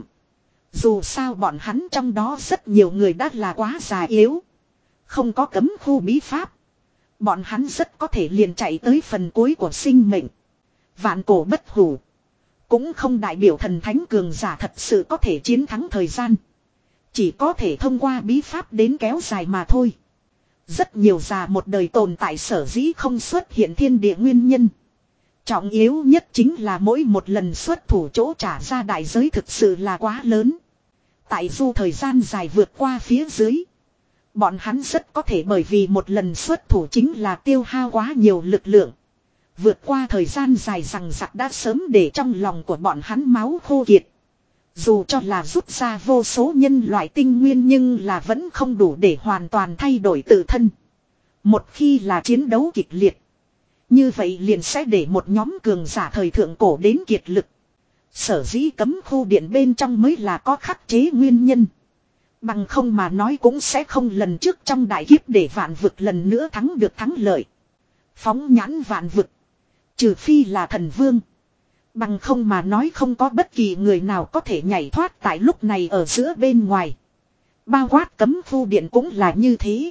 Dù sao bọn hắn trong đó rất nhiều người đã là quá già yếu. Không có cấm khu bí pháp. Bọn hắn rất có thể liền chạy tới phần cuối của sinh mệnh. Vạn cổ bất hủ. Cũng không đại biểu thần thánh cường giả thật sự có thể chiến thắng thời gian. Chỉ có thể thông qua bí pháp đến kéo dài mà thôi. Rất nhiều già một đời tồn tại sở dĩ không xuất hiện thiên địa nguyên nhân. Trọng yếu nhất chính là mỗi một lần xuất thủ chỗ trả ra đại giới thực sự là quá lớn. Tại dù thời gian dài vượt qua phía dưới. Bọn hắn rất có thể bởi vì một lần xuất thủ chính là tiêu hao quá nhiều lực lượng. Vượt qua thời gian dài rằng giặc đã sớm để trong lòng của bọn hắn máu khô kiệt. Dù cho là rút ra vô số nhân loại tinh nguyên nhưng là vẫn không đủ để hoàn toàn thay đổi tự thân. Một khi là chiến đấu kịch liệt. Như vậy liền sẽ để một nhóm cường giả thời thượng cổ đến kiệt lực. Sở dĩ cấm khu điện bên trong mới là có khắc chế nguyên nhân. Bằng không mà nói cũng sẽ không lần trước trong đại kiếp để vạn vực lần nữa thắng được thắng lợi. Phóng nhãn vạn vực. Trừ phi là thần vương. Bằng không mà nói không có bất kỳ người nào có thể nhảy thoát tại lúc này ở giữa bên ngoài. Bao quát cấm khu điện cũng là như thế.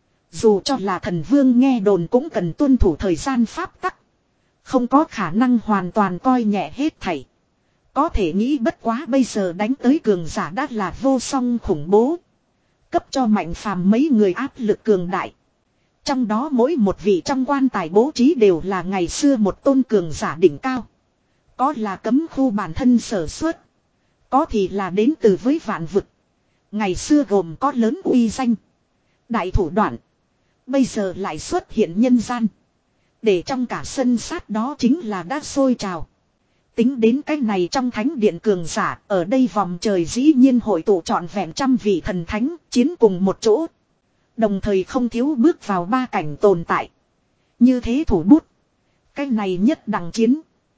Dù cho là thần vương nghe đồn cũng cần tuân thủ thời gian pháp tắc. Không có khả năng hoàn toàn coi nhẹ hết thảy. Có thể nghĩ bất quá bây giờ đánh tới cường giả đã là vô song khủng bố. Cấp cho Mạnh Phàm mấy người áp lực cường đại. Trong đó mỗi một vị trong quan tài bố trí đều là ngày xưa một tôn cường giả đỉnh cao. Có là cấm khu bản thân sở xuất. Có thì là đến từ với vạn vực. Ngày xưa gồm có lớn uy danh. Đại thủ đoạn. Bây giờ lại xuất hiện nhân gian. Để trong cả sân sát đó chính là đã sôi trào. Tính đến cái này trong thánh điện cường giả, ở đây vòng trời dĩ nhiên hội tụ trọn vẹn trăm vị thần thánh, chiến cùng một chỗ. Đồng thời không thiếu bước vào ba cảnh tồn tại. Như thế thủ bút. Cái này nhất đẳng chiến.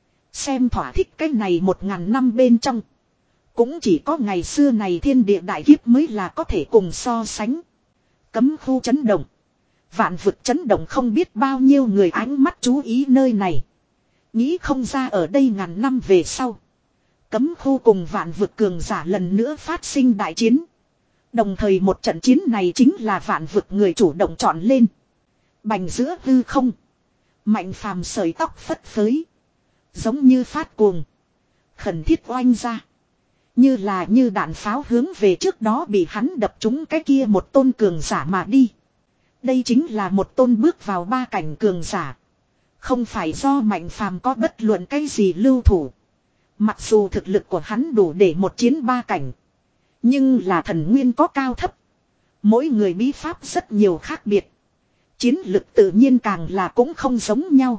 Xem thỏa thích cái này một ngàn năm bên trong. Cũng chỉ có ngày xưa này thiên địa đại kiếp mới là có thể cùng so sánh. Cấm khu chấn động. Vạn vực chấn động không biết bao nhiêu người ánh mắt chú ý nơi này. Nghĩ không ra ở đây ngàn năm về sau. Cấm khu cùng vạn vực cường giả lần nữa phát sinh đại chiến. Đồng thời một trận chiến này chính là vạn vực người chủ động chọn lên. Bành giữa hư không. Mạnh Phàm sợi tóc phất phới. Giống như phát cuồng. Khẩn thiết oanh ra. Như là như đạn pháo hướng về trước đó bị hắn đập trúng cái kia một tôn cường giả mà đi. Đây chính là một tôn bước vào ba cảnh cường giả. Không phải do Mạnh Phàm có bất luận cái gì lưu thủ. Mặc dù thực lực của hắn đủ để một chiến ba cảnh. Nhưng là thần nguyên có cao thấp. Mỗi người bí pháp rất nhiều khác biệt. Chiến lực tự nhiên càng là cũng không giống nhau.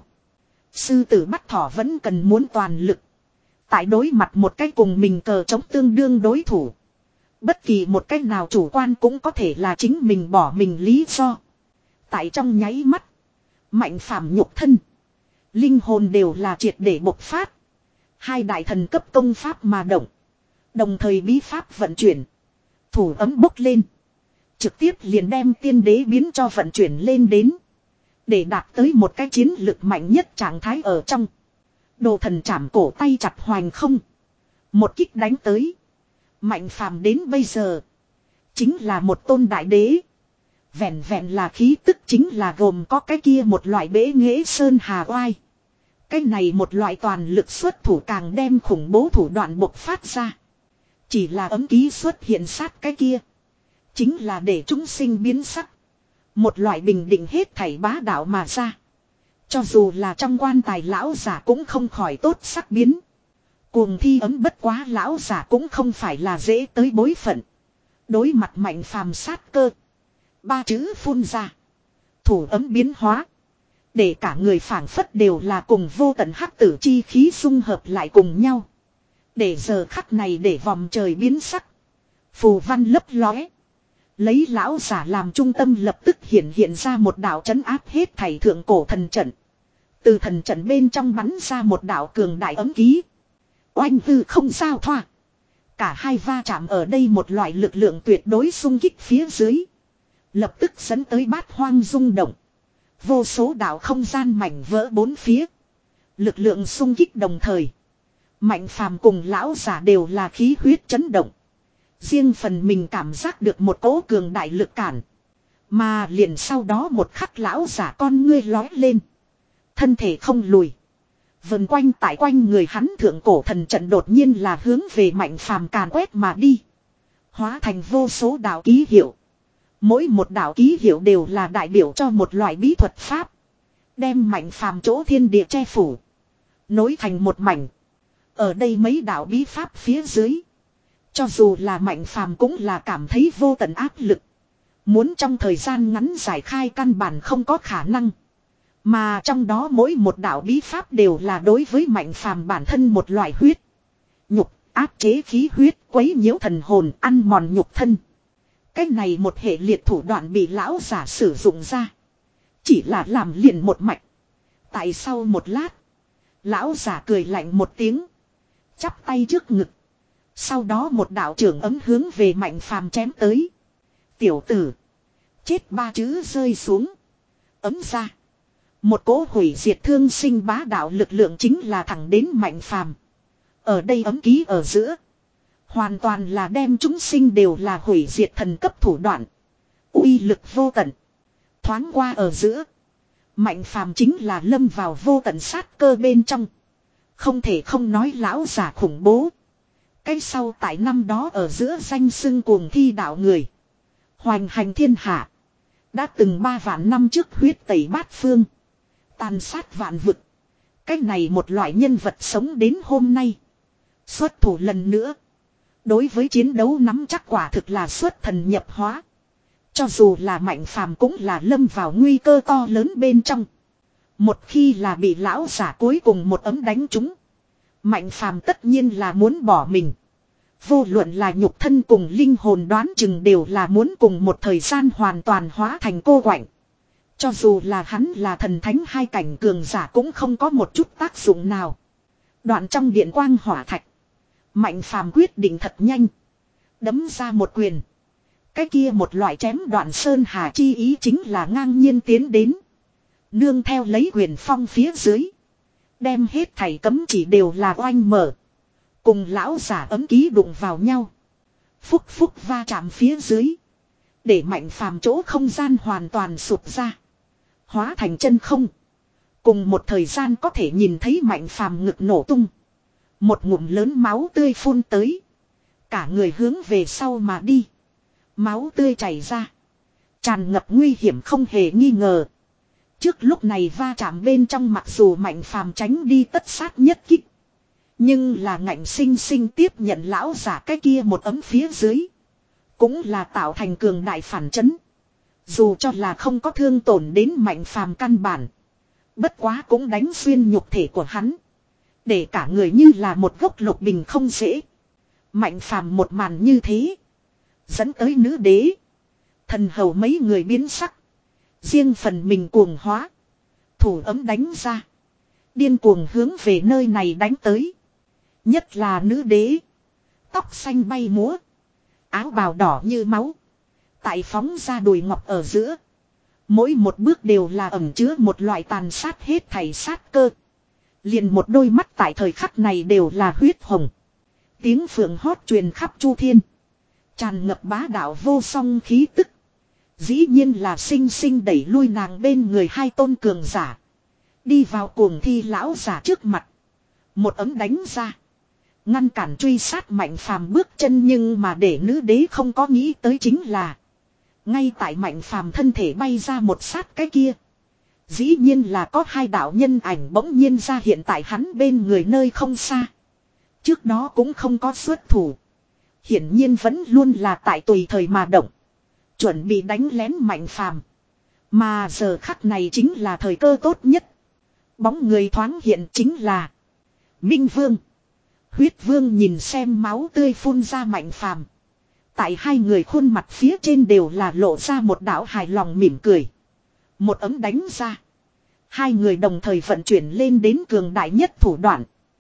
Sư tử bắt thỏ vẫn cần muốn toàn lực. Tại đối mặt một cái cùng mình cờ chống tương đương đối thủ. Bất kỳ một cách nào chủ quan cũng có thể là chính mình bỏ mình lý do. Tại trong nháy mắt. Mạnh Phàm nhục thân. Linh hồn đều là triệt để bộc phát. Hai đại thần cấp công pháp mà động. Đồng thời bí pháp vận chuyển. Thủ ấm bốc lên. Trực tiếp liền đem tiên đế biến cho vận chuyển lên đến. Để đạt tới một cái chiến lực mạnh nhất trạng thái ở trong. Đồ thần chạm cổ tay chặt hoành không. Một kích đánh tới. Mạnh Phàm đến bây giờ. Chính là một tôn đại đế. Vẹn vẹn là khí tức chính là gồm có cái kia một loại bế nghệ sơn hà oai. Cái này một loại toàn lực xuất thủ càng đem khủng bố thủ đoạn bộc phát ra. Chỉ là ấm ký xuất hiện sát cái kia. Chính là để chúng sinh biến sắc. Một loại bình định hết thảy bá đạo mà ra. Cho dù là trong quan tài lão giả cũng không khỏi tốt sắc biến. Cuồng thi ấm bất quá lão giả cũng không phải là dễ tới bối phận. Đối mặt Mạnh Phàm sát cơ. Ba chữ phun ra. Thủ ấm biến hóa. Để cả người phảng phất đều là cùng vô tận hắc tử chi khí xung hợp lại cùng nhau. Để giờ khắc này để vòng trời biến sắc. Phù văn lấp lóe. Lấy lão giả làm trung tâm lập tức hiện hiện ra một đạo trấn áp hết thảy thượng cổ thần trận. Từ thần trận bên trong bắn ra một đạo cường đại ấm ký. Oanh hư không sao thoa. Cả hai va chạm ở đây một loại lực lượng tuyệt đối xung kích phía dưới. Lập tức dẫn tới bát hoang rung động. Vô số đạo không gian mảnh vỡ bốn phía. Lực lượng xung kích đồng thời. Mạnh Phàm cùng lão giả đều là khí huyết chấn động. Riêng phần mình cảm giác được một cỗ cường đại lực cản. Mà liền sau đó một khắc lão giả con ngươi lói lên. Thân thể không lùi. Vần quanh tại quanh người hắn thượng cổ thần trận đột nhiên là hướng về Mạnh Phàm càn quét mà đi. Hóa thành vô số đạo ký hiệu. Mỗi một đạo ký hiệu đều là đại biểu cho một loại bí thuật pháp. Đem Mạnh Phàm chỗ thiên địa che phủ. nối thành một mảnh. Ở đây mấy đạo bí pháp phía dưới. Cho dù là Mạnh Phàm cũng là cảm thấy vô tận áp lực. Muốn trong thời gian ngắn giải khai căn bản không có khả năng. Mà trong đó mỗi một đạo bí pháp đều là đối với Mạnh Phàm bản thân một loại huyết. Nhục, áp chế khí huyết, quấy nhiễu thần hồn, ăn mòn nhục thân. Cái này một hệ liệt thủ đoạn bị lão giả sử dụng ra. Chỉ là làm liền một mạch. Tại sau một lát. Lão giả cười lạnh một tiếng. Chắp tay trước ngực. Sau đó một đạo trưởng ấm hướng về Mạnh Phàm chém tới. Tiểu tử. Chết ba chữ rơi xuống. Ấm ra. Một cỗ hủy diệt thương sinh bá đạo lực lượng chính là thẳng đến Mạnh Phàm. Ở đây ấm ký ở giữa. Hoàn toàn là đem chúng sinh đều là hủy diệt thần cấp thủ đoạn. Uy lực vô tận. Thoáng qua ở giữa. Mạnh Phàm chính là lâm vào vô tận sát cơ bên trong. Không thể không nói lão giả khủng bố. Cái sau tại năm đó ở giữa danh xưng cuồng thi đạo người. Hoành hành thiên hạ. Đã từng ba vạn năm trước huyết tẩy bát phương. Tàn sát vạn vực. Cái này một loại nhân vật sống đến hôm nay. Xuất thủ lần nữa. Đối với chiến đấu nắm chắc quả thực là xuất thần nhập hóa. Cho dù là Mạnh Phàm cũng là lâm vào nguy cơ to lớn bên trong. Một khi là bị lão giả cuối cùng một ấm đánh trúng. Mạnh Phàm tất nhiên là muốn bỏ mình. Vô luận là nhục thân cùng linh hồn đoán chừng đều là muốn cùng một thời gian hoàn toàn hóa thành cô quạnh. Cho dù là hắn là thần thánh hai cảnh cường giả cũng không có một chút tác dụng nào. Đoạn trong điện quang hỏa thạch. Mạnh Phàm quyết định thật nhanh. Đấm ra một quyền. Cái kia một loại chém đoạn sơn hà chi ý chính là ngang nhiên tiến đến. Nương theo lấy quyền phong phía dưới. Đem hết thảy cấm chỉ đều là oanh mở. Cùng lão giả ấm ký đụng vào nhau. Phúc phúc va chạm phía dưới. Để Mạnh Phàm chỗ không gian hoàn toàn sụp ra. Hóa thành chân không. Cùng một thời gian có thể nhìn thấy Mạnh Phàm ngực nổ tung. Một ngụm lớn máu tươi phun tới. Cả người hướng về sau mà đi. Máu tươi chảy ra. Tràn ngập nguy hiểm không hề nghi ngờ. Trước lúc này va chạm bên trong mặc dù Mạnh Phàm tránh đi tất sát nhất kích. Nhưng là ngạnh sinh sinh tiếp nhận lão giả cái kia một ấm phía dưới. Cũng là tạo thành cường đại phản chấn. Dù cho là không có thương tổn đến Mạnh Phàm căn bản. Bất quá cũng đánh xuyên nhục thể của hắn. Để cả người như là một gốc lục bình không dễ. Mạnh Phàm một màn như thế. Dẫn tới nữ đế. Thần hầu mấy người biến sắc. Riêng phần mình cuồng hóa. Thủ ấm đánh ra. Điên cuồng hướng về nơi này đánh tới. Nhất là nữ đế. Tóc xanh bay múa. Áo bào đỏ như máu. Tại phóng ra đùi ngọc ở giữa. Mỗi một bước đều là ẩn chứa một loại tàn sát hết thảy sát cơ. Liền một đôi mắt tại thời khắc này đều là huyết hồng. Tiếng phượng hót truyền khắp chu thiên. Tràn ngập bá đạo vô song khí tức. Dĩ nhiên là sinh sinh đẩy lui nàng bên người hai tôn cường giả. Đi vào cuồng thi lão giả trước mặt. Một ấm đánh ra. Ngăn cản truy sát Mạnh Phàm bước chân, nhưng mà để nữ đế không có nghĩ tới chính là. Ngay tại Mạnh Phàm thân thể bay ra một sát cái kia. Dĩ nhiên là có hai đạo nhân ảnh bỗng nhiên ra hiện tại hắn bên người nơi không xa. Trước đó cũng không có xuất thủ. Hiển nhiên vẫn luôn là tại tùy thời mà động. Chuẩn bị đánh lén Mạnh Phàm. Mà giờ khắc này chính là thời cơ tốt nhất. Bóng người thoáng hiện chính là Minh Vương. Huyết Vương nhìn xem máu tươi phun ra Mạnh Phàm. Tại hai người khuôn mặt phía trên đều là lộ ra một đạo hài lòng mỉm cười. Một ấm đánh ra. Hai người đồng thời vận chuyển lên đến cường đại nhất thủ đoạn.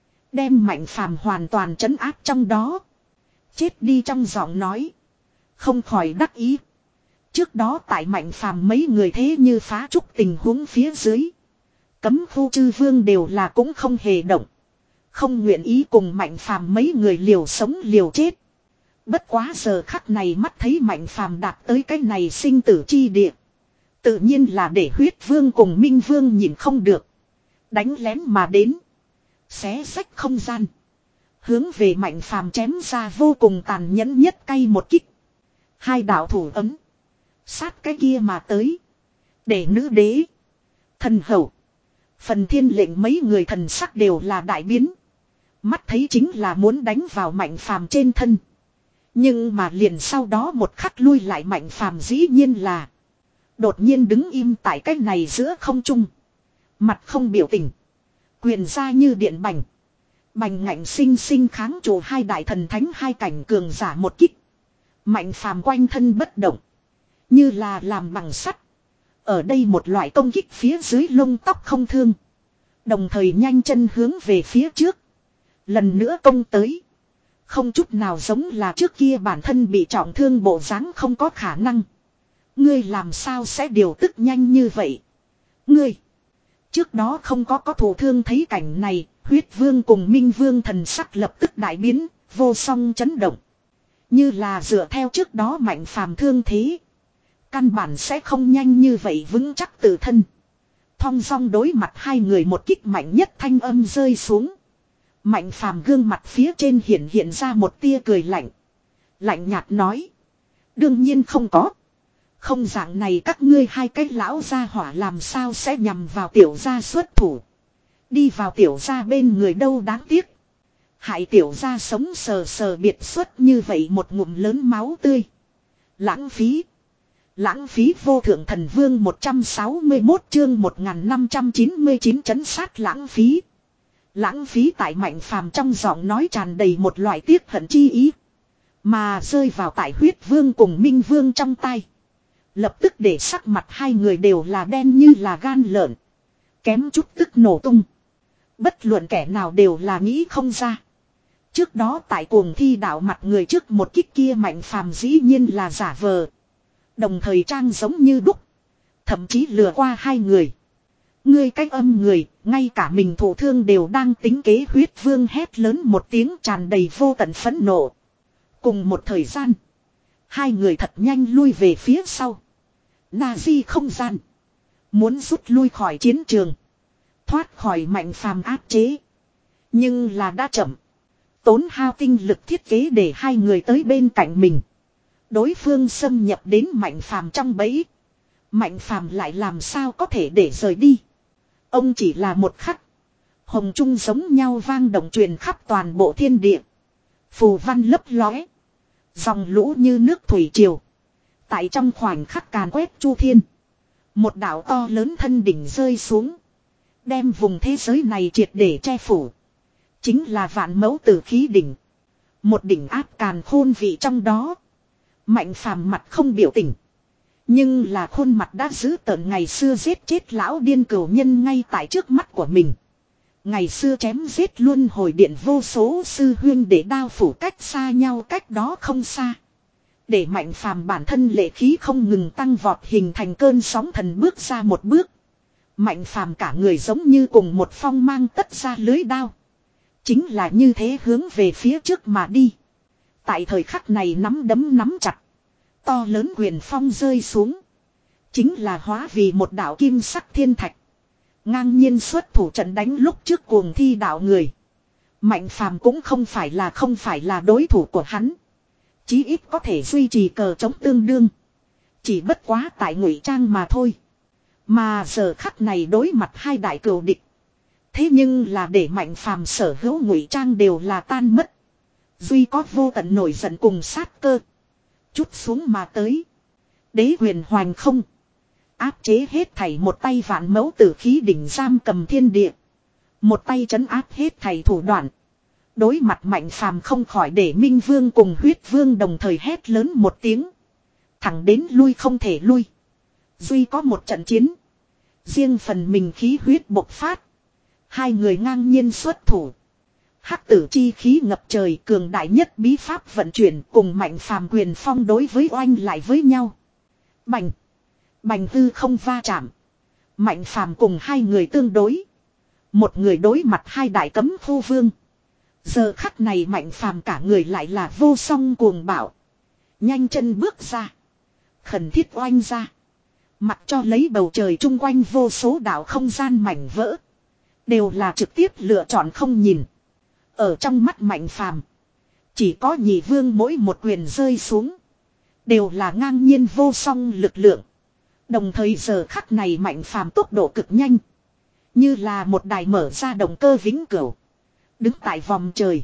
Đem Mạnh Phàm hoàn toàn trấn áp trong đó. Chết đi trong giọng nói. Không khỏi đắc ý. Trước đó tại Mạnh Phàm mấy người thế như phá trúc tình huống phía dưới. Cấm khu chư vương đều là cũng không hề động. Không nguyện ý cùng Mạnh Phàm mấy người liều sống liều chết. Bất quá giờ khắc này mắt thấy Mạnh Phàm đạt tới cái này sinh tử chi địa. Tự nhiên là để Huyết Vương cùng Minh Vương nhìn không được. Đánh lén mà đến. Xé rách không gian. Hướng về Mạnh Phàm chém ra vô cùng tàn nhẫn nhất cay một kích. Hai đạo thủ ấm. Sát cái kia mà tới. Để nữ đế. Thần hậu. Phần thiên lệnh mấy người thần sắc đều là đại biến. Mắt thấy chính là muốn đánh vào Mạnh Phàm trên thân. Nhưng mà liền sau đó một khắc lui lại Mạnh Phàm dĩ nhiên là đột nhiên đứng im tại cái này giữa không trung. Mặt không biểu tình. Quyền ra như điện bành. Bành ngạnh sinh sinh kháng trụ hai đại thần thánh hai cảnh cường giả một kích. Mạnh Phàm quanh thân bất động. Như là làm bằng sắt. Ở đây một loại công kích phía dưới lông tóc không thương. Đồng thời nhanh chân hướng về phía trước. Lần nữa công tới. Không chút nào giống là trước kia bản thân bị trọng thương bộ dáng không có khả năng. Ngươi làm sao sẽ điều tức nhanh như vậy? Ngươi. Trước đó không có có thủ thương thấy cảnh này. Huyết vương cùng minh vương thần sắc lập tức đại biến. Vô song chấn động. Như là dựa theo trước đó Mạnh Phàm thương thế. Căn bản sẽ không nhanh như vậy vững chắc tự thân. Thong dong đối mặt hai người một kích mạnh nhất thanh âm rơi xuống. Mạnh Phàm gương mặt phía trên hiện hiện ra một tia cười lạnh. Lạnh nhạt nói. Đương nhiên không có. Không dạng này các ngươi hai cái lão gia hỏa làm sao sẽ nhằm vào tiểu gia xuất thủ. Đi vào tiểu gia bên người đâu đáng tiếc. Hại tiểu gia sống sờ sờ biệt xuất như vậy một ngụm lớn máu tươi. Lãng phí. Lãng phí vô thượng thần vương một trăm sáu mươi mốt chương một nghìn năm trăm chín mươi chín chấn sát lãng phí. Lãng phí tại Mạnh Phàm trong giọng nói tràn đầy một loại tiếc hận chi ý. Mà rơi vào tại huyết vương cùng minh vương trong tay. Lập tức để sắc mặt hai người đều là đen như là gan lợn. Kém chút tức nổ tung. Bất luận kẻ nào đều là nghĩ không ra. Trước đó tại cuồng thi đảo mặt người trước một kích kia Mạnh Phàm dĩ nhiên là giả vờ. Đồng thời trang giống như đúc. Thậm chí lừa qua hai người. Ngươi cách âm người, ngay cả mình thổ thương đều đang tính kế huyết vương hét lớn một tiếng tràn đầy vô tận phẫn nộ. Cùng một thời gian. Hai người thật nhanh lui về phía sau. Nazi không gian. Muốn rút lui khỏi chiến trường. Thoát khỏi Mạnh Phàm áp chế. Nhưng là đã chậm. Tốn hao tinh lực thiết kế để hai người tới bên cạnh mình. Đối phương xâm nhập đến Mạnh Phàm trong bẫy. Mạnh Phàm lại làm sao có thể để rời đi. Ông chỉ là một khắc. Hồng trung giống nhau vang động truyền khắp toàn bộ thiên địa. Phù văn lấp lóe. Dòng lũ như nước thủy triều. Tại trong khoảnh khắc càn quét chu thiên. Một đảo to lớn thân đỉnh rơi xuống. Đem vùng thế giới này triệt để che phủ. Chính là vạn mẫu tử khí đỉnh. Một đỉnh áp càn khôn vị trong đó. Mạnh Phàm mặt không biểu tình. Nhưng là khuôn mặt đã giữ tợn ngày xưa giết chết lão điên cửu nhân ngay tại trước mắt của mình. Ngày xưa chém giết luôn hồi điện vô số sư huyên để đao phủ cách xa nhau cách đó không xa. Để Mạnh Phàm bản thân lệ khí không ngừng tăng vọt hình thành cơn sóng thần bước ra một bước. Mạnh Phàm cả người giống như cùng một phong mang tất ra lưới đao. Chính là như thế hướng về phía trước mà đi. Tại thời khắc này nắm đấm nắm chặt. To lớn quyền phong rơi xuống. Chính là hóa vì một đạo kim sắc thiên thạch. Ngang nhiên xuất thủ trận đánh lúc trước cuồng thi đạo người. Mạnh Phàm cũng không phải là không phải là đối thủ của hắn. Chí ít có thể duy trì cờ chống tương đương. Chỉ bất quá tại ngụy trang mà thôi. Mà giờ khắc này đối mặt hai đại cừu địch. Thế nhưng là để Mạnh Phàm sở hữu ngụy trang đều là tan mất. Duy có vô tận nổi giận cùng sát cơ. Chút xuống mà tới. Đế quyền hoành không. Áp chế hết thảy một tay vạn mẫu tử khí đỉnh giam cầm thiên địa. Một tay trấn áp hết thảy thủ đoạn. Đối mặt Mạnh Phàm không khỏi để Minh Vương cùng Huyết Vương đồng thời hét lớn một tiếng. Thẳng đến lui không thể lui. Duy có một trận chiến. Riêng phần mình khí huyết bộc phát. Hai người ngang nhiên xuất thủ. Hắc tử chi khí ngập trời cường đại nhất bí pháp vận chuyển cùng Mạnh Phàm quyền phong đối với oanh lại với nhau. Bành. Bành hư không va chạm. Mạnh Phàm cùng hai người tương đối. Một người đối mặt hai đại cấm khu vương. Giờ khắc này Mạnh Phàm cả người lại là vô song cuồng bạo. Nhanh chân bước ra. Khẩn thiết oanh ra. Mặc cho lấy bầu trời chung quanh vô số đảo không gian mảnh vỡ. Đều là trực tiếp lựa chọn không nhìn. Ở trong mắt Mạnh Phàm chỉ có nhị vương mỗi một quyền rơi xuống. Đều là ngang nhiên vô song lực lượng. Đồng thời giờ khắc này Mạnh Phàm tốc độ cực nhanh. Như là một đài mở ra động cơ vĩnh cửu. Đứng tại vòng trời.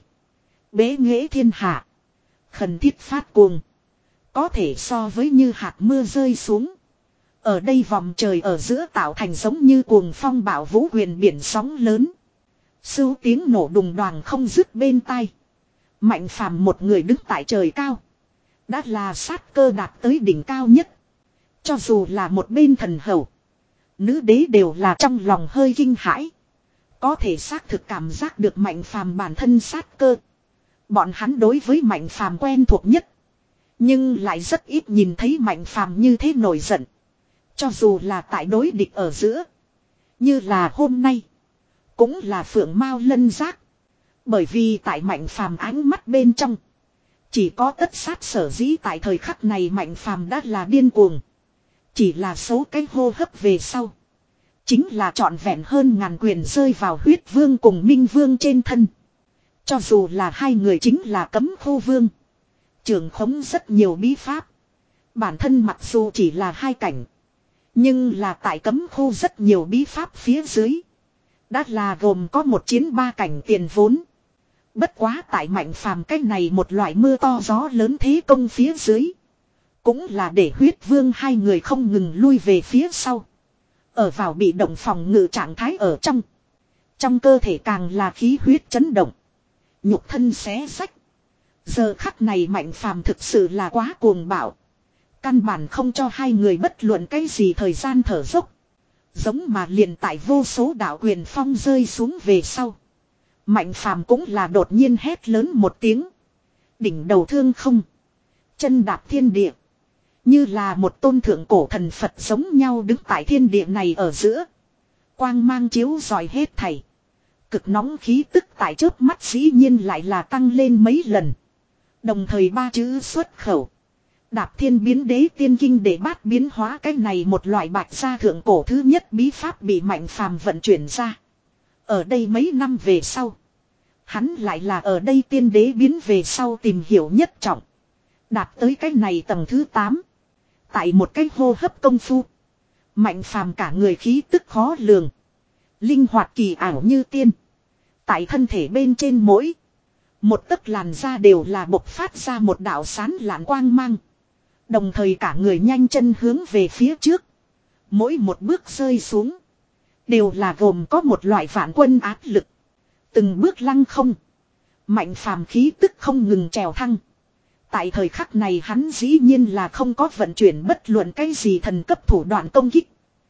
Bế nghệ thiên hạ. Khẩn thiết phát cuồng. Có thể so với như hạt mưa rơi xuống. Ở đây vòng trời ở giữa tạo thành giống như cuồng phong bão vũ huyền biển sóng lớn. Sưu tiếng nổ đùng đoàng không dứt bên tai. Mạnh phàm một người đứng tại trời cao. Đã là sát cơ đạt tới đỉnh cao nhất. Cho dù là một bên thần hầu. Nữ đế đều là trong lòng hơi kinh hãi. Có thể xác thực cảm giác được mạnh phàm bản thân sát cơ. Bọn hắn đối với mạnh phàm quen thuộc nhất. Nhưng lại rất ít nhìn thấy mạnh phàm như thế nổi giận. Cho dù là tại đối địch ở giữa. Như là hôm nay. Cũng là phượng mao lân giác. Bởi vì tại mạnh phàm ánh mắt bên trong. Chỉ có tất sát sở dĩ tại thời khắc này mạnh phàm đã là điên cuồng. Chỉ là số cái hô hấp về sau. Chính là trọn vẹn hơn ngàn quyền rơi vào huyết vương cùng minh vương trên thân. Cho dù là hai người chính là cấm khu vương. Trường khống rất nhiều bí pháp. Bản thân mặc dù chỉ là hai cảnh. Nhưng là tại cấm khu rất nhiều bí pháp phía dưới. Đã là gồm có một chiến ba cảnh tiền vốn. Bất quá tại mạnh phàm cách này một loại mưa to gió lớn thế công phía dưới. Cũng là để huyết vương hai người không ngừng lui về phía sau. Ở vào bị động phòng ngự trạng thái ở trong. Trong cơ thể càng là khí huyết chấn động. Nhục thân xé sách. Giờ khắc này mạnh phàm thực sự là quá cuồng bạo. Căn bản không cho hai người bất luận cái gì thời gian thở dốc. Giống mà liền tại vô số đạo quyền phong rơi xuống về sau. Mạnh phàm cũng là đột nhiên hét lớn một tiếng. Đỉnh đầu thương không. Chân đạp thiên địa. Như là một tôn thượng cổ thần Phật giống nhau đứng tại thiên địa này ở giữa. Quang mang chiếu rọi hết thảy. Cực nóng khí tức tại chớp mắt dĩ nhiên lại là tăng lên mấy lần. Đồng thời ba chữ xuất khẩu. Đạp thiên biến đế tiên kinh để bát biến hóa cái này một loại bạch gia thượng cổ thứ nhất bí pháp bị mạnh phàm vận chuyển ra. Ở đây mấy năm về sau. Hắn lại là ở đây tiên đế biến về sau tìm hiểu nhất trọng. Đạt tới cái này tầng thứ tám. Tại một cái hô hấp công phu. Mạnh phàm cả người khí tức khó lường. Linh hoạt kỳ ảo như tiên. Tại thân thể bên trên mỗi. Một tấc làn da đều là bộc phát ra một đạo sán lạn quang mang. Đồng thời cả người nhanh chân hướng về phía trước. Mỗi một bước rơi xuống. Đều là gồm có một loại vạn quân áp lực. Từng bước lăng không. Mạnh phàm khí tức không ngừng trèo thăng. Tại thời khắc này hắn dĩ nhiên là không có vận chuyển bất luận cái gì thần cấp thủ đoạn công kích.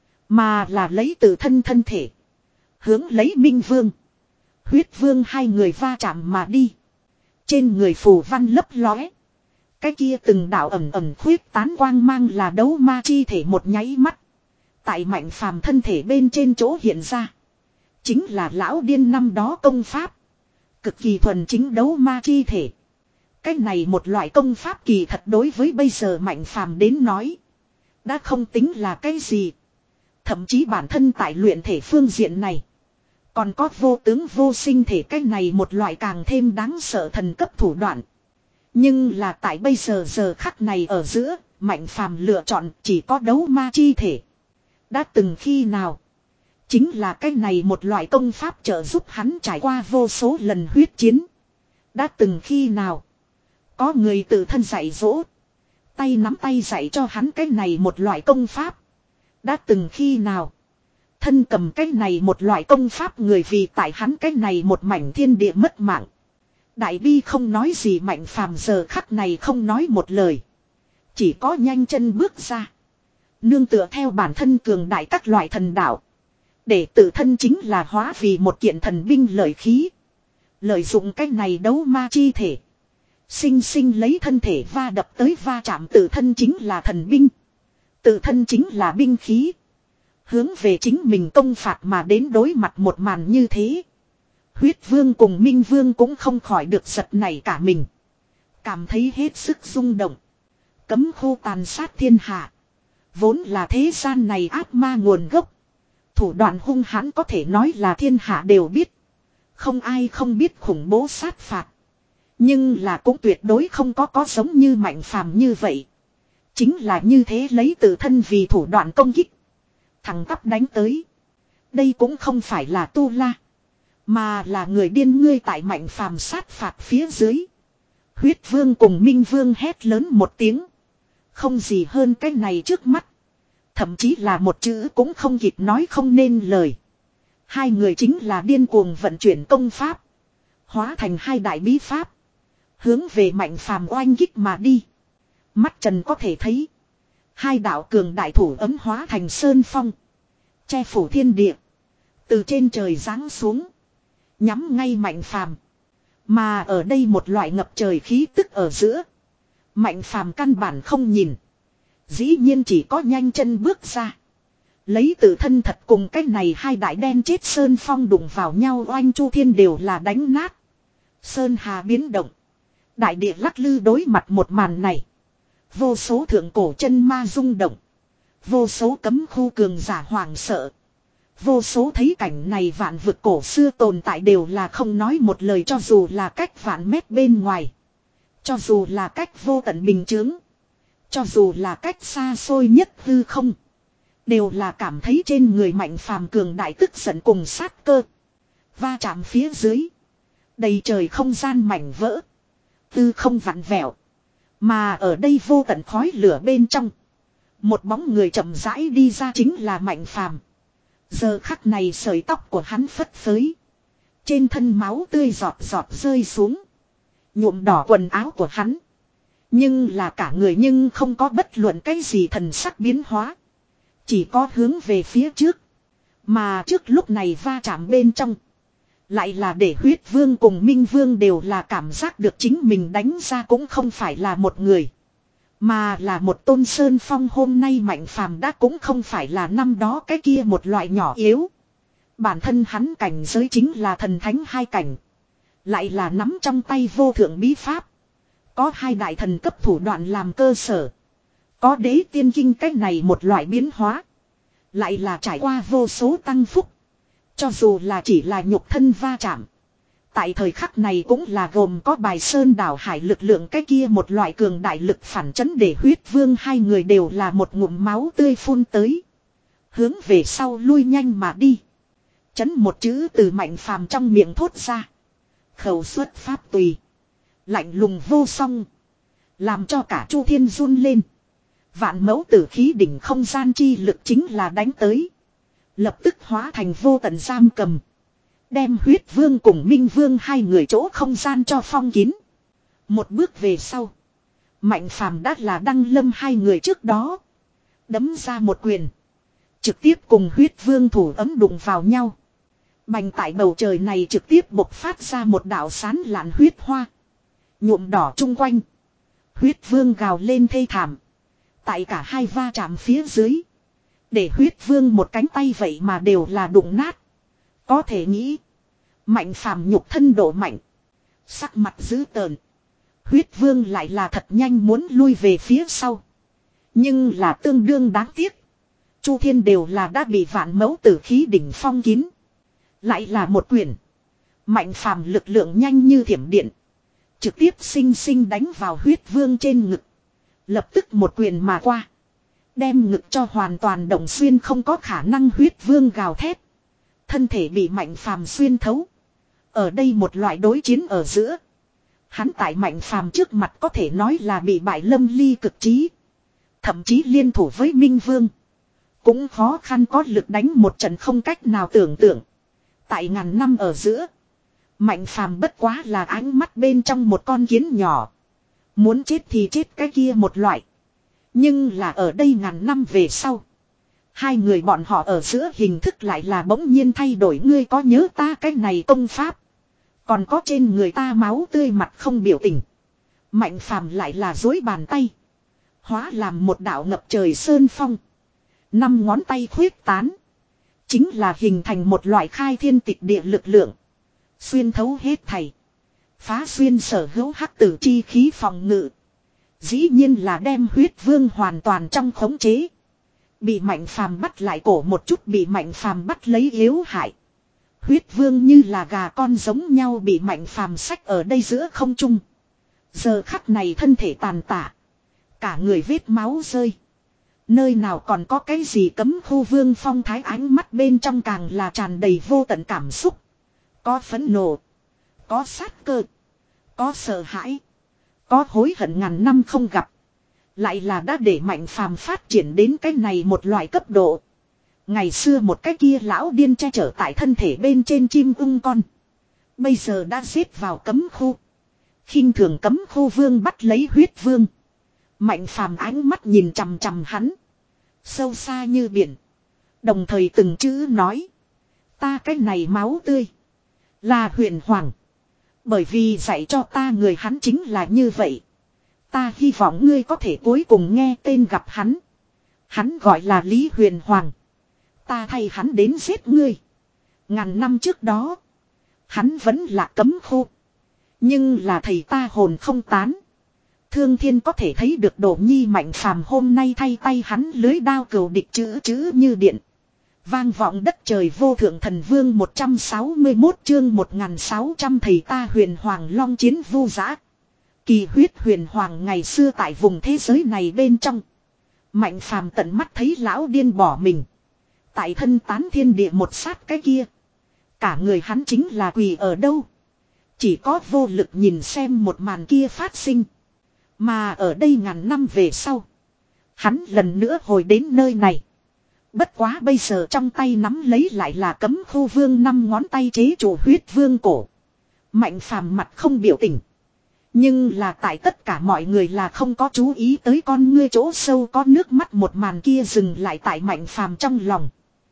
Mà là lấy từ thân thân thể. Hướng lấy Minh Vương. Huyết Vương hai người va chạm mà đi. Trên người phù văn lấp lóe. Cái kia từng đạo ẩm ẩm khuyết tán quang mang là đấu ma chi thể một nháy mắt. Tại mạnh phàm thân thể bên trên chỗ hiện ra. Chính là lão điên năm đó công pháp. Cực kỳ thuần chính đấu ma chi thể. Cái này một loại công pháp kỳ thật đối với bây giờ mạnh phàm đến nói. Đã không tính là cái gì. Thậm chí bản thân tại luyện thể phương diện này. Còn có vô tướng vô sinh thể cái này một loại càng thêm đáng sợ thần cấp thủ đoạn. Nhưng là tại bây giờ giờ khắc này ở giữa, mạnh phàm lựa chọn chỉ có đấu ma chi thể. Đã từng khi nào. Chính là cái này một loại công pháp trợ giúp hắn trải qua vô số lần huyết chiến. Đã từng khi nào. Có người tự thân dạy dỗ. Tay nắm tay dạy cho hắn cái này một loại công pháp. Đã từng khi nào. Thân cầm cái này một loại công pháp người vì tại hắn cái này một mảnh thiên địa mất mạng. Đại bi không nói gì mạnh phàm giờ khắc này không nói một lời. Chỉ có nhanh chân bước ra. Nương tựa theo bản thân cường đại các loại thần đạo. Để tự thân chính là hóa vì một kiện thần binh lợi khí. Lợi dụng cái này đấu ma chi thể. Sinh sinh lấy thân thể va đập tới va chạm tự thân chính là thần binh. Tự thân chính là binh khí. Hướng về chính mình công phạt mà đến đối mặt một màn như thế. Huyết Vương cùng Minh Vương cũng không khỏi được giật nảy cả mình. Cảm thấy hết sức rung động. Cấm khu tàn sát thiên hạ. Vốn là thế gian này ác ma nguồn gốc. Thủ đoạn hung hãn có thể nói là thiên hạ đều biết. Không ai không biết khủng bố sát phạt. Nhưng là cũng tuyệt đối không có có giống như mạnh phàm như vậy. Chính là như thế lấy tự thân vì thủ đoạn công kích. Thẳng tắp đánh tới. Đây cũng không phải là tu la. Mà là người điên ngươi tại Mạnh Phàm sát phạt phía dưới. Huyết vương cùng Minh vương hét lớn một tiếng. Không gì hơn cái này trước mắt. Thậm chí là một chữ cũng không kịp nói không nên lời. Hai người chính là điên cuồng vận chuyển công pháp. Hóa thành hai đại bí pháp. Hướng về Mạnh Phàm oanh kích mà đi. Mắt trần có thể thấy. Hai đạo cường đại thủ ấm hóa thành sơn phong. Che phủ thiên địa. Từ trên trời giáng xuống. Nhắm ngay Mạnh Phàm. Mà ở đây một loại ngập trời khí tức ở giữa. Mạnh Phàm căn bản không nhìn. Dĩ nhiên chỉ có nhanh chân bước ra. Lấy tự thân thật cùng cái này hai đại đen chết sơn phong đụng vào nhau oanh chu thiên đều là đánh nát. Sơn hà biến động. Đại địa lắc lư đối mặt một màn này. Vô số thượng cổ chân ma rung động. Vô số cấm khu cường giả hoàng sợ. Vô số thấy cảnh này vạn vực cổ xưa tồn tại đều là không nói một lời cho dù là cách vạn mét bên ngoài. Cho dù là cách vô tận bình chướng. Cho dù là cách xa xôi nhất hư không. Đều là cảm thấy trên người Mạnh Phàm cường đại tức giận cùng sát cơ. Va chạm phía dưới. Đầy trời không gian mảnh vỡ. Tư không vặn vẹo. Mà ở đây vô tận khói lửa bên trong. Một bóng người chậm rãi đi ra chính là Mạnh Phàm. Giờ khắc này sợi tóc của hắn phất phới. Trên thân máu tươi giọt giọt rơi xuống. Nhuộm đỏ quần áo của hắn. Nhưng là cả người nhưng không có bất luận cái gì thần sắc biến hóa. Chỉ có hướng về phía trước. Mà trước lúc này va chạm bên trong. Lại là để huyết vương cùng minh vương đều là cảm giác được chính mình đánh ra cũng không phải là một người. Mà là một tôn sơn phong hôm nay Mạnh Phàm đã cũng không phải là năm đó cái kia một loại nhỏ yếu. Bản thân hắn cảnh giới chính là thần thánh hai cảnh. Lại là nắm trong tay vô thượng bí pháp. Có hai đại thần cấp thủ đoạn làm cơ sở. Có đế tiên kinh cách này một loại biến hóa. Lại là trải qua vô số tăng phúc. Cho dù là chỉ là nhục thân va chạm. Tại thời khắc này cũng là gồm có bài sơn đảo hải lực lượng cái kia một loại cường đại lực phản chấn để huyết vương hai người đều là một ngụm máu tươi phun tới. Hướng về sau lui nhanh mà đi. Chấn một chữ từ Mạnh Phàm trong miệng thốt ra. Khẩu xuất pháp tùy. Lạnh lùng vô song. Làm cho cả chu thiên run lên. Vạn mẫu tử khí đỉnh không gian chi lực chính là đánh tới. Lập tức hóa thành vô tận giam cầm. Đem huyết vương cùng minh vương hai người chỗ không gian cho phong kín. Một bước về sau. Mạnh Phàm đã là đăng lâm hai người trước đó. Đấm ra một quyền. Trực tiếp cùng huyết vương thủ ấm đụng vào nhau. Bành tại bầu trời này trực tiếp bộc phát ra một đạo sán lạn huyết hoa. Nhuộm đỏ chung quanh. Huyết vương gào lên thê thảm. Tại cả hai va chạm phía dưới. Để huyết vương một cánh tay vậy mà đều là đụng nát. Có thể nghĩ. Mạnh Phàm nhục thân độ mạnh. Sắc mặt dữ tợn. Huyết vương lại là thật nhanh muốn lui về phía sau. Nhưng là tương đương đáng tiếc. Chu thiên đều là đã bị vạn mẫu tử khí đỉnh phong kín. Lại là một quyền. Mạnh Phàm lực lượng nhanh như thiểm điện. Trực tiếp sinh sinh đánh vào huyết vương trên ngực. Lập tức một quyền mà qua. Đem ngực cho hoàn toàn động xuyên không có khả năng huyết vương gào thét. Thân thể bị Mạnh Phàm xuyên thấu. Ở đây một loại đối chiến ở giữa. Hắn tại Mạnh Phàm trước mặt có thể nói là bị bại lâm ly cực trí. Thậm chí liên thủ với Minh Vương. Cũng khó khăn có lực đánh một trận không cách nào tưởng tượng. Tại ngàn năm ở giữa. Mạnh Phàm bất quá là ánh mắt bên trong một con kiến nhỏ. Muốn chết thì chết cái kia một loại. Nhưng là ở đây ngàn năm về sau. Hai người bọn họ ở giữa hình thức lại là bỗng nhiên thay đổi. Ngươi có nhớ ta cái này công pháp. Còn có trên người ta máu tươi mặt không biểu tình. Mạnh Phàm lại là dối bàn tay. Hóa làm một đạo ngập trời sơn phong. Năm ngón tay khuyết tán. Chính là hình thành một loại khai thiên tịch địa lực lượng. Xuyên thấu hết thảy. Phá xuyên sở hữu hắc tử chi khí phòng ngự. Dĩ nhiên là đem huyết vương hoàn toàn trong khống chế. Bị Mạnh Phàm bắt lại cổ một chút bị Mạnh Phàm bắt lấy yếu hại. Huyết vương như là gà con giống nhau bị Mạnh Phàm xách ở đây giữa không trung. Giờ khắc này thân thể tàn tạ. Cả người vết máu rơi. Nơi nào còn có cái gì cấm khu Vương Phong thái ánh mắt bên trong càng là tràn đầy vô tận cảm xúc. Có phẫn nộ. Có sát cơ. Có sợ hãi. Có hối hận ngàn năm không gặp. Lại là đã để Mạnh Phàm phát triển đến cái này một loại cấp độ. Ngày xưa một cái kia lão điên che chở tại thân thể bên trên chim ưng con. Bây giờ đã xếp vào cấm khu. Khinh thường cấm khu vương bắt lấy huyết vương. Mạnh Phàm ánh mắt nhìn chằm chằm hắn. Sâu xa như biển. Đồng thời từng chữ nói. Ta cái này máu tươi. Là huyền hoàng. Bởi vì dạy cho ta người hắn chính là như vậy. Ta hy vọng ngươi có thể cuối cùng nghe tên gặp hắn. Hắn gọi là Lý Huyền Hoàng. Ta thay hắn đến giết ngươi. Ngàn năm trước đó. Hắn vẫn là cấm khu. Nhưng là thầy ta hồn không tán. Thương thiên có thể thấy được Đỗ Nhi Mạnh Phàm hôm nay thay tay hắn lưới đao cừu địch chữ chữ như điện. Vang vọng đất trời vô thượng thần vương một trăm sáu mươi mốt chương một nghìn sáu trăm thầy ta huyền hoàng long chiến vu dã. Kỳ huyết huyền hoàng ngày xưa tại vùng thế giới này bên trong. Mạnh Phàm tận mắt thấy lão điên bỏ mình. Tại thân tán thiên địa một sát cái kia. Cả người hắn chính là quỳ ở đâu. Chỉ có vô lực nhìn xem một màn kia phát sinh. Mà ở đây ngàn năm về sau. Hắn lần nữa hồi đến nơi này. Bất quá bây giờ trong tay nắm lấy lại là cấm khu vương năm ngón tay chế chủ huyết vương cổ. Mạnh Phàm mặt không biểu tình. Nhưng là tại tất cả mọi người là không có chú ý tới con ngươi chỗ sâu có nước mắt một màn kia dừng lại tại Mạnh Phàm trong lòng.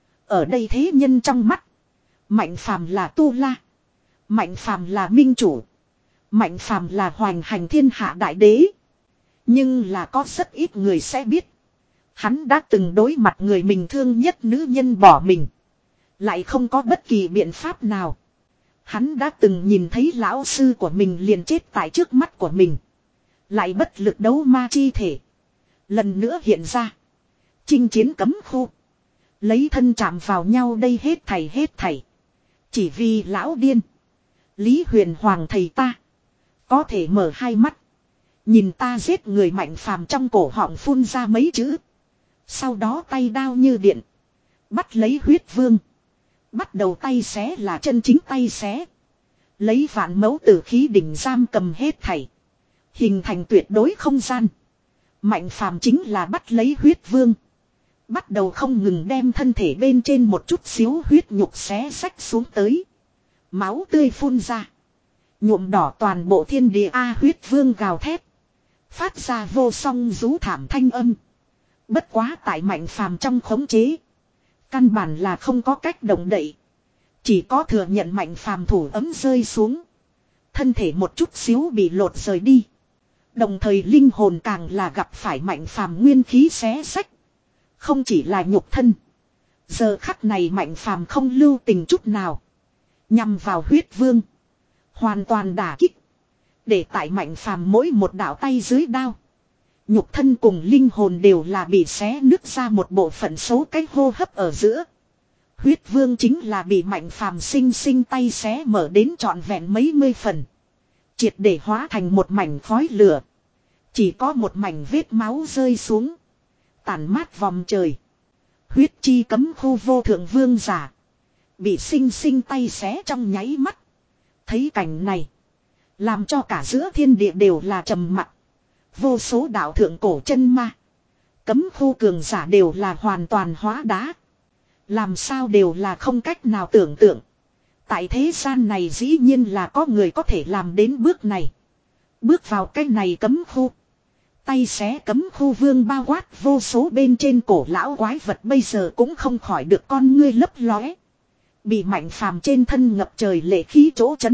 Ở đây thế nhân trong mắt. Mạnh Phàm là tu la. Mạnh Phàm là minh chủ. Mạnh Phàm là hoành hành thiên hạ đại đế. Nhưng là có rất ít người sẽ biết. Hắn đã từng đối mặt người mình thương nhất nữ nhân bỏ mình. Lại không có bất kỳ biện pháp nào. Hắn đã từng nhìn thấy lão sư của mình liền chết tại trước mắt của mình. Lại bất lực đấu ma chi thể. Lần nữa hiện ra. Chinh chiến cấm khu. Lấy thân chạm vào nhau đây hết thảy hết thảy. Chỉ vì lão điên. Lý Huyền Hoàng thầy ta. Có thể mở hai mắt. Nhìn ta giết người Mạnh Phàm trong cổ họng phun ra mấy chữ. Sau đó tay đao như điện. Bắt lấy huyết vương. Bắt đầu tay xé là chân chính tay xé. Lấy vạn mẫu tử khí đỉnh giam cầm hết thảy. Hình thành tuyệt đối không gian. Mạnh Phàm chính là bắt lấy huyết vương. Bắt đầu không ngừng đem thân thể bên trên một chút xíu huyết nhục xé xách xuống tới. Máu tươi phun ra. Nhuộm đỏ toàn bộ thiên địa A huyết vương gào thét. Phát ra vô song rú thảm thanh âm. Bất quá tại Mạnh Phàm trong khống chế. Căn bản là không có cách động đậy. Chỉ có thừa nhận Mạnh Phàm thủ ấm rơi xuống. Thân thể một chút xíu bị lột rời đi. Đồng thời linh hồn càng là gặp phải Mạnh Phàm nguyên khí xé xách. Không chỉ là nhục thân. Giờ khắc này Mạnh Phàm không lưu tình chút nào. Nhằm vào huyết vương. Hoàn toàn đả kích. Để tại Mạnh Phàm mỗi một đạo tay dưới đao. Nhục thân cùng linh hồn đều là bị xé nứt ra một bộ phận xấu cách hô hấp ở giữa. Huyết vương chính là bị Mạnh Phàm sinh sinh tay xé mở đến trọn vẹn mấy mươi phần. Triệt để hóa thành một mảnh khói lửa. Chỉ có một mảnh vết máu rơi xuống. Tàn mát vòng trời. Huyết chi cấm khu vô thượng vương giả. Bị sinh sinh tay xé trong nháy mắt. Thấy cảnh này. Làm cho cả giữa thiên địa đều là trầm mặc. Vô số đạo thượng cổ chân ma. Cấm khu cường giả đều là hoàn toàn hóa đá. Làm sao đều là không cách nào tưởng tượng. Tại thế gian này dĩ nhiên là có người có thể làm đến bước này. Bước vào cái này cấm khu. Tay xé cấm khu vương bao quát vô số bên trên cổ lão quái vật bây giờ cũng không khỏi được con ngươi lấp lóe. Bị Mạnh Phàm trên thân ngập trời lệ khí chỗ chấn.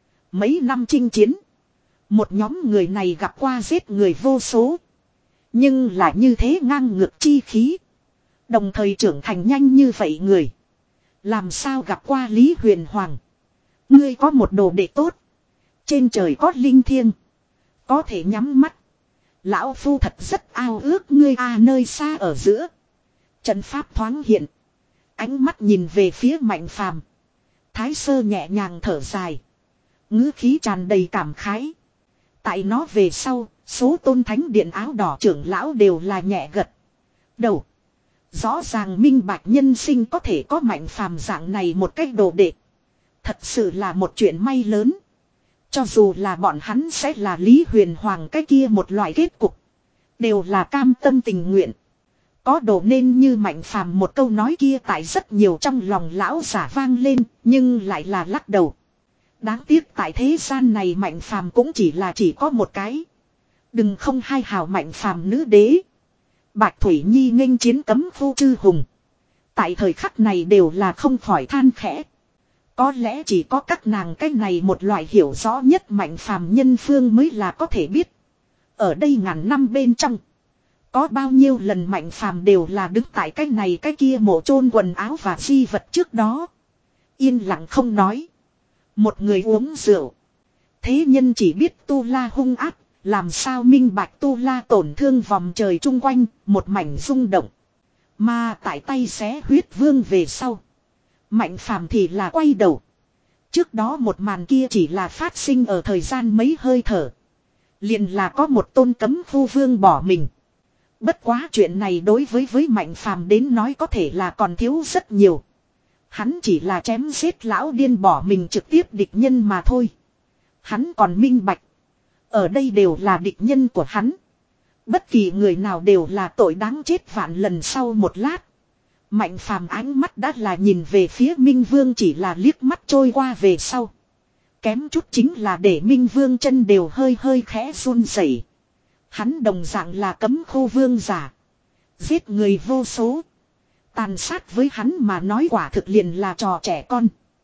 Mấy năm chinh chiến. Một nhóm người này gặp qua giết người vô số. Nhưng là như thế ngang ngược chi khí. Đồng thời trưởng thành nhanh như vậy người. Làm sao gặp qua Lý Huyền Hoàng. Ngươi có một đồ đệ tốt. Trên trời có linh thiêng. Có thể nhắm mắt. Lão Phu thật rất ao ước ngươi a à, nơi xa ở giữa. Trận pháp thoáng hiện. Ánh mắt nhìn về phía Mạnh Phàm. Thái Sơ nhẹ nhàng thở dài. Ngữ khí tràn đầy cảm khái. Tại nó về sau, số tôn thánh điện áo đỏ trưởng lão đều là nhẹ gật. đầu. Rõ ràng minh bạch nhân sinh có thể có Mạnh Phàm dạng này một cách đồ đệ. Thật sự là một chuyện may lớn. Cho dù là bọn hắn sẽ là Lý Huyền Hoàng cái kia một loại kết cục. Đều là cam tâm tình nguyện. Có đồ nên như Mạnh Phàm một câu nói kia tại rất nhiều trong lòng lão giả vang lên, nhưng lại là lắc đầu. Đáng tiếc tại thế gian này Mạnh Phàm cũng chỉ là chỉ có một cái. Đừng không hai hào Mạnh Phàm nữ đế. Bạch Thủy Nhi nghênh chiến cấm khu chư hùng. Tại thời khắc này đều là không khỏi than khẽ. Có lẽ chỉ có các nàng cái này một loại hiểu rõ nhất Mạnh Phàm nhân phương mới là có thể biết. Ở đây ngàn năm bên trong. Có bao nhiêu lần Mạnh Phàm đều là đứng tại cái này cái kia mộ chôn quần áo và di vật trước đó. Yên lặng không nói. Một người uống rượu. Thế nhân chỉ biết Tu La hung ác. Làm sao minh bạch Tu La tổn thương vòng trời chung quanh. Một mảnh rung động. Mà tại tay xé huyết vương về sau. Mạnh Phàm thì là quay đầu. Trước đó một màn kia chỉ là phát sinh ở thời gian mấy hơi thở. Liền là có một tôn cấm khu vương bỏ mình. Bất quá chuyện này đối với với Mạnh Phàm đến nói có thể là còn thiếu rất nhiều. Hắn chỉ là chém giết lão điên bỏ mình trực tiếp địch nhân mà thôi. Hắn còn minh bạch. Ở đây đều là địch nhân của hắn. Bất kỳ người nào đều là tội đáng chết vạn lần sau một lát. Mạnh Phàm ánh mắt đã là nhìn về phía Minh Vương chỉ là liếc mắt trôi qua về sau. Kém chút chính là để Minh Vương chân đều hơi hơi khẽ run rẩy. Hắn đồng dạng là cấm khu vương giả. Giết người vô số. Tàn sát với hắn mà nói quả thực liền là trò trẻ con.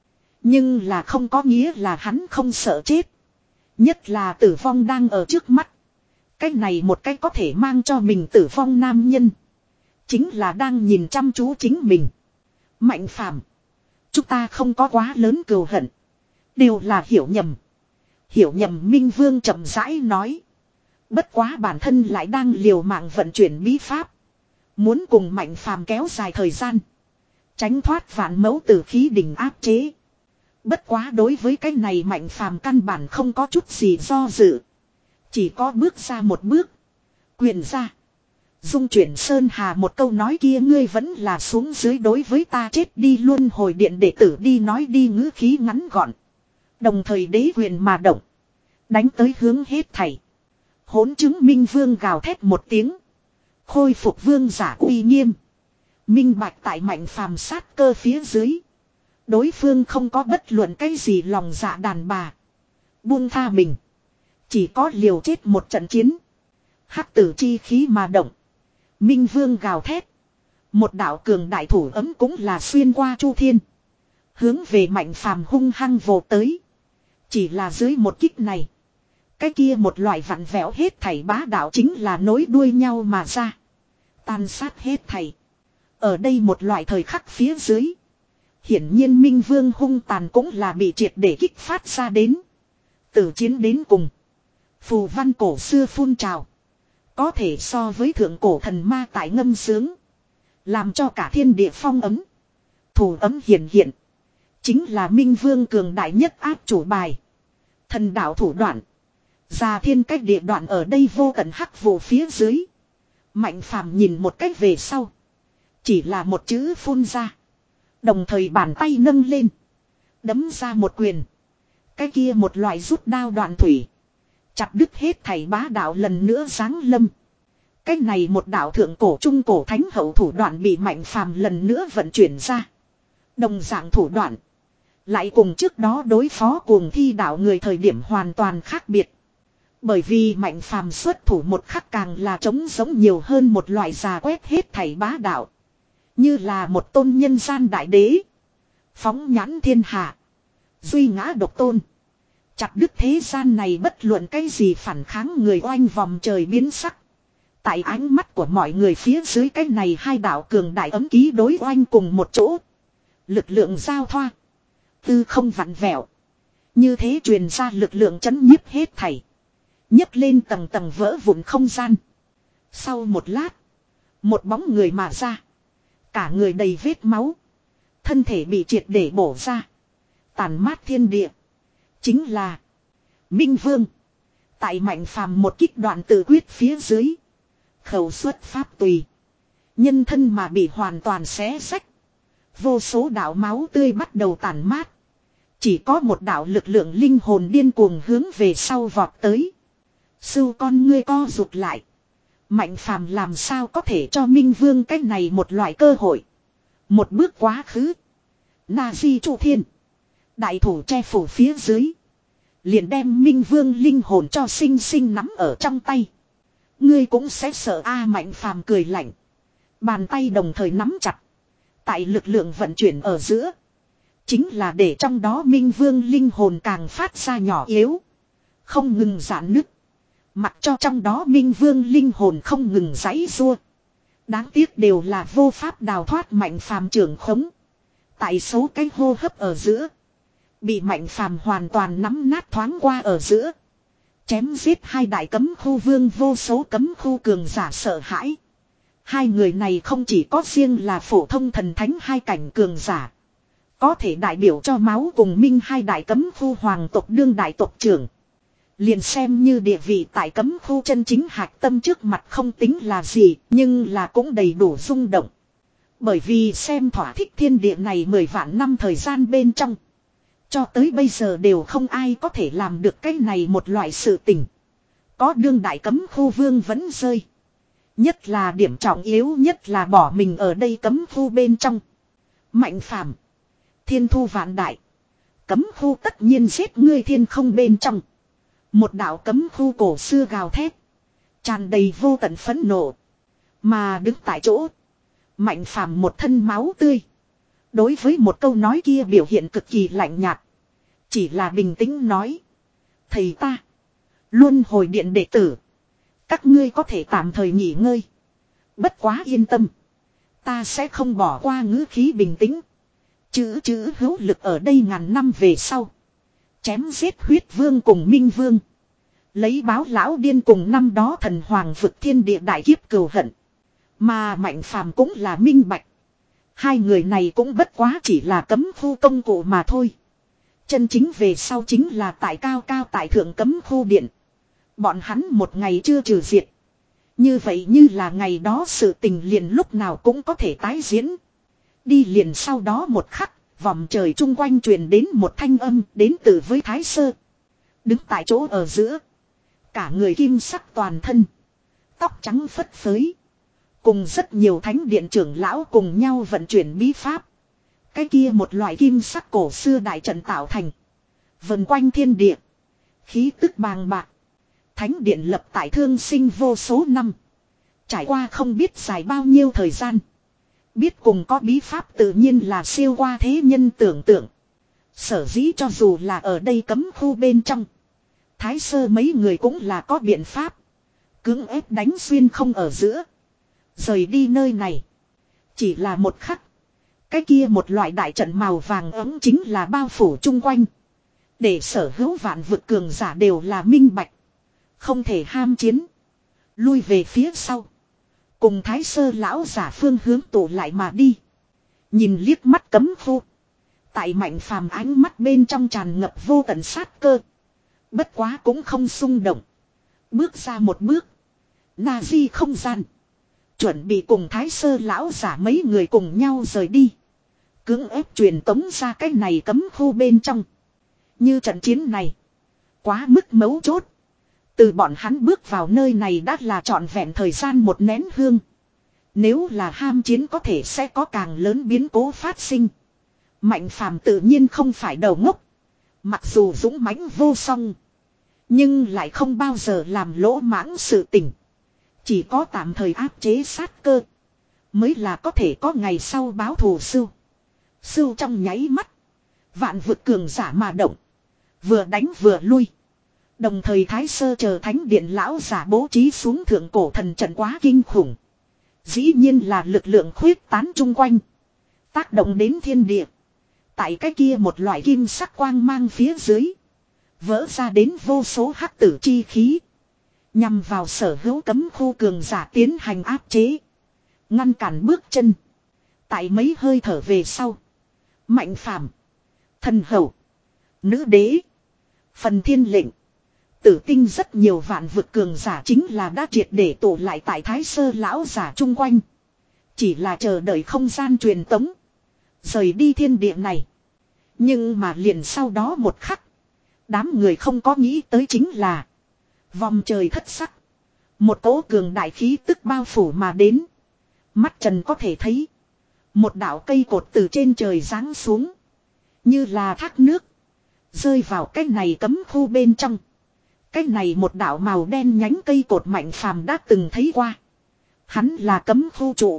Nhưng là không có nghĩa là hắn không sợ chết. Nhất là tử vong đang ở trước mắt. Cái này một cái có thể mang cho mình tử vong nam nhân. Chính là đang nhìn chăm chú chính mình. Mạnh Phàm, chúng ta không có quá lớn cừu hận. Đều là hiểu nhầm. Hiểu nhầm Minh Vương chậm rãi nói. Bất quá bản thân lại đang liều mạng vận chuyển bí pháp. Muốn cùng Mạnh Phàm kéo dài thời gian. Tránh thoát vạn mẫu tử khí đỉnh áp chế. Bất quá đối với cái này Mạnh Phàm căn bản không có chút gì do dự. Chỉ có bước ra một bước. Quyền ra. Dung chuyển Sơn Hà một câu nói kia ngươi vẫn là xuống dưới đối với ta chết đi luôn hồi điện đệ tử đi nói đi ngữ khí ngắn gọn. Đồng thời đế quyền mà động. Đánh tới hướng hết thảy. Hỗn chứng Minh Vương gào thét một tiếng. Khôi phục vương giả uy nghiêm. Minh bạch tại Mạnh Phàm sát cơ phía dưới. Đối phương không có bất luận cái gì lòng dạ đàn bà. Buông tha mình. Chỉ có liều chết một trận chiến. Hắc tử chi khí mà động. Minh Vương gào thét. Một đạo cường đại thủ ấm cũng là xuyên qua chu thiên. Hướng về Mạnh Phàm hung hăng vồ tới. Chỉ là dưới một kích này. Cái kia một loại vặn vẹo hết thảy bá đạo chính là nối đuôi nhau mà ra. Tàn sát hết thảy. Ở đây một loại thời khắc phía dưới. Hiển nhiên Minh Vương hung tàn cũng là bị triệt để kích phát ra đến. Từ chiến đến cùng. Phù văn cổ xưa phun trào. Có thể so với thượng cổ thần ma tại ngâm sướng. Làm cho cả thiên địa phong ấm. Thủ ấm hiện hiện. Chính là Minh Vương cường đại nhất áp chủ bài. Thần đạo thủ đoạn. Già thiên cách địa đoạn ở đây vô tận hắc vụ phía dưới. Mạnh Phàm nhìn một cách về sau. Chỉ là một chữ phun ra. Đồng thời bàn tay nâng lên. Đấm ra một quyền. Cái kia một loại rút đao đoạn thủy. Chặt đứt hết thảy bá đạo lần nữa giáng lâm. Cái này một đạo thượng cổ trung cổ thánh hậu thủ đoạn bị Mạnh Phàm lần nữa vận chuyển ra. Đồng dạng thủ đoạn. Lại cùng trước đó đối phó cuồng thi đạo người thời điểm hoàn toàn khác biệt. Bởi vì Mạnh Phàm xuất thủ một khắc càng là trống giống nhiều hơn một loại già quét hết thảy bá đạo. Như là một tôn nhân gian đại đế. Phóng nhãn thiên hạ. Duy ngã độc tôn. Chặt đứt thế gian này bất luận cái gì phản kháng người oanh vòng trời biến sắc. Tại ánh mắt của mọi người phía dưới cái này hai đạo cường đại ấm ký đối oanh cùng một chỗ. Lực lượng giao thoa. Tư không vặn vẹo. Như thế truyền ra lực lượng chấn nhiếp hết thảy. nhấc lên tầng tầng vỡ vụn không gian. Sau một lát. Một bóng người mà ra. Cả người đầy vết máu. Thân thể bị triệt để bổ ra. Tàn mát thiên địa. Chính là Minh Vương. Tại Mạnh Phàm một kích đoạn tự quyết phía dưới. Khẩu xuất pháp tùy. Nhân thân mà bị hoàn toàn xé rách. Vô số đạo máu tươi bắt đầu tàn mát. Chỉ có một đạo lực lượng linh hồn điên cuồng hướng về sau vọt tới. Sưu con ngươi co rụt lại. Mạnh phàm làm sao có thể cho Minh Vương cái này một loại cơ hội. Một bước quá khứ. Na di trụ thiên. Đại thủ che phủ phía dưới. Liền đem Minh Vương linh hồn cho sinh sinh nắm ở trong tay. Ngươi cũng sẽ sợ a Mạnh phàm cười lạnh. Bàn tay đồng thời nắm chặt. Tại lực lượng vận chuyển ở giữa. Chính là để trong đó Minh Vương linh hồn càng phát ra nhỏ yếu. Không ngừng giãn nứt. Mặc cho trong đó Minh Vương linh hồn không ngừng giãy giụa. Đáng tiếc đều là vô pháp đào thoát Mạnh phàm trưởng khống. Tại số cái hô hấp ở giữa. Bị Mạnh phàm hoàn toàn nắm nát thoáng qua ở giữa. Chém giết hai đại cấm khu vương vô số cấm khu cường giả sợ hãi. Hai người này không chỉ có riêng là phổ thông thần thánh hai cảnh cường giả. Có thể đại biểu cho máu cùng minh hai đại cấm khu hoàng tộc đương đại tộc trưởng. Liền xem như địa vị tại cấm khu chân chính hạch tâm trước mặt không tính là gì, nhưng là cũng đầy đủ rung động. Bởi vì xem thỏa thích thiên địa này mười vạn năm thời gian bên trong. Cho tới bây giờ đều không ai có thể làm được cái này một loại sự tình. Có đương đại cấm khu vương vẫn rơi. Nhất là điểm trọng yếu nhất là bỏ mình ở đây cấm khu bên trong. Mạnh phàm. Thiên thu vạn đại. Cấm khu tất nhiên giết ngươi thiên không bên trong. Một đạo cấm khu cổ xưa gào thét. Tràn đầy vô tận phẫn nộ. Mà đứng tại chỗ. Mạnh phàm một thân máu tươi. Đối với một câu nói kia biểu hiện cực kỳ lạnh nhạt. Chỉ là bình tĩnh nói. Thầy ta. Luân hồi điện đệ tử. Các ngươi có thể tạm thời nghỉ ngơi. Bất quá yên tâm. Ta sẽ không bỏ qua ngữ khí bình tĩnh. Chữ chữ hữu lực ở đây ngàn năm về sau. Chém giết huyết vương cùng minh vương. Lấy báo lão điên cùng năm đó thần hoàng vực thiên địa đại kiếp cừu hận. Mà Mạnh phàm cũng là minh bạch. Hai người này cũng bất quá chỉ là cấm khu công cụ mà thôi. Chân chính về sau chính là tại cao cao tại thượng cấm khu điện. Bọn hắn một ngày chưa trừ diệt. Như vậy như là ngày đó sự tình liền lúc nào cũng có thể tái diễn. Đi liền sau đó một khắc, vòng trời chung quanh truyền đến một thanh âm đến từ với Thái Sơ. Đứng tại chỗ ở giữa. Cả người kim sắc toàn thân. Tóc trắng phất phới. Cùng rất nhiều thánh điện trưởng lão cùng nhau vận chuyển bí pháp. Cái kia một loại kim sắc cổ xưa đại trận tạo thành. Vần quanh thiên địa. Khí tức bàng bạc. Thánh điện lập tại thương sinh vô số năm. Trải qua không biết dài bao nhiêu thời gian. Biết cùng có bí pháp tự nhiên là siêu qua thế nhân tưởng tượng. Sở dĩ cho dù là ở đây cấm khu bên trong. Thái Sơ mấy người cũng là có biện pháp. Cưỡng ép đánh xuyên không ở giữa. Rời đi nơi này. Chỉ là một khắc. Cái kia một loại đại trận màu vàng ấm chính là bao phủ chung quanh. Để sở hữu vạn vực cường giả đều là minh bạch. Không thể ham chiến. Lui về phía sau. Cùng Thái Sơ lão giả phương hướng tụ lại mà đi. Nhìn liếc mắt cấm khu. Tại Mạnh phàm ánh mắt bên trong tràn ngập vô tận sát cơ. Bất quá cũng không xung động. Bước ra một bước. Na di không gian. Chuẩn bị cùng Thái Sơ lão giả mấy người cùng nhau rời đi. Cưỡng ép truyền tống ra cái này cấm khu bên trong. Như trận chiến này. Quá mức mấu chốt. Từ bọn hắn bước vào nơi này đã là trọn vẹn thời gian một nén hương. Nếu là ham chiến có thể sẽ có càng lớn biến cố phát sinh. Mạnh phàm tự nhiên không phải đầu ngốc. Mặc dù dũng mãnh vô song. Nhưng lại không bao giờ làm lỗ mãng sự tình. Chỉ có tạm thời áp chế sát cơ. Mới là có thể có ngày sau báo thù sưu. Sưu trong nháy mắt. Vạn vực cường giả mà động. Vừa đánh vừa lui. Đồng thời Thái Sơ chờ thánh điện lão giả bố trí xuống thượng cổ thần trận quá kinh khủng. Dĩ nhiên là lực lượng khuyết tán chung quanh. Tác động đến thiên địa. Tại cái kia một loại kim sắc quang mang phía dưới. Vỡ ra đến vô số hắc tử chi khí. Nhằm vào sở hữu cấm khu cường giả tiến hành áp chế. Ngăn cản bước chân. Tại mấy hơi thở về sau. Mạnh phàm. Thần hậu. Nữ đế. Phần thiên lệnh. Tử tinh rất nhiều vạn vực cường giả chính là đã triệt để tụ lại tại Thái Sơ lão giả chung quanh. Chỉ là chờ đợi không gian truyền tống. Rời đi thiên địa này. Nhưng mà liền sau đó một khắc. Đám người không có nghĩ tới chính là. Vòng trời thất sắc. Một cỗ cường đại khí tức bao phủ mà đến. Mắt trần có thể thấy. Một đạo cây cột từ trên trời giáng xuống. Như là thác nước. Rơi vào cái này cấm khu bên trong. Cái này một đạo màu đen nhánh cây cột Mạnh Phàm đã từng thấy qua. Hắn là cấm khu trụ.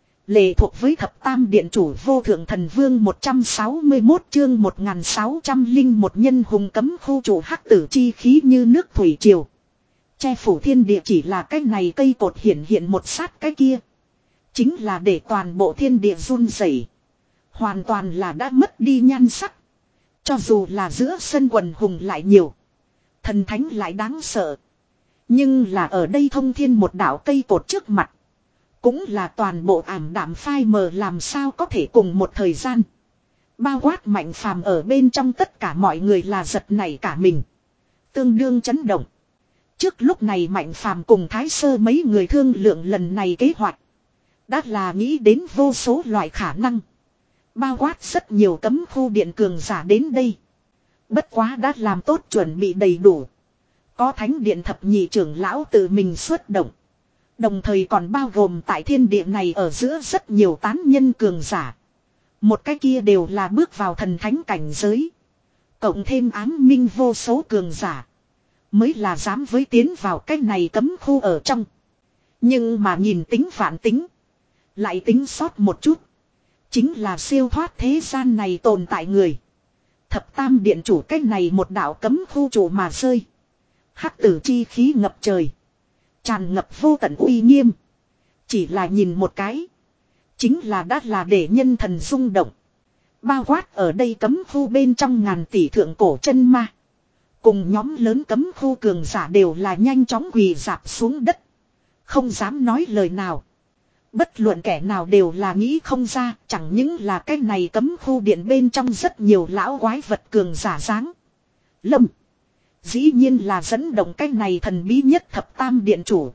Lệ thuộc với thập tam điện chủ vô thượng thần vương một trăm sáu mươi mốt chương một nghìn sáu trăm linh một nhân hùng cấm khu trụ hắc tử chi khí như nước thủy triều. Che phủ thiên địa chỉ là cái này cây cột hiện hiện một sát cái kia. Chính là để toàn bộ thiên địa run rẩy. Hoàn toàn là đã mất đi nhan sắc. Cho dù là giữa sân quần hùng lại nhiều. Thần thánh lại đáng sợ. Nhưng là ở đây thông thiên một đạo cây cột trước mặt. Cũng là toàn bộ ảm đạm phai mờ làm sao có thể cùng một thời gian. Bao quát Mạnh Phàm ở bên trong tất cả mọi người là giật nảy cả mình. Tương đương chấn động. Trước lúc này Mạnh Phàm cùng Thái Sơ mấy người thương lượng lần này kế hoạch. Đã là nghĩ đến vô số loại khả năng. Bao quát rất nhiều cấm khu điện cường giả đến đây. Bất quá đã làm tốt chuẩn bị đầy đủ. Có thánh điện thập nhị trưởng lão tự mình xuất động. Đồng thời còn bao gồm tại thiên địa này ở giữa rất nhiều tán nhân cường giả. Một cái kia đều là bước vào thần thánh cảnh giới. Cộng thêm ám minh vô số cường giả. Mới là dám với tiến vào cái này cấm khu ở trong. Nhưng mà nhìn tính phản tính. Lại tính sót một chút. Chính là siêu thoát thế gian này tồn tại người. Thập tam điện chủ cái này một đạo cấm khu chủ mà rơi. Hắc tử chi khí ngập trời. Tràn ngập vô tận uy nghiêm. Chỉ là nhìn một cái. Chính là đã là để nhân thần rung động. Bao quát ở đây cấm khu bên trong ngàn tỷ thượng cổ chân ma. Cùng nhóm lớn cấm khu cường giả đều là nhanh chóng quỳ dạp xuống đất. Không dám nói lời nào. Bất luận kẻ nào đều là nghĩ không ra. Chẳng những là cái này cấm khu điện bên trong rất nhiều lão quái vật cường giả dáng. Lâm. Dĩ nhiên là dẫn động cái này thần bí nhất thập tam điện chủ.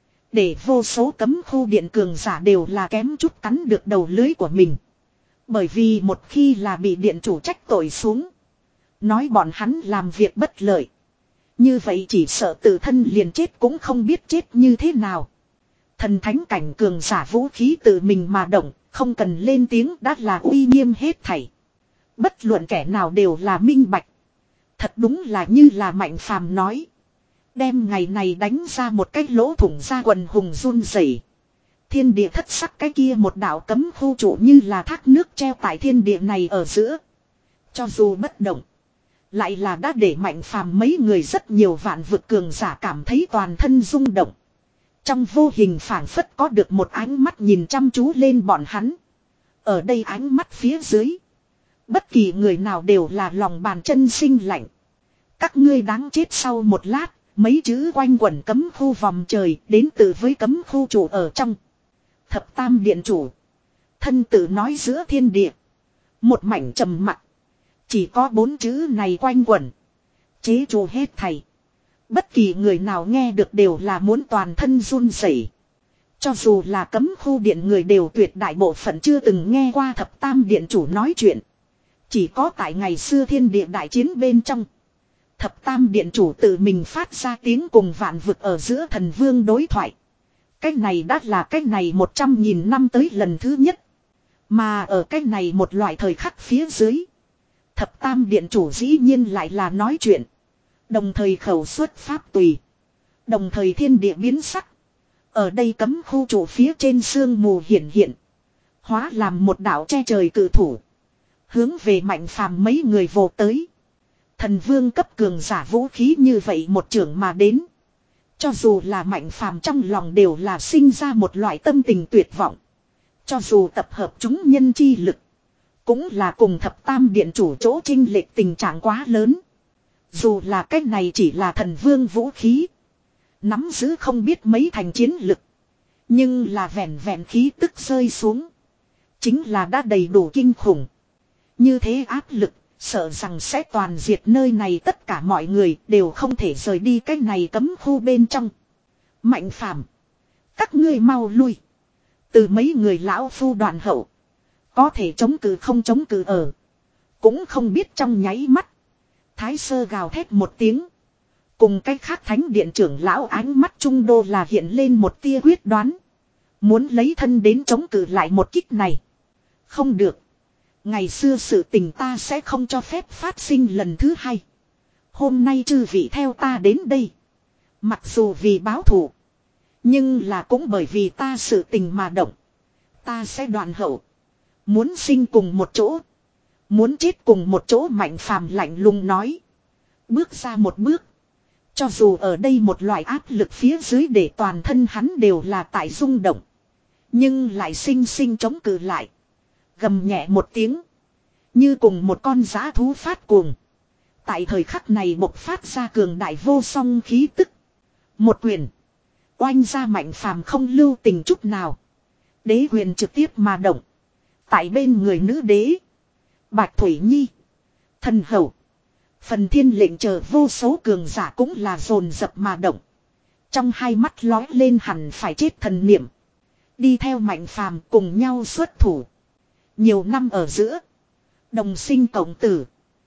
Để vô số cấm khu điện cường giả đều là kém chút cắn được đầu lưới của mình. Bởi vì một khi là bị điện chủ trách tội xuống. Nói bọn hắn làm việc bất lợi. Như vậy chỉ sợ tự thân liền chết cũng không biết chết như thế nào. Thần thánh cảnh cường giả vũ khí tự mình mà động. Không cần lên tiếng đã là uy nghiêm hết thảy. Bất luận kẻ nào đều là minh bạch. Thật đúng là như là Mạnh Phàm nói. Đem ngày này đánh ra một cái lỗ thủng ra quần hùng run rẩy. Thiên địa thất sắc cái kia một đạo cấm khu trụ như là thác nước treo tại thiên địa này ở giữa. Cho dù bất động. Lại là đã để Mạnh Phàm mấy người rất nhiều vạn vực cường giả cảm thấy toàn thân rung động. Trong vô hình phảng phất có được một ánh mắt nhìn chăm chú lên bọn hắn. Ở đây ánh mắt phía dưới. Bất kỳ người nào đều là lòng bàn chân sinh lạnh. Các ngươi đáng chết sau một lát. Mấy chữ quanh quẩn cấm khu vòng trời đến từ với cấm khu chủ ở trong. Thập tam điện chủ. Thân tự nói giữa thiên địa. Một mảnh trầm mặc. Chỉ có bốn chữ này quanh quẩn. Chế trụ hết thầy. Bất kỳ người nào nghe được đều là muốn toàn thân run rẩy. Cho dù là cấm khu điện người đều tuyệt đại bộ phận chưa từng nghe qua thập tam điện chủ nói chuyện. Chỉ có tại ngày xưa thiên địa đại chiến bên trong. Thập tam điện chủ tự mình phát ra tiếng cùng vạn vực ở giữa thần vương đối thoại. Cái này đã là cái này một trăm nghìn năm tới lần thứ nhất. Mà ở cái này một loại thời khắc phía dưới. Thập tam điện chủ dĩ nhiên lại là nói chuyện. Đồng thời khẩu xuất pháp tùy. Đồng thời thiên địa biến sắc. Ở đây cấm khu trụ phía trên sương mù hiển hiện. Hóa làm một đạo che trời cự thủ. Hướng về Mạnh Phàm mấy người vồ tới. Thần vương cấp cường giả vũ khí như vậy một trưởng mà đến. Cho dù là Mạnh Phàm trong lòng đều là sinh ra một loại tâm tình tuyệt vọng. Cho dù tập hợp chúng nhân chi lực. Cũng là cùng thập tam điện chủ chỗ chênh lệch tình trạng quá lớn. Dù là cái này chỉ là thần vương vũ khí. Nắm giữ không biết mấy thành chiến lực. Nhưng là vẹn vẹn khí tức rơi xuống. Chính là đã đầy đủ kinh khủng. Như thế áp lực. Sợ rằng sẽ toàn diệt nơi này tất cả mọi người đều không thể rời đi cái này cấm khu bên trong. Mạnh Phàm, các ngươi mau lui. Từ mấy người lão phu đoạn hậu. Có thể chống cự không chống cự ở. Cũng không biết trong nháy mắt. Thái sơ gào thét một tiếng. Cùng cách khác thánh điện trưởng lão ánh mắt trung đô là hiện lên một tia quyết đoán. Muốn lấy thân đến chống cự lại một kích này. Không được. Ngày xưa sự tình ta sẽ không cho phép phát sinh lần thứ hai. Hôm nay chư vị theo ta đến đây. Mặc dù vì báo thù. Nhưng là cũng bởi vì ta sự tình mà động. Ta sẽ đoạn hậu. Muốn sinh cùng một chỗ. Muốn chết cùng một chỗ Mạnh Phàm lạnh lùng nói. Bước ra một bước. Cho dù ở đây một loại áp lực phía dưới để toàn thân hắn đều là tại rung động. Nhưng lại sinh sinh chống cự lại. Gầm nhẹ một tiếng. Như cùng một con dã thú phát cuồng. Tại thời khắc này bộc phát ra cường đại vô song khí tức. Một quyền. Oanh ra Mạnh Phàm không lưu tình chút nào. Đế quyền trực tiếp mà động. Tại bên người nữ đế. Bạch Thủy Nhi. Thần hầu. Phần thiên lệnh chờ vô số cường giả cũng là dồn dập mà động. Trong hai mắt lói lên hẳn phải chết thần niệm. Đi theo Mạnh Phàm cùng nhau xuất thủ. Nhiều năm ở giữa. Đồng sinh cộng tử.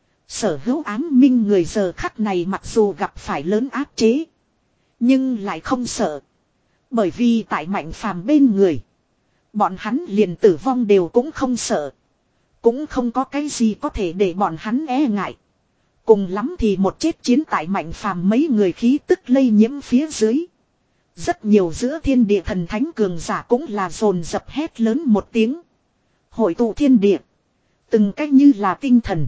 Sở hữu ám minh người giờ khắc này mặc dù gặp phải lớn áp chế. Nhưng lại không sợ. Bởi vì tại Mạnh Phàm bên người. Bọn hắn liền tử vong đều cũng không sợ. Cũng không có cái gì có thể để bọn hắn e ngại. Cùng lắm thì một chết chiến tại Mạnh Phàm mấy người khí tức lây nhiễm phía dưới. Rất nhiều giữa thiên địa thần thánh cường giả cũng là dồn dập hét lớn một tiếng. Hội tụ thiên địa. Từng cách như là tinh thần.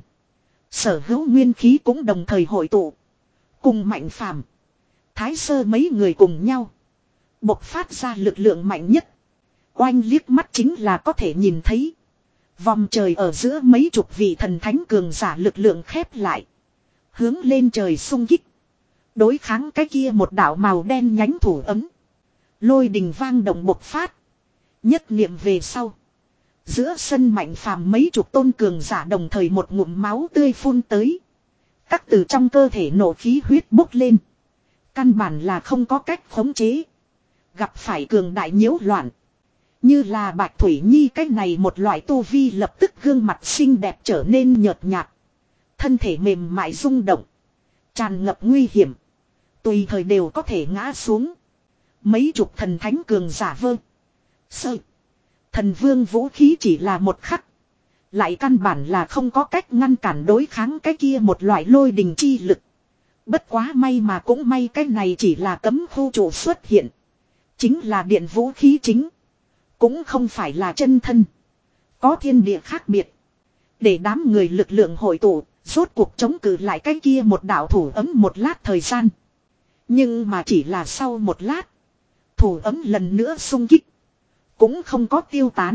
Sở hữu nguyên khí cũng đồng thời hội tụ. Cùng Mạnh Phàm, Thái sơ mấy người cùng nhau. Bộc phát ra lực lượng mạnh nhất. Oanh liếc mắt chính là có thể nhìn thấy. Vòng trời ở giữa mấy chục vị thần thánh cường giả lực lượng khép lại. Hướng lên trời xung kích. Đối kháng cái kia một đạo màu đen nhánh thủ ấm. Lôi đình vang động bộc phát. Nhất niệm về sau. Giữa sân Mạnh Phàm mấy chục tôn cường giả đồng thời một ngụm máu tươi phun tới. Các từ trong cơ thể nổ khí huyết bốc lên. Căn bản là không có cách khống chế. Gặp phải cường đại nhiễu loạn. Như là Bạch Thủy Nhi cái này một loại tu vi lập tức gương mặt xinh đẹp trở nên nhợt nhạt. Thân thể mềm mại rung động. Tràn ngập nguy hiểm. Tùy thời đều có thể ngã xuống. Mấy chục thần thánh cường giả vơ. Sơ. Thần vương vũ khí chỉ là một khắc. Lại căn bản là không có cách ngăn cản đối kháng cái kia một loại lôi đình chi lực. Bất quá may mà cũng may cái này chỉ là cấm khu trụ xuất hiện. Chính là điện vũ khí chính. Cũng không phải là chân thân. Có thiên địa khác biệt. Để đám người lực lượng hội tụ. Rốt cuộc chống cự lại cái kia một đạo thủ ấm một lát thời gian. Nhưng mà chỉ là sau một lát. Thủ ấm lần nữa xung kích. Cũng không có tiêu tán.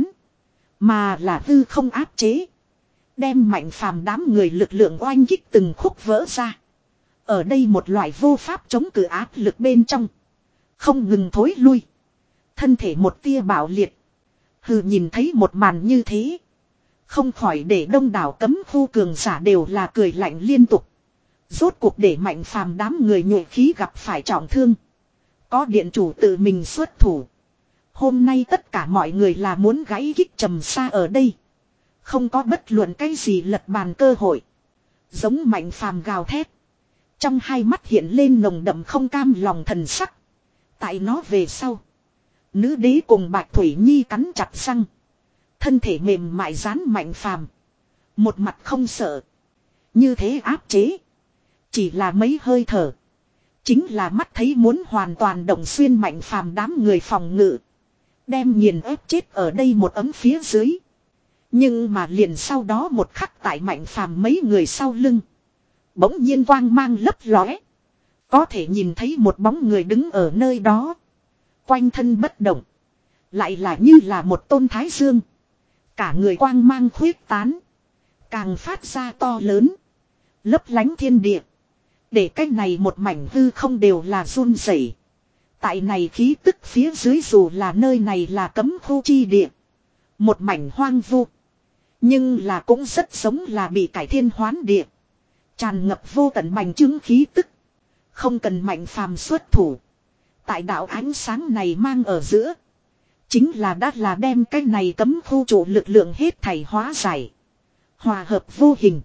Mà là hư không áp chế. Đem Mạnh Phàm đám người lực lượng oanh kích từng khúc vỡ ra. Ở đây một loại vô pháp chống cự áp lực bên trong. Không ngừng thối lui. Thân thể một tia bạo liệt. Hừ nhìn thấy một màn như thế. Không khỏi để đông đảo cấm khu cường giả đều là cười lạnh liên tục. Rốt cuộc để Mạnh Phàm đám người nhuệ khí gặp phải trọng thương. Có điện chủ tự mình xuất thủ. Hôm nay tất cả mọi người là muốn gãy kích trầm xa ở đây. Không có bất luận cái gì lật bàn cơ hội. Giống Mạnh Phàm gào thét. Trong hai mắt hiện lên nồng đậm không cam lòng thần sắc. Tại nó về sau. Nữ đế cùng Bạch Thủy Nhi cắn chặt răng. Thân thể mềm mại dán Mạnh Phàm. Một mặt không sợ. Như thế áp chế. Chỉ là mấy hơi thở. Chính là mắt thấy muốn hoàn toàn động xuyên Mạnh Phàm đám người phòng ngự. Đem nghiền ép chết ở đây một ấm phía dưới. Nhưng mà liền sau đó một khắc tại Mạnh Phàm mấy người sau lưng. Bỗng nhiên quang mang lấp lóe. Có thể nhìn thấy một bóng người đứng ở nơi đó. Quanh thân bất động. Lại là như là một tôn thái dương. Cả người quang mang khuyết tán. Càng phát ra to lớn. Lấp lánh thiên địa. Để cách này một mảnh hư không đều là run rẩy. Tại này khí tức phía dưới dù là nơi này là cấm khu chi địa. Một mảnh hoang vu. Nhưng là cũng rất giống là bị cải thiên hoán địa. Tràn ngập vô tận bành trướng khí tức. Không cần Mạnh Phàm xuất thủ. Tại đạo ánh sáng này mang ở giữa. Chính là đã là đem cái này cấm khu trụ lực lượng hết thảy hóa giải. Hòa hợp vô hình.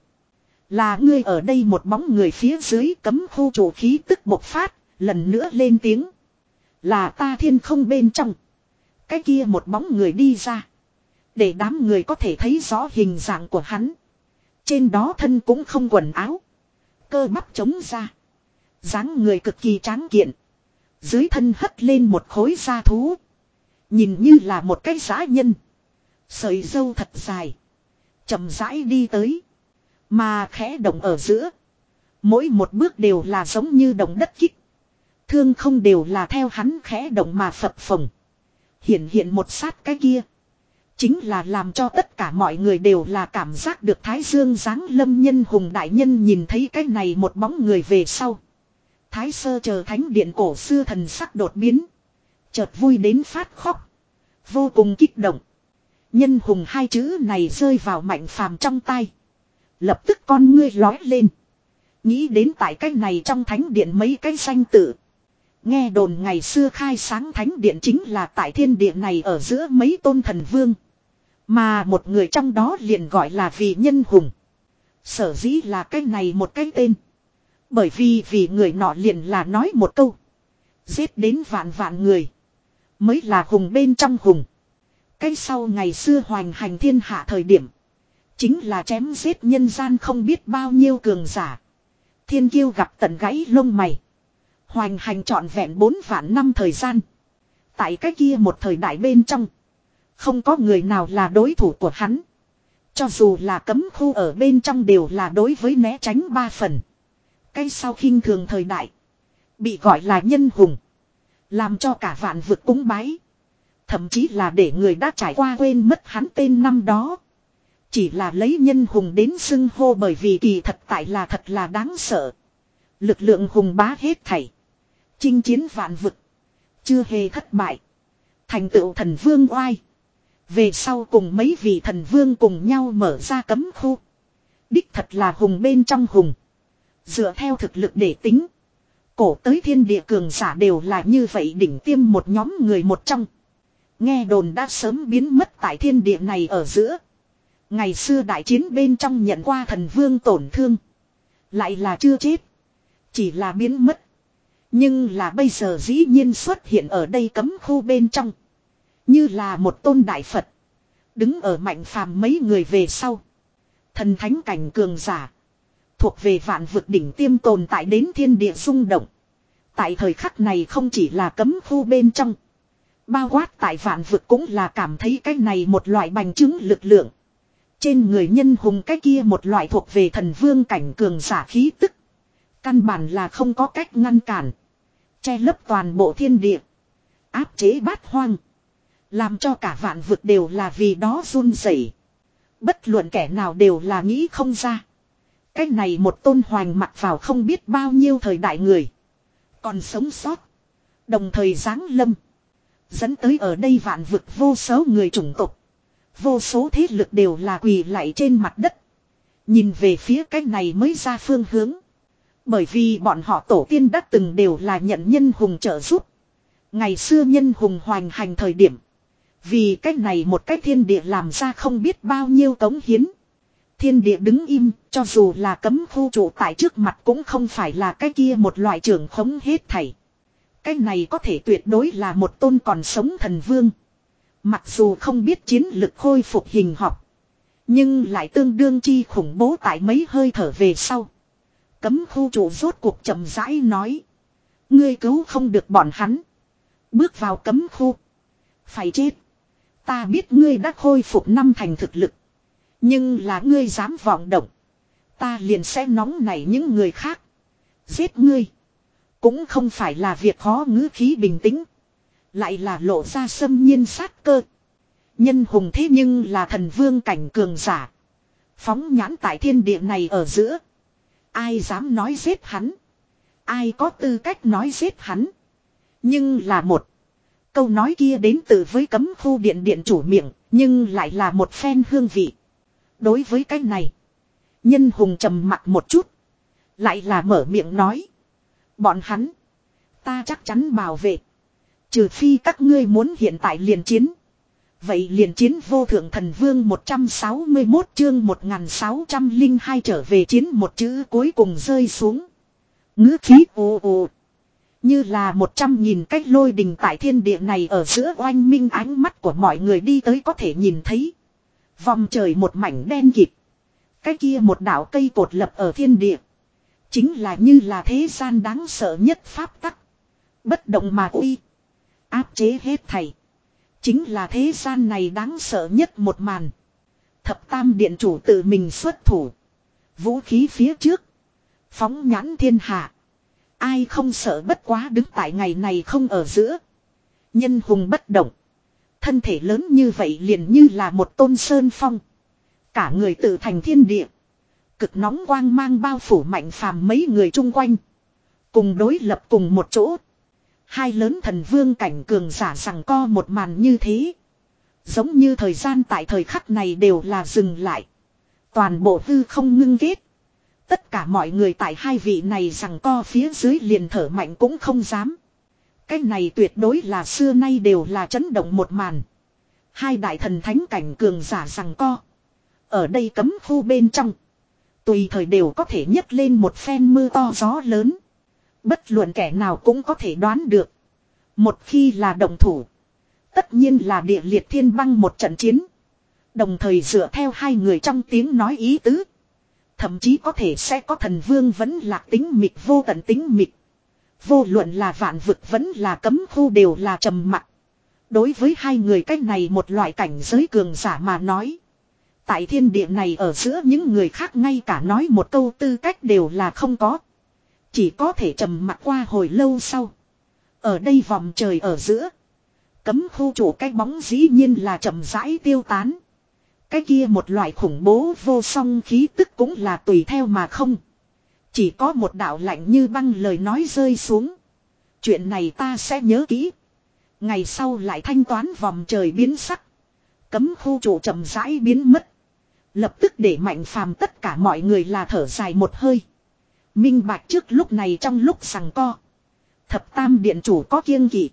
Là ngươi ở đây một bóng người phía dưới cấm khu trụ khí tức bộc phát, lần nữa lên tiếng. Là ta thiên không bên trong. Cái kia một bóng người đi ra. Để đám người có thể thấy rõ hình dạng của hắn. Trên đó thân cũng không quần áo. Cơ bắp trống ra. Dáng người cực kỳ tráng kiện. Dưới thân hất lên một khối da thú. Nhìn như là một cái dã nhân. Sợi râu thật dài. Chậm rãi đi tới. Mà khẽ động ở giữa. Mỗi một bước đều là giống như động đất kích. Thương không đều là theo hắn khẽ động mà phập phồng. Hiện hiện một sát cái kia. Chính là làm cho tất cả mọi người đều là cảm giác được Thái Dương giáng lâm Nhân Hùng đại nhân nhìn thấy cái này một bóng người về sau. Thái Sơ chờ thánh điện cổ xưa thần sắc đột biến. Chợt vui đến phát khóc. Vô cùng kích động. Nhân Hùng hai chữ này rơi vào Mạnh Phàm trong tay. Lập tức con ngươi lói lên. Nghĩ đến tại cái này trong thánh điện mấy cái danh tự. Nghe đồn ngày xưa khai sáng thánh điện chính là tại thiên địa này ở giữa mấy tôn thần vương. Mà một người trong đó liền gọi là vị Nhân Hùng. Sở dĩ là cái này một cái tên. Bởi vì vì người nọ liền là nói một câu. Giết đến vạn vạn người. Mới là hùng bên trong hùng. Cái sau ngày xưa hoành hành thiên hạ thời điểm. Chính là chém giết nhân gian không biết bao nhiêu cường giả. Thiên kiêu gặp tận gãy lông mày. Hoành hành trọn vẹn bốn vạn năm thời gian. Tại cái kia một thời đại bên trong. Không có người nào là đối thủ của hắn. Cho dù là cấm khu ở bên trong đều là đối với né tránh ba phần. Cái sau khinh thường thời đại. Bị gọi là Nhân Hùng. Làm cho cả vạn vực cúng bái. Thậm chí là để người đã trải qua quên mất hắn tên năm đó. Chỉ là lấy Nhân Hùng đến xưng hô bởi vì kỳ thật tại là thật là đáng sợ. Lực lượng hùng bá hết thảy. Chinh chiến vạn vực. Chưa hề thất bại. Thành tựu thần vương oai. Về sau cùng mấy vị thần vương cùng nhau mở ra cấm khu. Đích thật là hùng bên trong hùng. Dựa theo thực lực để tính. Cổ tới thiên địa cường giả đều là như vậy đỉnh tiêm một nhóm người một trong. Nghe đồn đã sớm biến mất tại thiên địa này ở giữa. Ngày xưa đại chiến bên trong nhận qua thần vương tổn thương. Lại là chưa chết. Chỉ là biến mất. Nhưng là bây giờ dĩ nhiên xuất hiện ở đây cấm khu bên trong. Như là một tôn đại Phật. Đứng ở Mạnh Phàm mấy người về sau. Thần thánh cảnh cường giả. Thuộc về vạn vực đỉnh tiêm tồn tại đến thiên địa rung động. Tại thời khắc này không chỉ là cấm khu bên trong. Bao quát tại vạn vực cũng là cảm thấy cái này một loại bành chứng lực lượng. Trên người Nhân Hùng cái kia một loại thuộc về thần vương cảnh cường giả khí tức. Căn bản là không có cách ngăn cản. Che lấp toàn bộ thiên địa. Áp chế bát hoang. Làm cho cả vạn vực đều là vì đó run rẩy. Bất luận kẻ nào đều là nghĩ không ra. Cái này một tôn hoành mặc vào không biết bao nhiêu thời đại người. Còn sống sót. Đồng thời giáng lâm. Dẫn tới ở đây vạn vực vô số người chủng tộc. Vô số thế lực đều là quỳ lạy trên mặt đất. Nhìn về phía cái này mới ra phương hướng. Bởi vì bọn họ tổ tiên đã từng đều là nhận Nhân Hùng trợ giúp. Ngày xưa Nhân Hùng hoành hành thời điểm. Vì cách này một cách thiên địa làm ra không biết bao nhiêu cống hiến. Thiên địa đứng im, cho dù là cấm khu trụ tại trước mặt cũng không phải là cái kia một loại trưởng khống hết thảy. Cái này có thể tuyệt đối là một tôn còn sống thần vương. Mặc dù không biết chiến lực khôi phục hình học. Nhưng lại tương đương chi khủng bố tại mấy hơi thở về sau. Cấm khu trụ rốt cuộc chậm rãi nói. Ngươi cứu không được bọn hắn. Bước vào cấm khu. Phải chết. Ta biết ngươi đã khôi phục năm thành thực lực. Nhưng là ngươi dám vọng động. Ta liền sẽ nóng nảy những người khác. Giết ngươi. Cũng không phải là việc khó ngữ khí bình tĩnh. Lại là lộ ra xâm nhiên sát cơ. Nhân Hùng thế nhưng là thần vương cảnh cường giả. Phóng nhãn tại thiên địa này ở giữa. Ai dám nói giết hắn. Ai có tư cách nói giết hắn. Nhưng là một. Câu nói kia đến từ với cấm khu điện điện chủ miệng. Nhưng lại là một phen hương vị. Đối với cái này. Nhân Hùng trầm mặt một chút. Lại là mở miệng nói. Bọn hắn. Ta chắc chắn bảo vệ. Trừ phi các ngươi muốn hiện tại liền chiến. Vậy liền chiến vô thượng thần vương một trăm sáu mươi mốt chương một nghìn sáu trăm lẻ hai trở về chiến một chữ cuối cùng rơi xuống. Ngữ khí ồ ồ. Như là một trăm nghìn cách lôi đình tại thiên địa này ở giữa oanh minh, ánh mắt của mọi người đi tới có thể nhìn thấy. Vòng trời một mảnh đen kịt. Cái kia một đảo cây cột lập ở thiên địa. Chính là như là thế gian đáng sợ nhất pháp tắc. Bất động mà uy. Áp chế hết thảy. Chính là thế gian này đáng sợ nhất một màn. Thập tam điện chủ tự mình xuất thủ. Vũ khí phía trước. Phóng nhãn thiên hạ. Ai không sợ bất quá đứng tại ngày này không ở giữa. Nhân hùng bất động. Thân thể lớn như vậy liền như là một tôn sơn phong. Cả người tự thành thiên địa. Cực nóng quang mang bao phủ Mạnh Phàm mấy người chung quanh. Cùng đối lập cùng một chỗ. Hai lớn thần vương cảnh cường giả rằng co một màn như thế. Giống như thời gian tại thời khắc này đều là dừng lại. Toàn bộ hư không ngưng kết. Tất cả mọi người tại hai vị này rằng co phía dưới liền thở mạnh cũng không dám. Cái này tuyệt đối là xưa nay đều là chấn động một màn. Hai đại thần thánh cảnh cường giả rằng co. Ở đây cấm khu bên trong. Tùy thời đều có thể nhấc lên một phen mưa to gió lớn. Bất luận kẻ nào cũng có thể đoán được. Một khi là động thủ. Tất nhiên là địa liệt thiên băng một trận chiến. Đồng thời dựa theo hai người trong tiếng nói ý tứ. Thậm chí có thể sẽ có thần vương vẫn lạc tính mịch vô tận tính mịch. Vô luận là vạn vực vẫn là cấm khu đều là trầm mặc. Đối với hai người cách này một loại cảnh giới cường giả mà nói. Tại thiên địa này ở giữa những người khác ngay cả nói một câu tư cách đều là không có. Chỉ có thể trầm mặc qua hồi lâu sau. Ở đây vòng trời ở giữa. Cấm khu chủ cái bóng dĩ nhiên là chậm rãi tiêu tán. Cái kia một loại khủng bố vô song khí tức cũng là tùy theo mà không. Chỉ có một đạo lạnh như băng lời nói rơi xuống. Chuyện này ta sẽ nhớ kỹ. Ngày sau lại thanh toán vòng trời biến sắc. Cấm khu chủ chậm rãi biến mất. Lập tức để Mạnh Phàm tất cả mọi người là thở dài một hơi. Minh bạch trước lúc này trong lúc giằng co. Thập tam điện chủ có kiêng kỵ.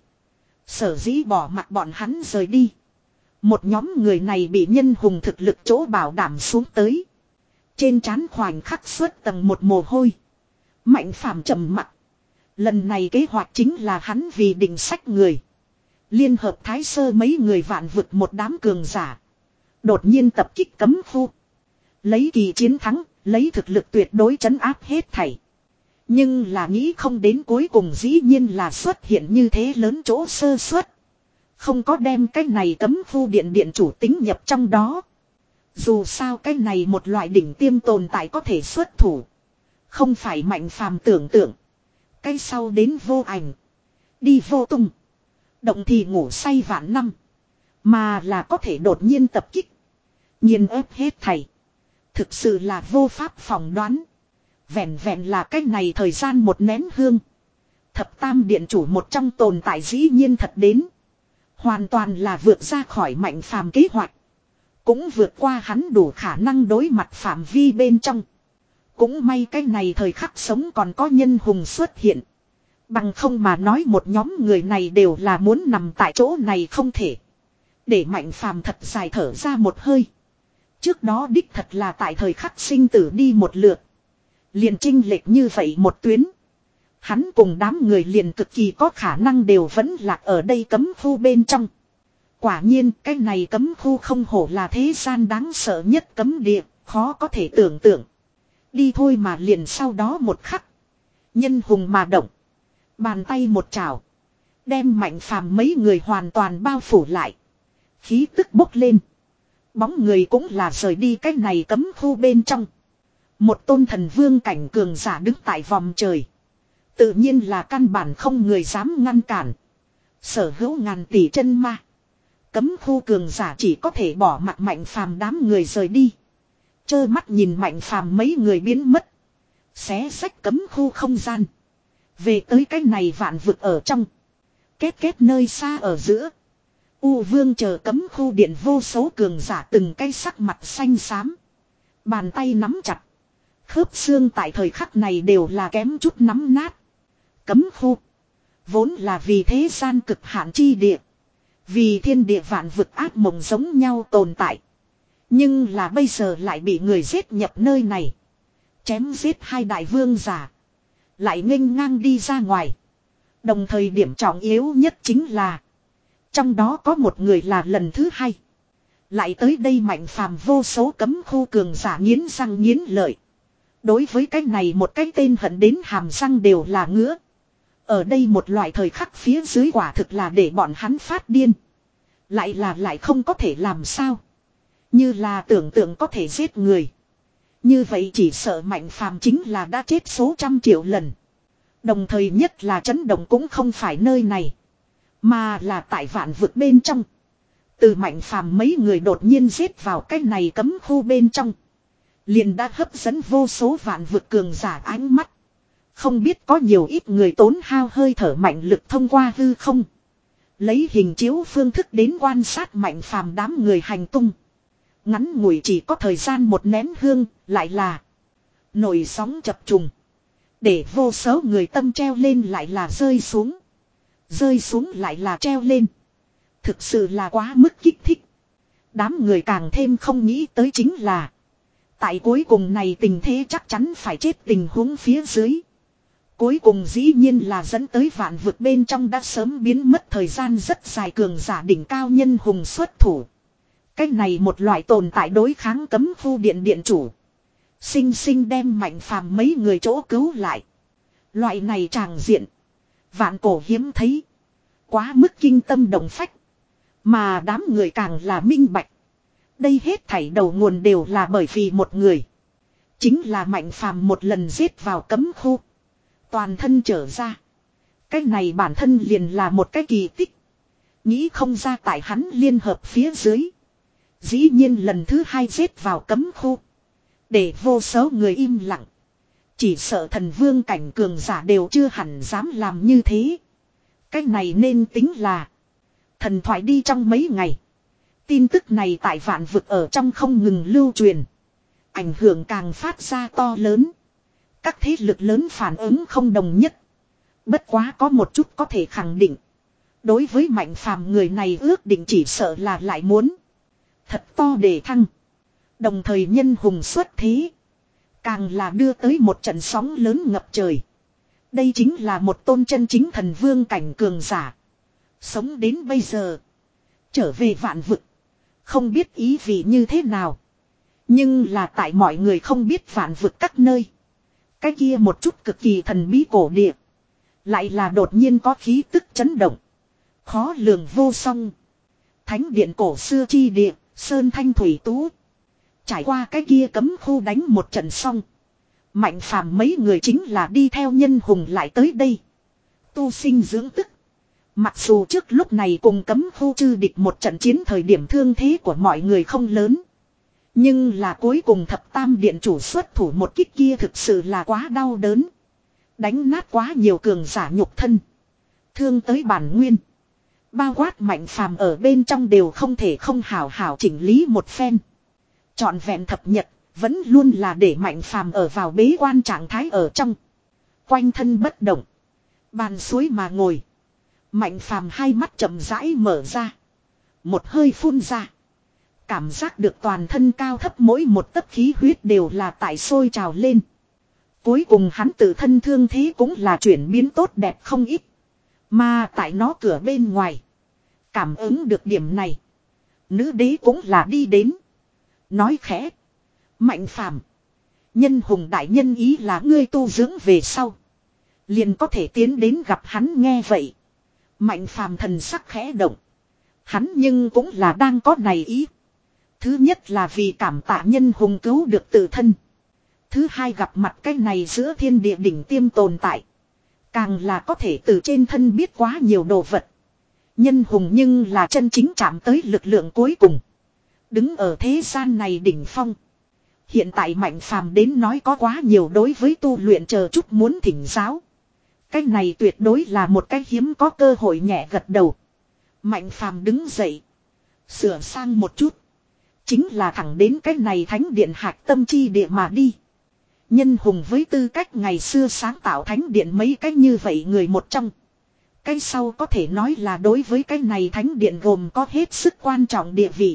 Sở dĩ bỏ mặc bọn hắn rời đi. Một nhóm người này bị nhân hùng thực lực chỗ bảo đảm xuống tới. Trên trán khoảnh khắc xuất tầng một mồ hôi. Mạnh Phàm trầm mặc. Lần này kế hoạch chính là hắn vì định sách người. Liên hợp thái sơ mấy người vạn vực một đám cường giả. Đột nhiên tập kích cấm khu. Lấy kỳ chiến thắng, lấy thực lực tuyệt đối trấn áp hết thảy. Nhưng là nghĩ không đến cuối cùng dĩ nhiên là xuất hiện như thế lớn chỗ sơ suất. Không có đem cái này cấm khu điện điện chủ tính nhập trong đó. Dù sao cái này một loại đỉnh tiêm tồn tại có thể xuất thủ. Không phải Mạnh Phàm tưởng tượng. Cái sau đến vô ảnh. Đi vô tung. Động thì ngủ say vạn năm. Mà là có thể đột nhiên tập kích. Nhiên ép hết thầy. Thực sự là vô pháp phỏng đoán. Vẹn vẹn là cách này thời gian một nén hương. Thập tam điện chủ một trong tồn tại dĩ nhiên thật đến. Hoàn toàn là vượt ra khỏi Mạnh Phàm kế hoạch. Cũng vượt qua hắn đủ khả năng đối mặt phạm vi bên trong. Cũng may cái này thời khắc sống còn có nhân hùng xuất hiện. Bằng không mà nói một nhóm người này đều là muốn nằm tại chỗ này không thể. Để Mạnh Phàm thật dài thở ra một hơi. Trước đó đích thật là tại thời khắc sinh tử đi một lượt. Liền chinh lệch như vậy một tuyến. Hắn cùng đám người liền cực kỳ có khả năng đều vẫn lạc ở đây cấm khu bên trong. Quả nhiên cái này cấm khu không hổ là thế gian đáng sợ nhất cấm địa, khó có thể tưởng tượng. Đi thôi mà liền sau đó một khắc. Nhân hùng mà động. Bàn tay một chảo. Đem Mạnh Phàm mấy người hoàn toàn bao phủ lại. Khí tức bốc lên. Bóng người cũng là rời đi cái này cấm khu bên trong. Một tôn thần vương cảnh cường giả đứng tại vòng trời. Tự nhiên là căn bản không người dám ngăn cản. Sở hữu ngàn tỷ chân ma. Cấm khu cường giả chỉ có thể bỏ mặc Mạnh Phàm đám người rời đi. Chơ mắt nhìn Mạnh Phàm mấy người biến mất. Xé xách cấm khu không gian. Về tới cái này vạn vực ở trong. Kết kết nơi xa ở giữa. U Vương chờ cấm khu điện vô số cường giả từng cái sắc mặt xanh xám. Bàn tay nắm chặt. Khớp xương tại thời khắc này đều là kém chút nắm nát. Cấm khu. Vốn là vì thế gian cực hạn chi địa. Vì thiên địa vạn vực ác mộng giống nhau tồn tại. Nhưng là bây giờ lại bị người giết nhập nơi này. Chém giết hai đại vương giả. Lại nghênh ngang đi ra ngoài. Đồng thời điểm trọng yếu nhất chính là. Trong đó có một người là lần thứ hai. Lại tới đây Mạnh Phàm vô số cấm khu cường giả nghiến răng nghiến lợi. Đối với cái này một cái tên hận đến hàm răng đều là ngứa. Ở đây một loại thời khắc phía dưới quả thực là để bọn hắn phát điên. Lại là lại không có thể làm sao. Như là tưởng tượng có thể giết người. Như vậy chỉ sợ Mạnh Phàm chính là đã chết số trăm triệu lần. Đồng thời nhất là chấn động cũng không phải nơi này. Mà là tại vạn vực bên trong. Từ Mạnh Phàm mấy người đột nhiên giết vào cái này cấm khu bên trong. Liền đã hấp dẫn vô số vạn vực cường giả ánh mắt. Không biết có nhiều ít người tốn hao hơi thở mạnh lực thông qua hư không. Lấy hình chiếu phương thức đến quan sát Mạnh Phàm đám người hành tung. Ngắn ngủi chỉ có thời gian một nén hương, lại là nổi sóng chập trùng. Để vô số người tâm treo lên lại là rơi xuống. Rơi xuống lại là treo lên. Thực sự là quá mức kích thích. Đám người càng thêm không nghĩ tới chính là. Tại cuối cùng này tình thế chắc chắn phải chết tình huống phía dưới. Cuối cùng dĩ nhiên là dẫn tới vạn vực bên trong đã sớm biến mất thời gian rất dài cường giả đỉnh cao nhân hùng xuất thủ. Cách này một loại tồn tại đối kháng cấm khu điện điện chủ. Sinh sinh đem Mạnh Phàm mấy người chỗ cứu lại. Loại này tràng diện. Vạn cổ hiếm thấy. Quá mức kinh tâm động phách. Mà đám người càng là minh bạch. Đây hết thảy đầu nguồn đều là bởi vì một người. Chính là Mạnh Phàm một lần giết vào cấm khu. Toàn thân trở ra. Cái này bản thân liền là một cái kỳ tích. Nghĩ không ra tại hắn liên hợp phía dưới. Dĩ nhiên lần thứ hai giết vào cấm khu. Để vô số người im lặng. Chỉ sợ thần vương cảnh cường giả đều chưa hẳn dám làm như thế. Cái này nên tính là. Thần thoại đi trong mấy ngày. Tin tức này tại vạn vực ở trong không ngừng lưu truyền. Ảnh hưởng càng phát ra to lớn. Các thế lực lớn phản ứng không đồng nhất. Bất quá có một chút có thể khẳng định. Đối với Mạnh Phàm người này ước định chỉ sợ là lại muốn. Thật to để thăng. Đồng thời nhân hùng xuất thế. Càng là đưa tới một trận sóng lớn ngập trời. Đây chính là một tôn chân chính thần vương cảnh cường giả. Sống đến bây giờ. Trở về vạn vực. Không biết ý vị như thế nào. Nhưng là tại mọi người không biết vạn vực các nơi. Cái kia một chút cực kỳ thần bí cổ địa. Lại là đột nhiên có khí tức chấn động. Khó lường vô song. Thánh điện cổ xưa chi địa. Sơn thanh thủy tú. Trải qua cái kia cấm khu đánh một trận xong. Mạnh Phàm mấy người chính là đi theo nhân hùng lại tới đây. Tu sinh dưỡng tức. Mặc dù trước lúc này cùng cấm khu chư địch một trận chiến thời điểm thương thế của mọi người không lớn. Nhưng là cuối cùng thập tam điện chủ xuất thủ một kích kia thực sự là quá đau đớn. Đánh nát quá nhiều cường giả nhục thân. Thương tới bản nguyên. Bao quát Mạnh Phàm ở bên trong đều không thể không hảo hảo chỉnh lý một phen. Trọn vẹn thập nhật, vẫn luôn là để Mạnh Phàm ở vào bế quan trạng thái ở trong. Quanh thân bất động. Bàn suối mà ngồi. Mạnh Phàm hai mắt chậm rãi mở ra. Một hơi phun ra. Cảm giác được toàn thân cao thấp mỗi một tấc khí huyết đều là tại sôi trào lên. Cuối cùng hắn tự thân thương thế cũng là chuyển biến tốt đẹp không ít. Mà tại nó cửa bên ngoài. Cảm ứng được điểm này. Nữ đế cũng là đi đến. Nói khẽ. Mạnh Phàm, nhân hùng đại nhân ý là ngươi tu dưỡng về sau. Liền có thể tiến đến gặp hắn nghe vậy. Mạnh Phàm thần sắc khẽ động. Hắn nhưng cũng là đang có này ý. Thứ nhất là vì cảm tạ nhân hùng cứu được tự thân. Thứ hai gặp mặt cái này giữa thiên địa đỉnh tiêm tồn tại. Càng là có thể từ trên thân biết quá nhiều đồ vật. Nhân hùng nhưng là chân chính chạm tới lực lượng cuối cùng. Đứng ở thế gian này đỉnh phong. Hiện tại Mạnh Phàm đến nói có quá nhiều đối với tu luyện chờ chút muốn thỉnh giáo. Cái này tuyệt đối là một cái hiếm có cơ hội nhẹ gật đầu. Mạnh Phàm đứng dậy. Sửa sang một chút. Chính là thẳng đến cái này thánh điện hạc tâm chi địa mà đi. Nhân hùng với tư cách ngày xưa sáng tạo thánh điện mấy cách như vậy người một trong. cái sau có thể nói là đối với cái này thánh điện gồm có hết sức quan trọng địa vị.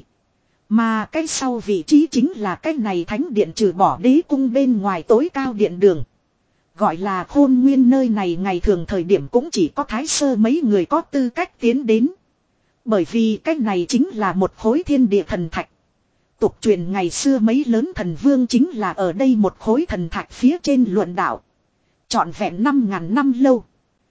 Mà cái sau vị trí chính là cái này thánh điện trừ bỏ đế cung bên ngoài tối cao điện đường. Gọi là khôn nguyên, nơi này ngày thường thời điểm cũng chỉ có thái sơ mấy người có tư cách tiến đến. Bởi vì cái này chính là một khối thiên địa thần thạch. Tục truyền ngày xưa mấy lớn thần vương chính là ở đây một khối thần thạch phía trên luận đạo. Trọn vẹn năm ngàn năm lâu.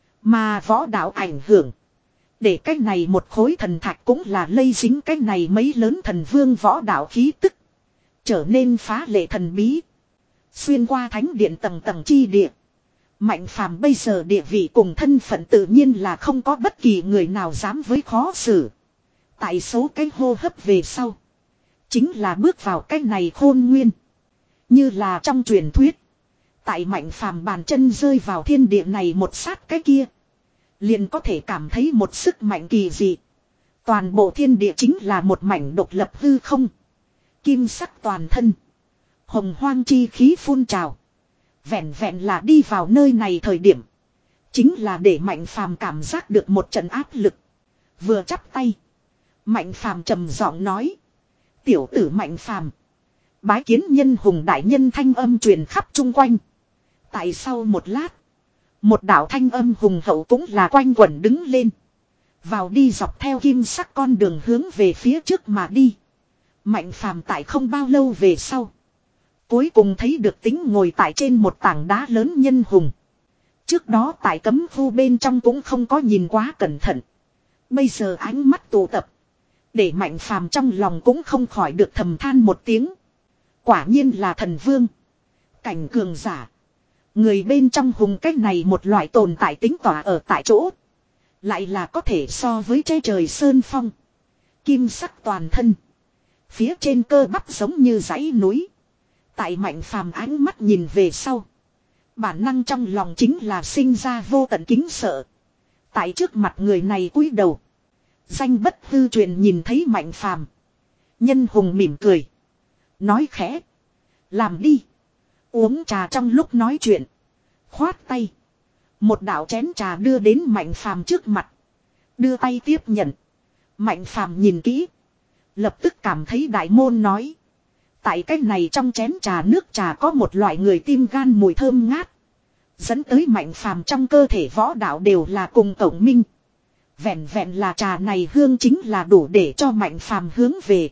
Mà võ đạo ảnh hưởng. Để cái này một khối thần thạch cũng là lây dính cái này mấy lớn thần vương võ đạo khí tức. Trở nên phá lệ thần bí. Xuyên qua thánh điện tầng tầng chi địa. Mạnh phàm bây giờ địa vị cùng thân phận tự nhiên là không có bất kỳ người nào dám với khó xử. Tại số cái hô hấp về sau. Chính là bước vào cái này khôn nguyên. Như là trong truyền thuyết. Tại mạnh phàm bàn chân rơi vào thiên địa này một sát cái kia. Liền có thể cảm thấy một sức mạnh kỳ dị. Toàn bộ thiên địa chính là một mảnh độc lập hư không. Kim sắc toàn thân. Hồng hoang chi khí phun trào. Vẹn vẹn là đi vào nơi này thời điểm. Chính là để mạnh phàm cảm giác được một trận áp lực. Vừa chắp tay. Mạnh phàm trầm giọng nói. Tiểu tử mạnh phàm. Bái kiến nhân hùng đại nhân thanh âm truyền khắp chung quanh. Tại sau một lát. Một đạo thanh âm hùng hậu cũng là quanh quẩn đứng lên. Vào đi dọc theo kim sắc con đường hướng về phía trước mà đi. Mạnh phàm tại không bao lâu về sau. Cuối cùng thấy được tính ngồi tại trên một tảng đá lớn nhân hùng. Trước đó tại cấm khu bên trong cũng không có nhìn quá cẩn thận. Bây giờ ánh mắt tụ tập. Để mạnh phàm trong lòng cũng không khỏi được thầm than một tiếng. Quả nhiên là thần vương. Cảnh cường giả. Người bên trong hùng cách này một loại tồn tại tính tỏa ở tại chỗ. Lại là có thể so với che trời sơn phong. Kim sắc toàn thân. Phía trên cơ bắp giống như dãy núi. Tại mạnh phàm ánh mắt nhìn về sau. Bản năng trong lòng chính là sinh ra vô tận kính sợ. Tại trước mặt người này cúi đầu. Danh bất hư truyền nhìn thấy mạnh phàm. Nhân hùng mỉm cười. Nói khẽ. Làm đi. Uống trà trong lúc nói chuyện. Khoát tay. Một đạo chén trà đưa đến mạnh phàm trước mặt. Đưa tay tiếp nhận. Mạnh phàm nhìn kỹ. Lập tức cảm thấy đại môn nói. Tại cái này trong chén trà nước trà có một loại người tim gan mùi thơm ngát. Dẫn tới mạnh phàm trong cơ thể võ đạo đều là cùng tổng minh. Vẹn vẹn là trà này hương chính là đủ để cho mạnh phàm hướng về.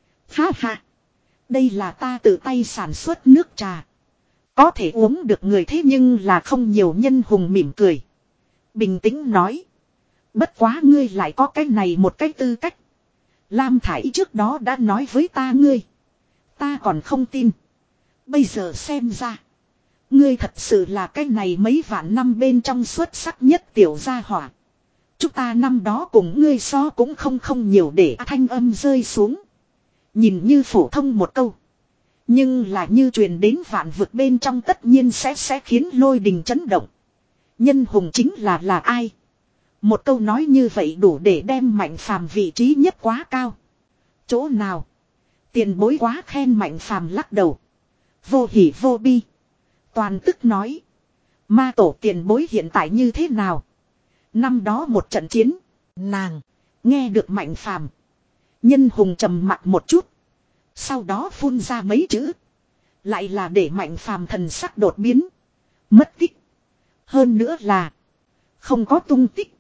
Ha ha. Đây là ta tự tay sản xuất nước trà. Có thể uống được người thế nhưng là không nhiều. Nhân hùng mỉm cười. Bình tĩnh nói. Bất quá ngươi lại có cái này một cái tư cách. Lam Thải trước đó đã nói với ta ngươi. Ta còn không tin. Bây giờ xem ra. Ngươi thật sự là cái này mấy vạn năm bên trong xuất sắc nhất tiểu gia hỏa. Chúng ta năm đó cùng ngươi so cũng không không nhiều để thanh âm rơi xuống. Nhìn như phổ thông một câu. Nhưng là như truyền đến vạn vực bên trong tất nhiên sẽ sẽ khiến lôi đình chấn động. Nhân hùng chính là là ai? Một câu nói như vậy đủ để đem mạnh phàm vị trí nhất quá cao. Chỗ nào? Tiền bối quá khen. Mạnh phàm lắc đầu. Vô hỉ vô bi. Toàn tức nói. Ma tổ tiền bối hiện tại như thế nào? Năm đó một trận chiến. Nàng. Nghe được mạnh phàm. Nhân hùng trầm mặt một chút. Sau đó phun ra mấy chữ. Lại là để mạnh phàm thần sắc đột biến. Mất tích. Hơn nữa là. Không có tung tích.